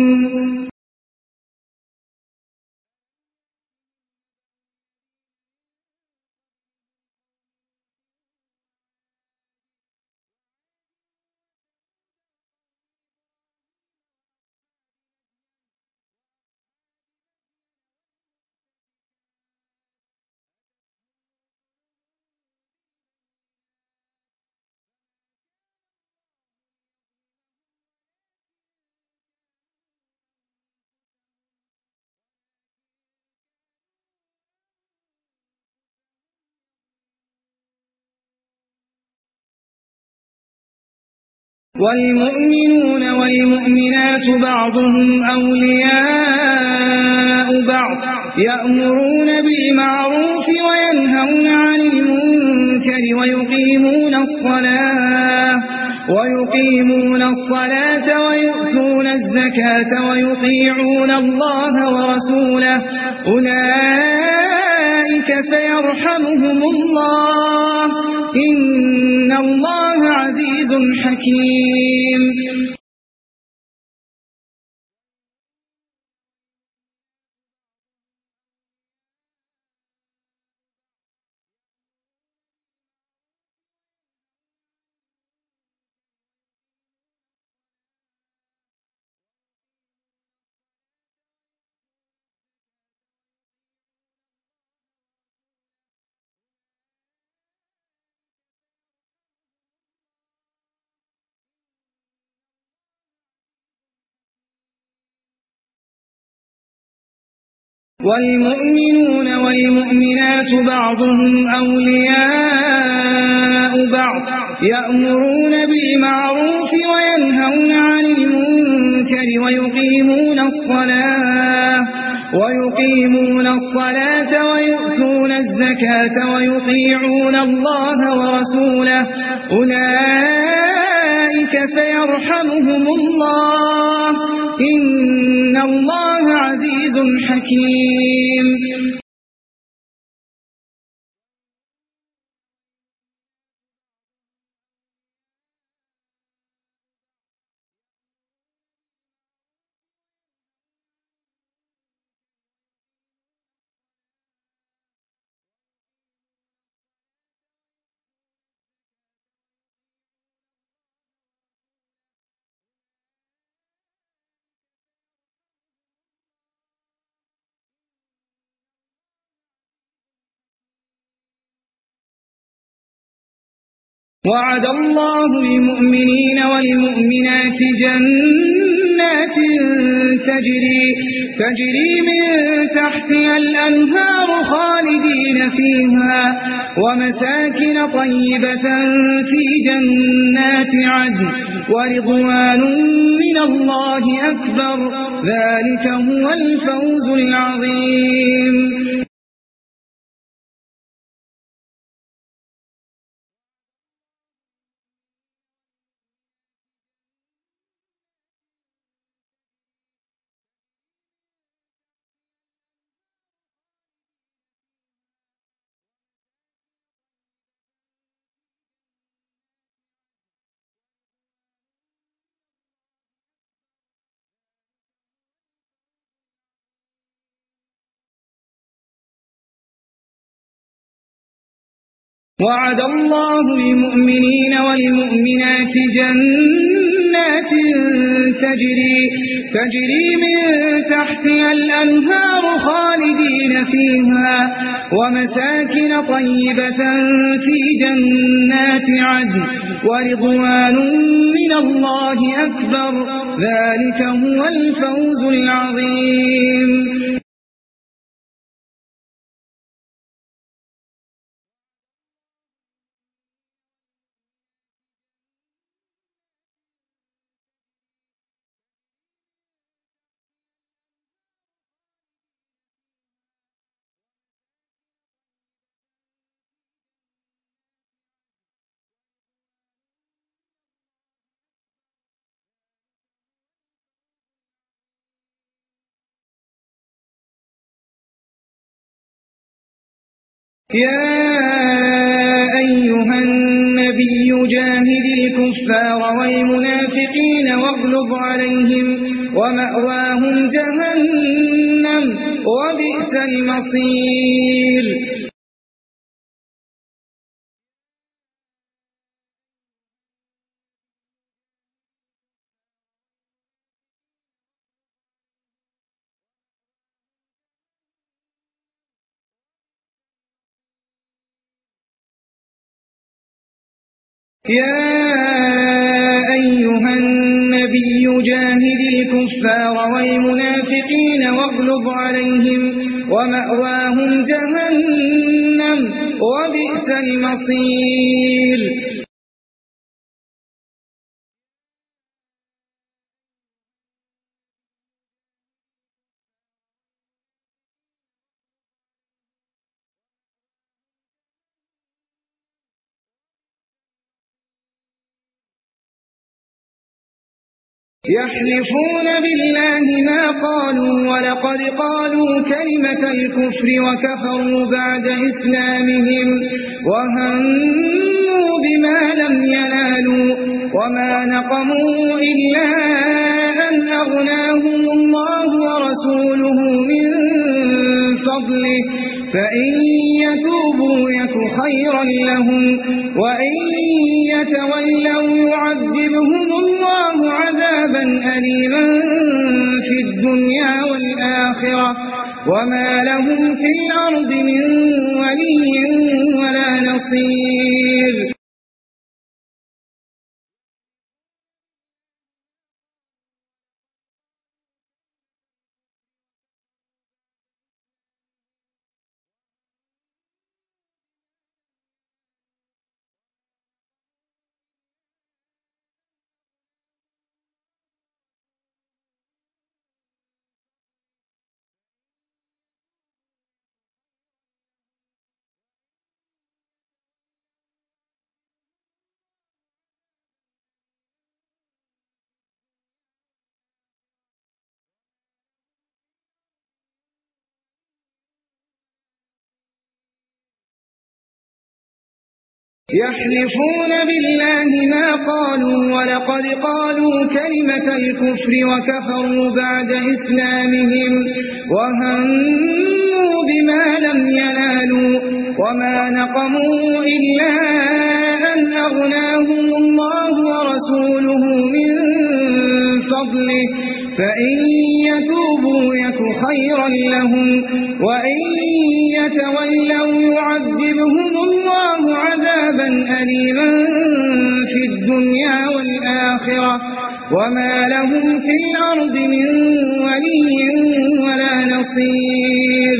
والمؤمنون والمؤمنات بعضهم أولياء بعض يأمرون بالمعروف وينهون عن المنكر ويقيمون الصلاة ويقيمون الصلاة ويؤتون الزكاة ويطيعون الله ورسوله أولئك سيرحمهم الله إن الله عزيز حكيم والمؤمنون والمؤمنات بعضهم أولياء بعض يأمرون بالمعروف وينهون عن المنكر ويقيمون الصلاة ويقيمون الصلاة ويؤتون الزكاة ويطيعون الله ورسوله أولئك سيرحمهم الله إن الله عزيز حكيم وعد الله المؤمنين والمؤمنات جنات تجري, تجري من تحتها الأنهار خالدين فيها ومساكن طيبة في جنات عدن ورضوان من الله أكبر ذلك هو الفوز العظيم. وعد الله المؤمنين والمؤمنات جنات تجري, تجري من تحتها الأنهار خالدين فيها ومساكن طيبة في جنات عدن ورضوان من الله أكبر ذلك هو الفوز العظيم. يا أيها النبي جاهد الكفار والمنافقين واغلظ عليهم ومأواهم جهنم وبئس المصير. يا أيها النبي جاهد الكفار والمنافقين واغلظ عليهم ومأواهم جهنم وبئس المصير. يحلفون بالله ما قالوا ولقد قالوا كلمة الكفر وكفروا بعد إسلامهم وهموا بما لم ينالوا وما نقموا إلا أن أغناهم الله ورسوله من فضله فإن يتوبوا يك خيرا لهم وإن يتولوا يعذبهم الله عذابا أليما في الدنيا والآخرة وما لهم في الأرض من ولي ولا نصير. يحلفون بالله ما قالوا ولقد قالوا كلمة الكفر وكفروا بعد إسلامهم وهموا بما لم ينالوا وما نقموا إلا أن أغناهم الله ورسوله من فضله فإن يتوبوا يك خيرا لهم وإن يتولوا يعذبهم الله عذابا أليما في الدنيا والآخرة وما لهم في الأرض من ولي ولا نصير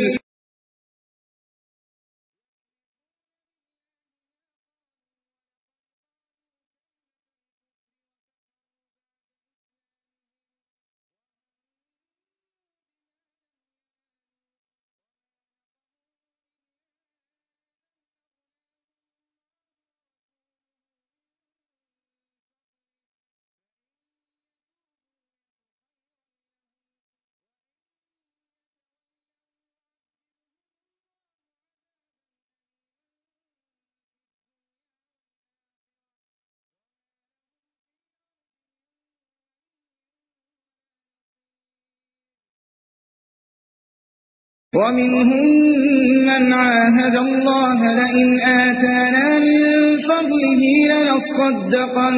ومنهم من عاهد الله لئن آتانا من فضله لنصدقن,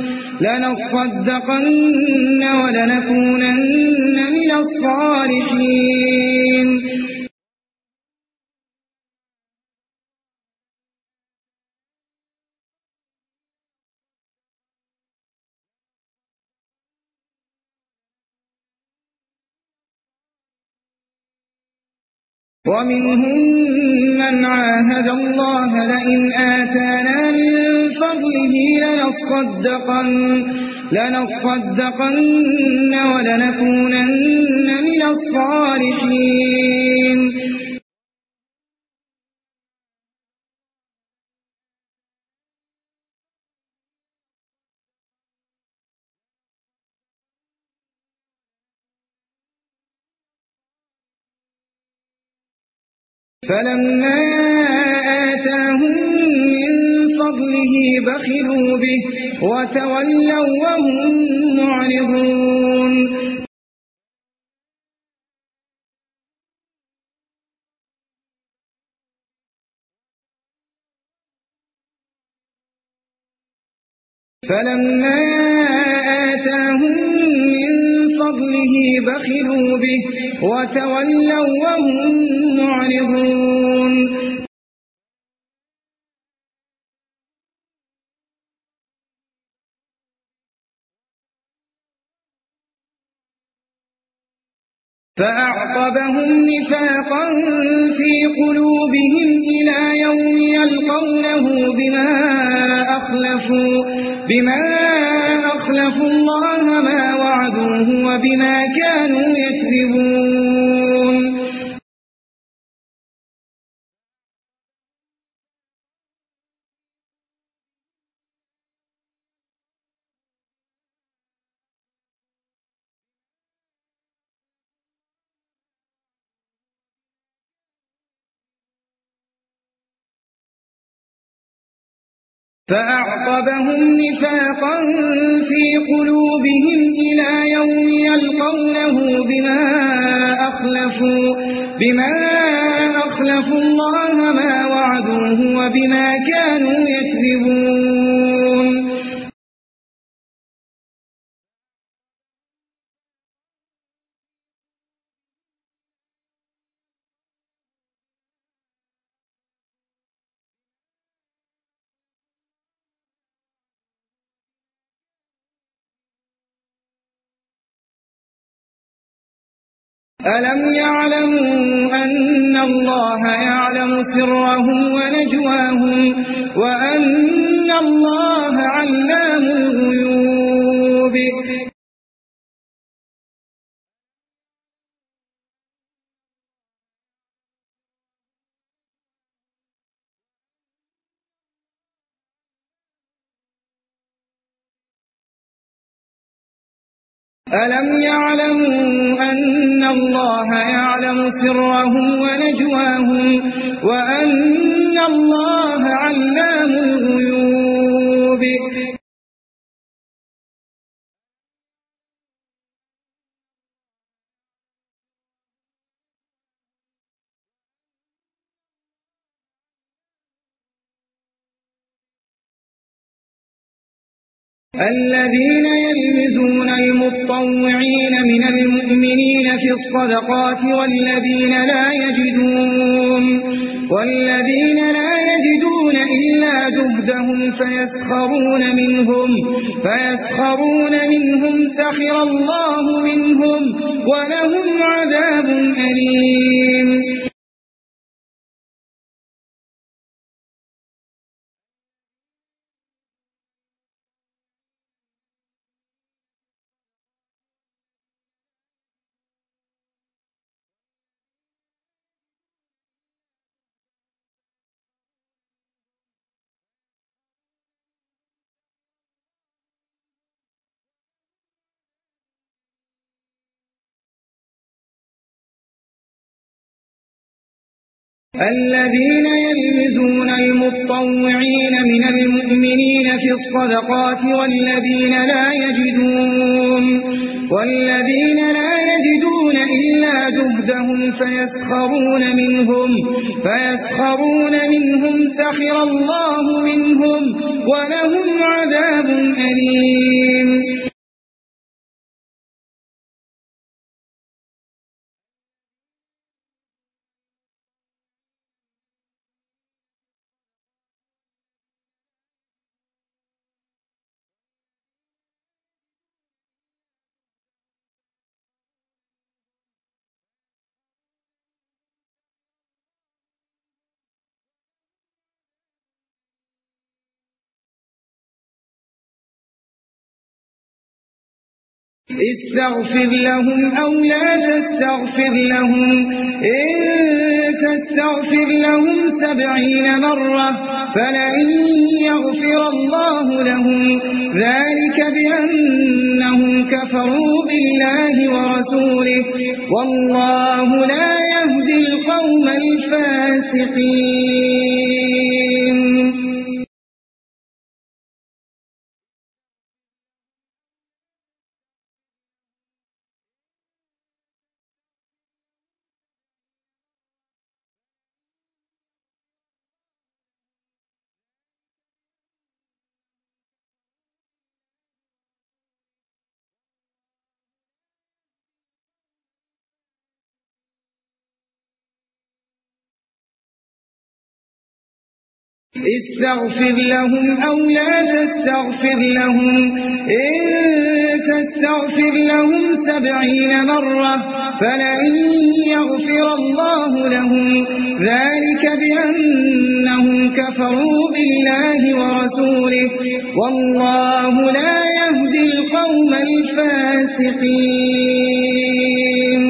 لنصدقن ولنكونن من الصالحين ومنهم من عاهد الله لئن آتانا من فضله لنصدقن, لنصدقن ولنكونن من الصالحين فلما آتاهم من فضله بخلوا به وتولوا وهم معرضون فلما آتاهم من فضله بخلوا به وتولوا وهم معرضون فأعقبهم نفاقا في قلوبهم إلى يوم يلقونه بما أخلفوا, بما أخلفوا الله ما وعدوه وبما كانوا يكذبون فأعقبهم نفاقا في قلوبهم إلى يوم يلقونه بما أخلفوا, بما أخلفوا الله ما وعدوه وبما كانوا يكذبون ألم يعلموا أن الله يعلم سرهم ونجواهم وأن الله علام الغيوب ألم يعلموا أن الله يعلم سرهم ونجواهم وأن الله علام الغيوب الذين يلمزون المطوعين من المؤمنين في الصدقات والذين لا يجدون والذين لا يجدون إلا إلا جهدهم فيسخرون منهم فيسخرون منهم سخر الله منهم ولهم عذاب أليم الذين يلمزون المطوعين من المؤمنين في الصدقات والذين لا يجدون والذين لا يجدون إلا جهدهم فيسخرون منهم فيسخرون منهم سخر الله منهم ولهم عذاب أليم استغفر لهم أو لا تستغفر لهم إن تستغفر لهم سبعين مرة فلن يغفر الله لهم ذلك بأنهم كفروا بالله ورسوله والله لا يهدي القوم الفاسقين استغفر لهم أو لا تستغفر لهم إن تستغفر لهم سبعين مرة فلن يغفر الله لهم ذلك بأنهم كفروا بالله ورسوله والله لا يهدي القوم الفاسقين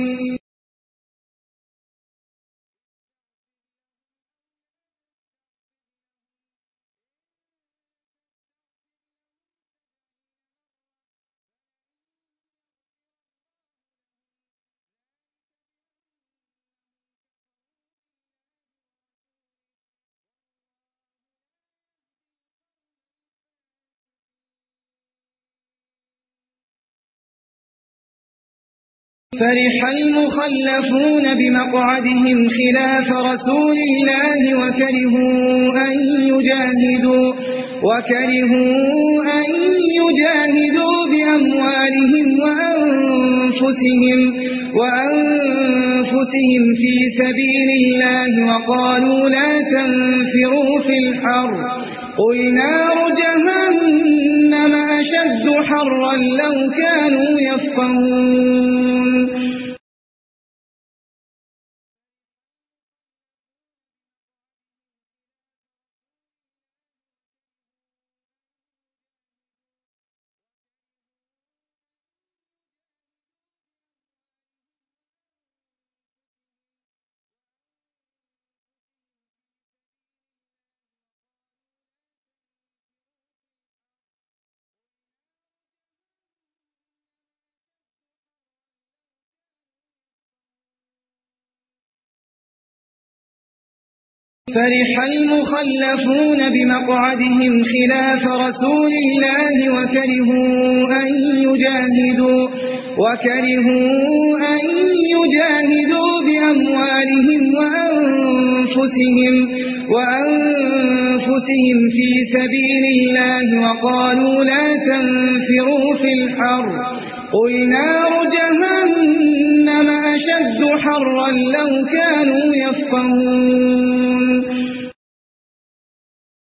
فرح المخلفون بمقعدهم خلاف رسول الله وكرهوا أن يجاهدوا وكرهوا أن يجاهدوا بأموالهم وأنفسهم وأنفسهم في سبيل الله وقالوا لا تنفروا في الحر قل نار جهنم أشد حرا لو كانوا يفقهون فرح المخلفون بمقعدهم خلاف رسول الله وكرهوا أن يجاهدوا وكرهوا أن يجاهدوا بأموالهم وأنفسهم وأنفسهم في سبيل الله وقالوا لا تنفروا في الحر قل نار جهنم أشد حرا لو كانوا يفقهون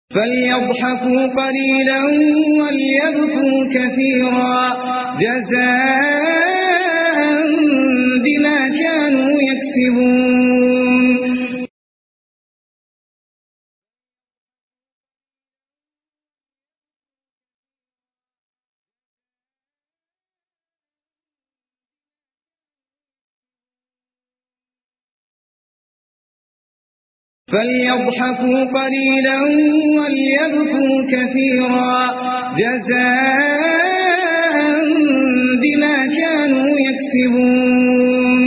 فليضحكوا قليلا وليبكوا كثيرا جزاء بما كانوا يكسبون فليضحكوا قليلا وليبكوا كثيرا جزاء بما كانوا يكسبون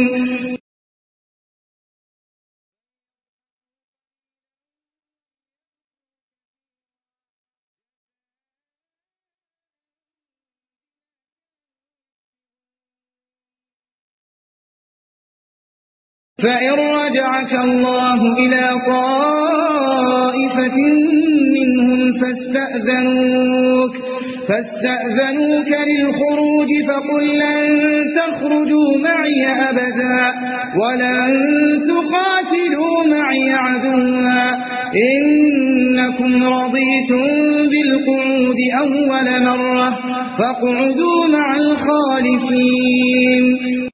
فإن رجعك الله إلى طائفة منهم فاستأذنوك, فاستأذنوك للخروج فقل لن تخرجوا معي أبدا ولن تقاتلوا معي عدوا إنكم رضيتم بالقعود أول مرة فاقعدوا مع الخالفين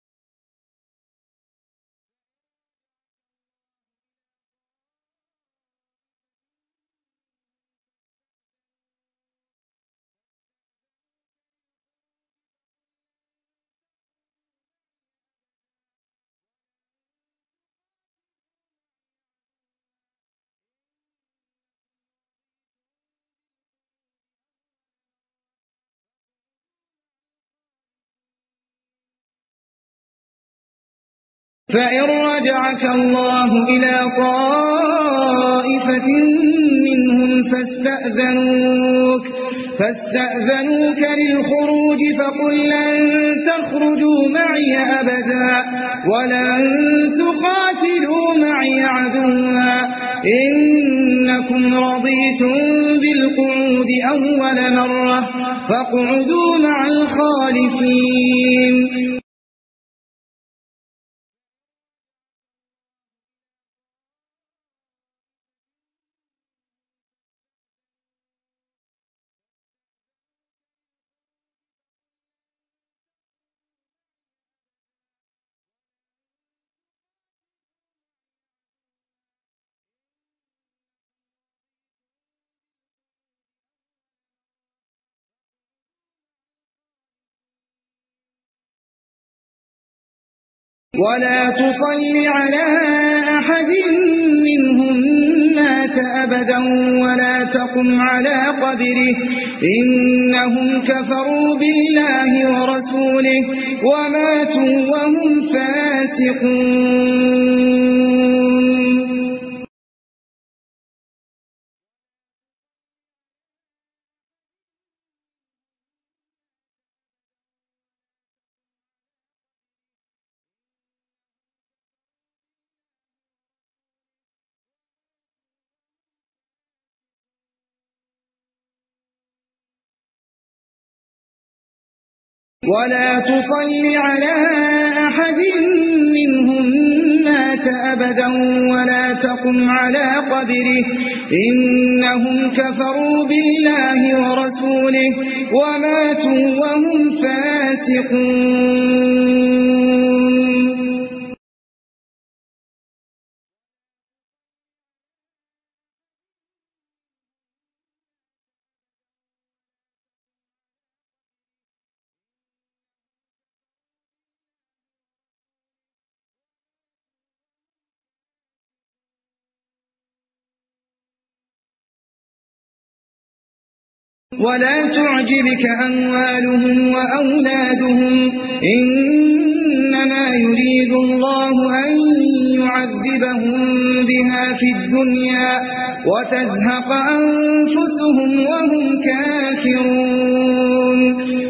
فإن رجعك الله إلى طائفة منهم فاستأذنوك, فاستأذنوك للخروج فقل لن تخرجوا معي أبدا ولن تقاتلوا معي عدوا إنكم رضيتم بالقعود أول مرة فاقعدوا مع الخالفين ولا تصل على أحد منهم مات أبدا ولا تقم على قبره إنهم كفروا بالله ورسوله وماتوا وهم فاسقون ولا تصل على أحد منهم مات أبدا ولا تقم على قبره إنهم كفروا بالله ورسوله وماتوا وهم فاسقون ولا تعجبك أموالهم وأولادهم إنما يريد الله أن يعذبهم بها في الدنيا وتزهق أنفسهم وهم كافرون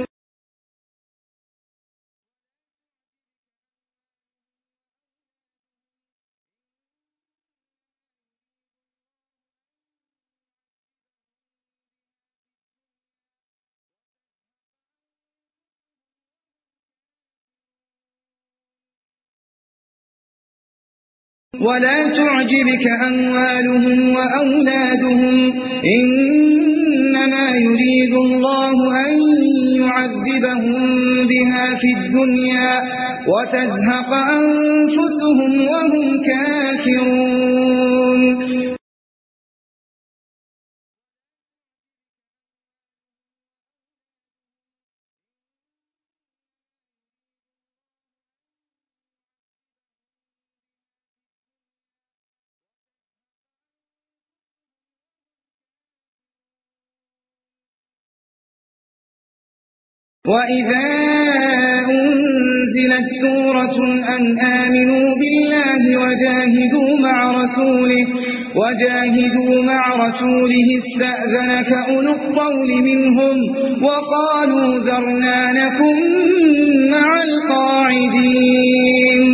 ولا تعجبك أموالهم وأولادهم إنما يريد الله أن يعذبهم بها في الدنيا وتزهق أنفسهم وهم كافرون وإذا أنزلت سورة أن آمنوا بالله وجاهدوا مع رسوله وجاهدوا مع رسوله استأذنك أولو الطول منهم وقالوا ذرنا نكن مع القاعدين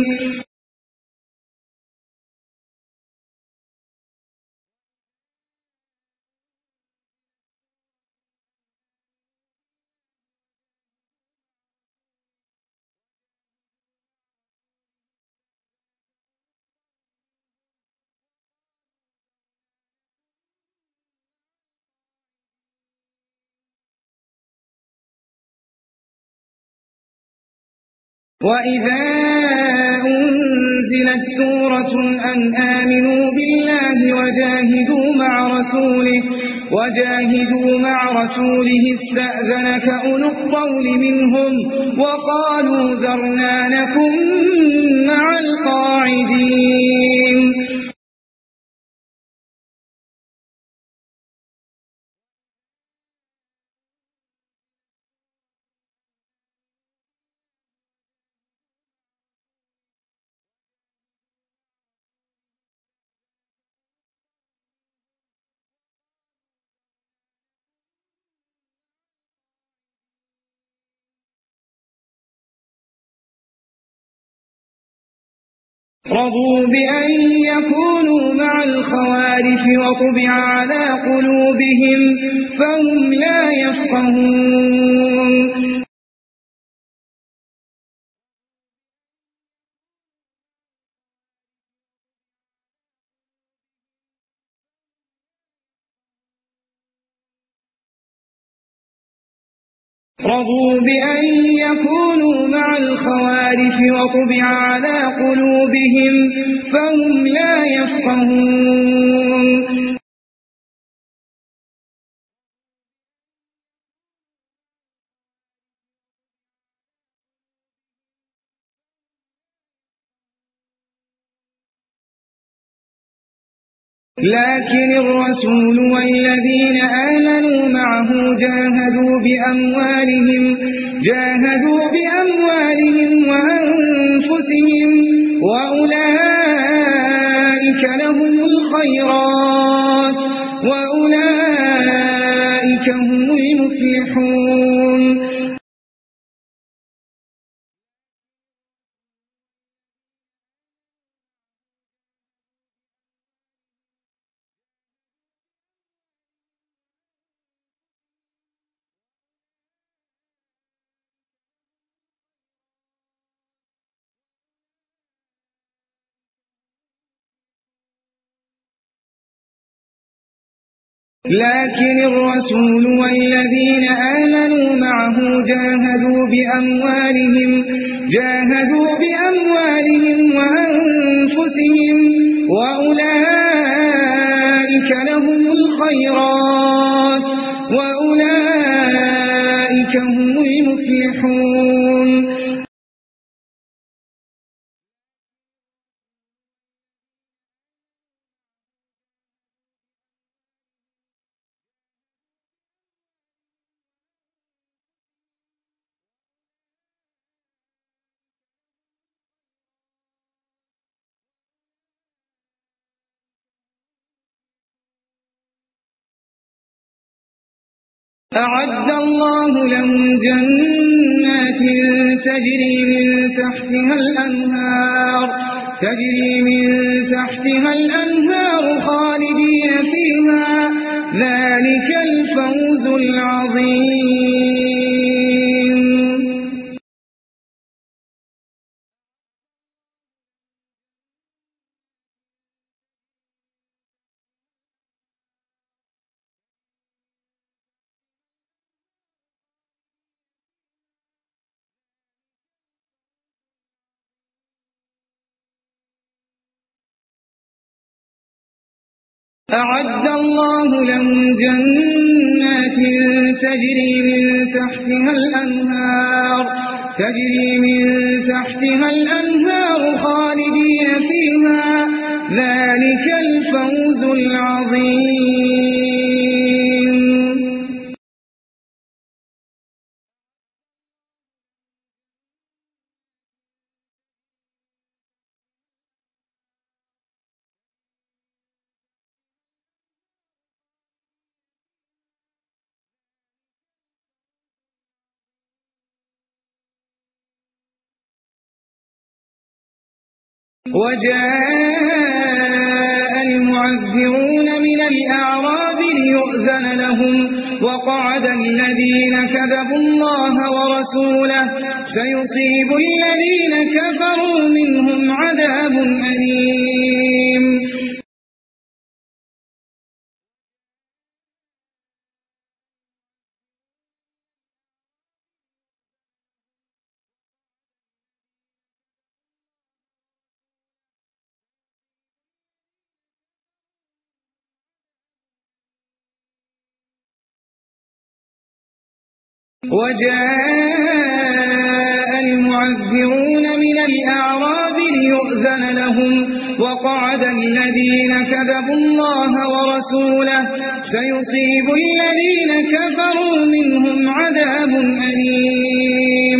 وإذا أنزلت سورة أن آمنوا بالله وجاهدوا مع رسوله وجاهدوا مع رسوله استأذنك أولو الطول منهم وقالوا ذرنا نكن مع القاعدين رضوا بأن يكونوا مع الخوارف وطبع على قلوبهم فهم لا يفقهون رضوا بأن يكونوا مع الخوارف وطبع على قلوبهم فهم لا يفقهون لكن الرسول والذين آمنوا معه جاهدوا بأموالهم جاهدوا بأموالهم وأنفسهم وأولئك لهم الخيرات وأولئك هم المفلحون لكن الرسول والذين آمنوا معه جاهدوا بأموالهم جاهدوا بأموالهم وأنفسهم وأولئك لهم الخيرات وأولئك هم المفلحون أعد الله لهم جنات تجري من تحتها الأنهار تجري من تحتها الأنهار خالدين فيها ذلك الفوز العظيم أعد الله لهم جنات تجري من تحتها الأنهار تجري من تحتها الأنهار خالدين فيها ذلك الفوز العظيم. وجاء المعذرون من الأعراب ليؤذن لهم وقعد الذين كذبوا الله ورسوله سيصيب الذين كفروا منهم عذاب أليم. وجاء المعذرون من الأعراب ليؤذن لهم وقعد الذين كذبوا الله ورسوله سيصيب الذين كفروا منهم عذاب أليم.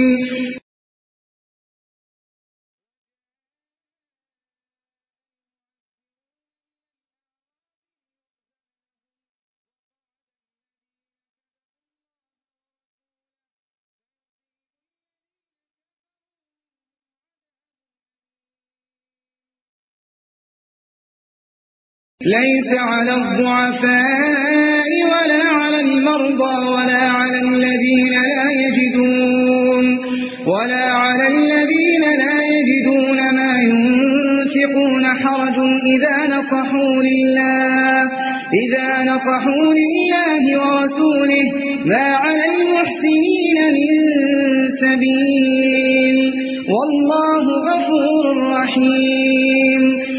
ليس على الضعفاء ولا على المرضى ولا على الذين لا يجدون ولا على الذين لا يجدون ما ينفقون حرج إذا نصحوا لله إذا نصحوا لله ورسوله ما على المحسنين من سبيل والله غفور رحيم.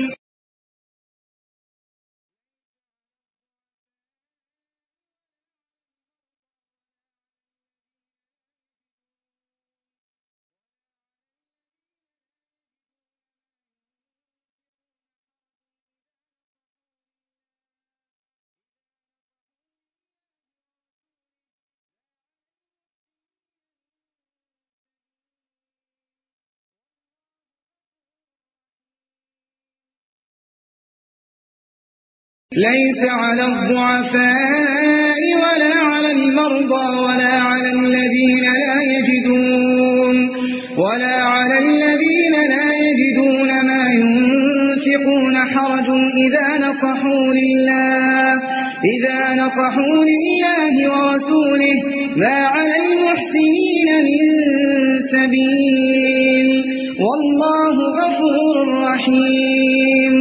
ليس على الضعفاء ولا على المرضى ولا على الذين لا يجدون ولا على الذين لا يجدون ما ينفقون حرج إذا نصحوا لله إذا نصحوا لله ورسوله ما على المحسنين من سبيل والله غفور رحيم.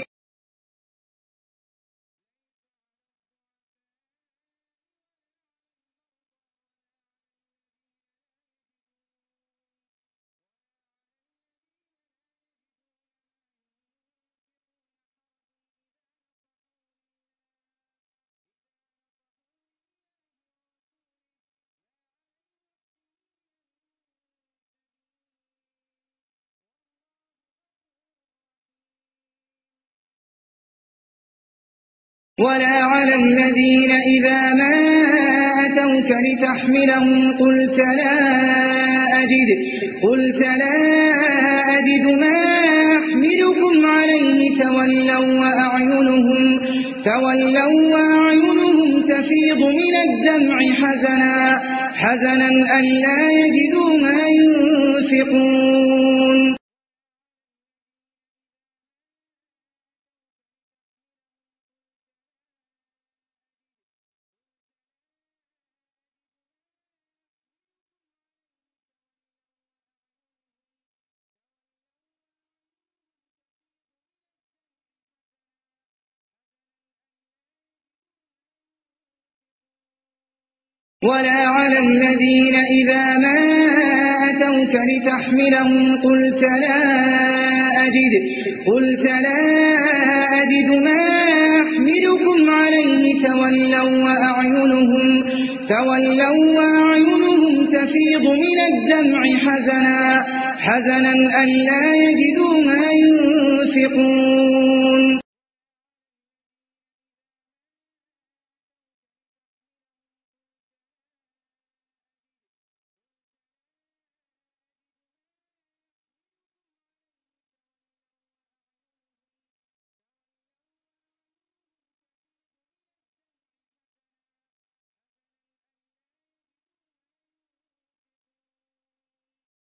ولا على الذين إذا ما أتوك لتحملهم قلت لا أجد قلت لا أجد ما أحملكم عليه تولوا وأعينهم تولوا وأعينهم تفيض من الدمع حزنا حزنا ألا يجدوا ما ينفقون. ولا على الذين إذا ما أتوك لتحملهم قلت لا أجد قلت لا أجد ما أحملكم تولوا وأعينهم تفيض من الدمع حزنا حزنا ألا يجدوا ما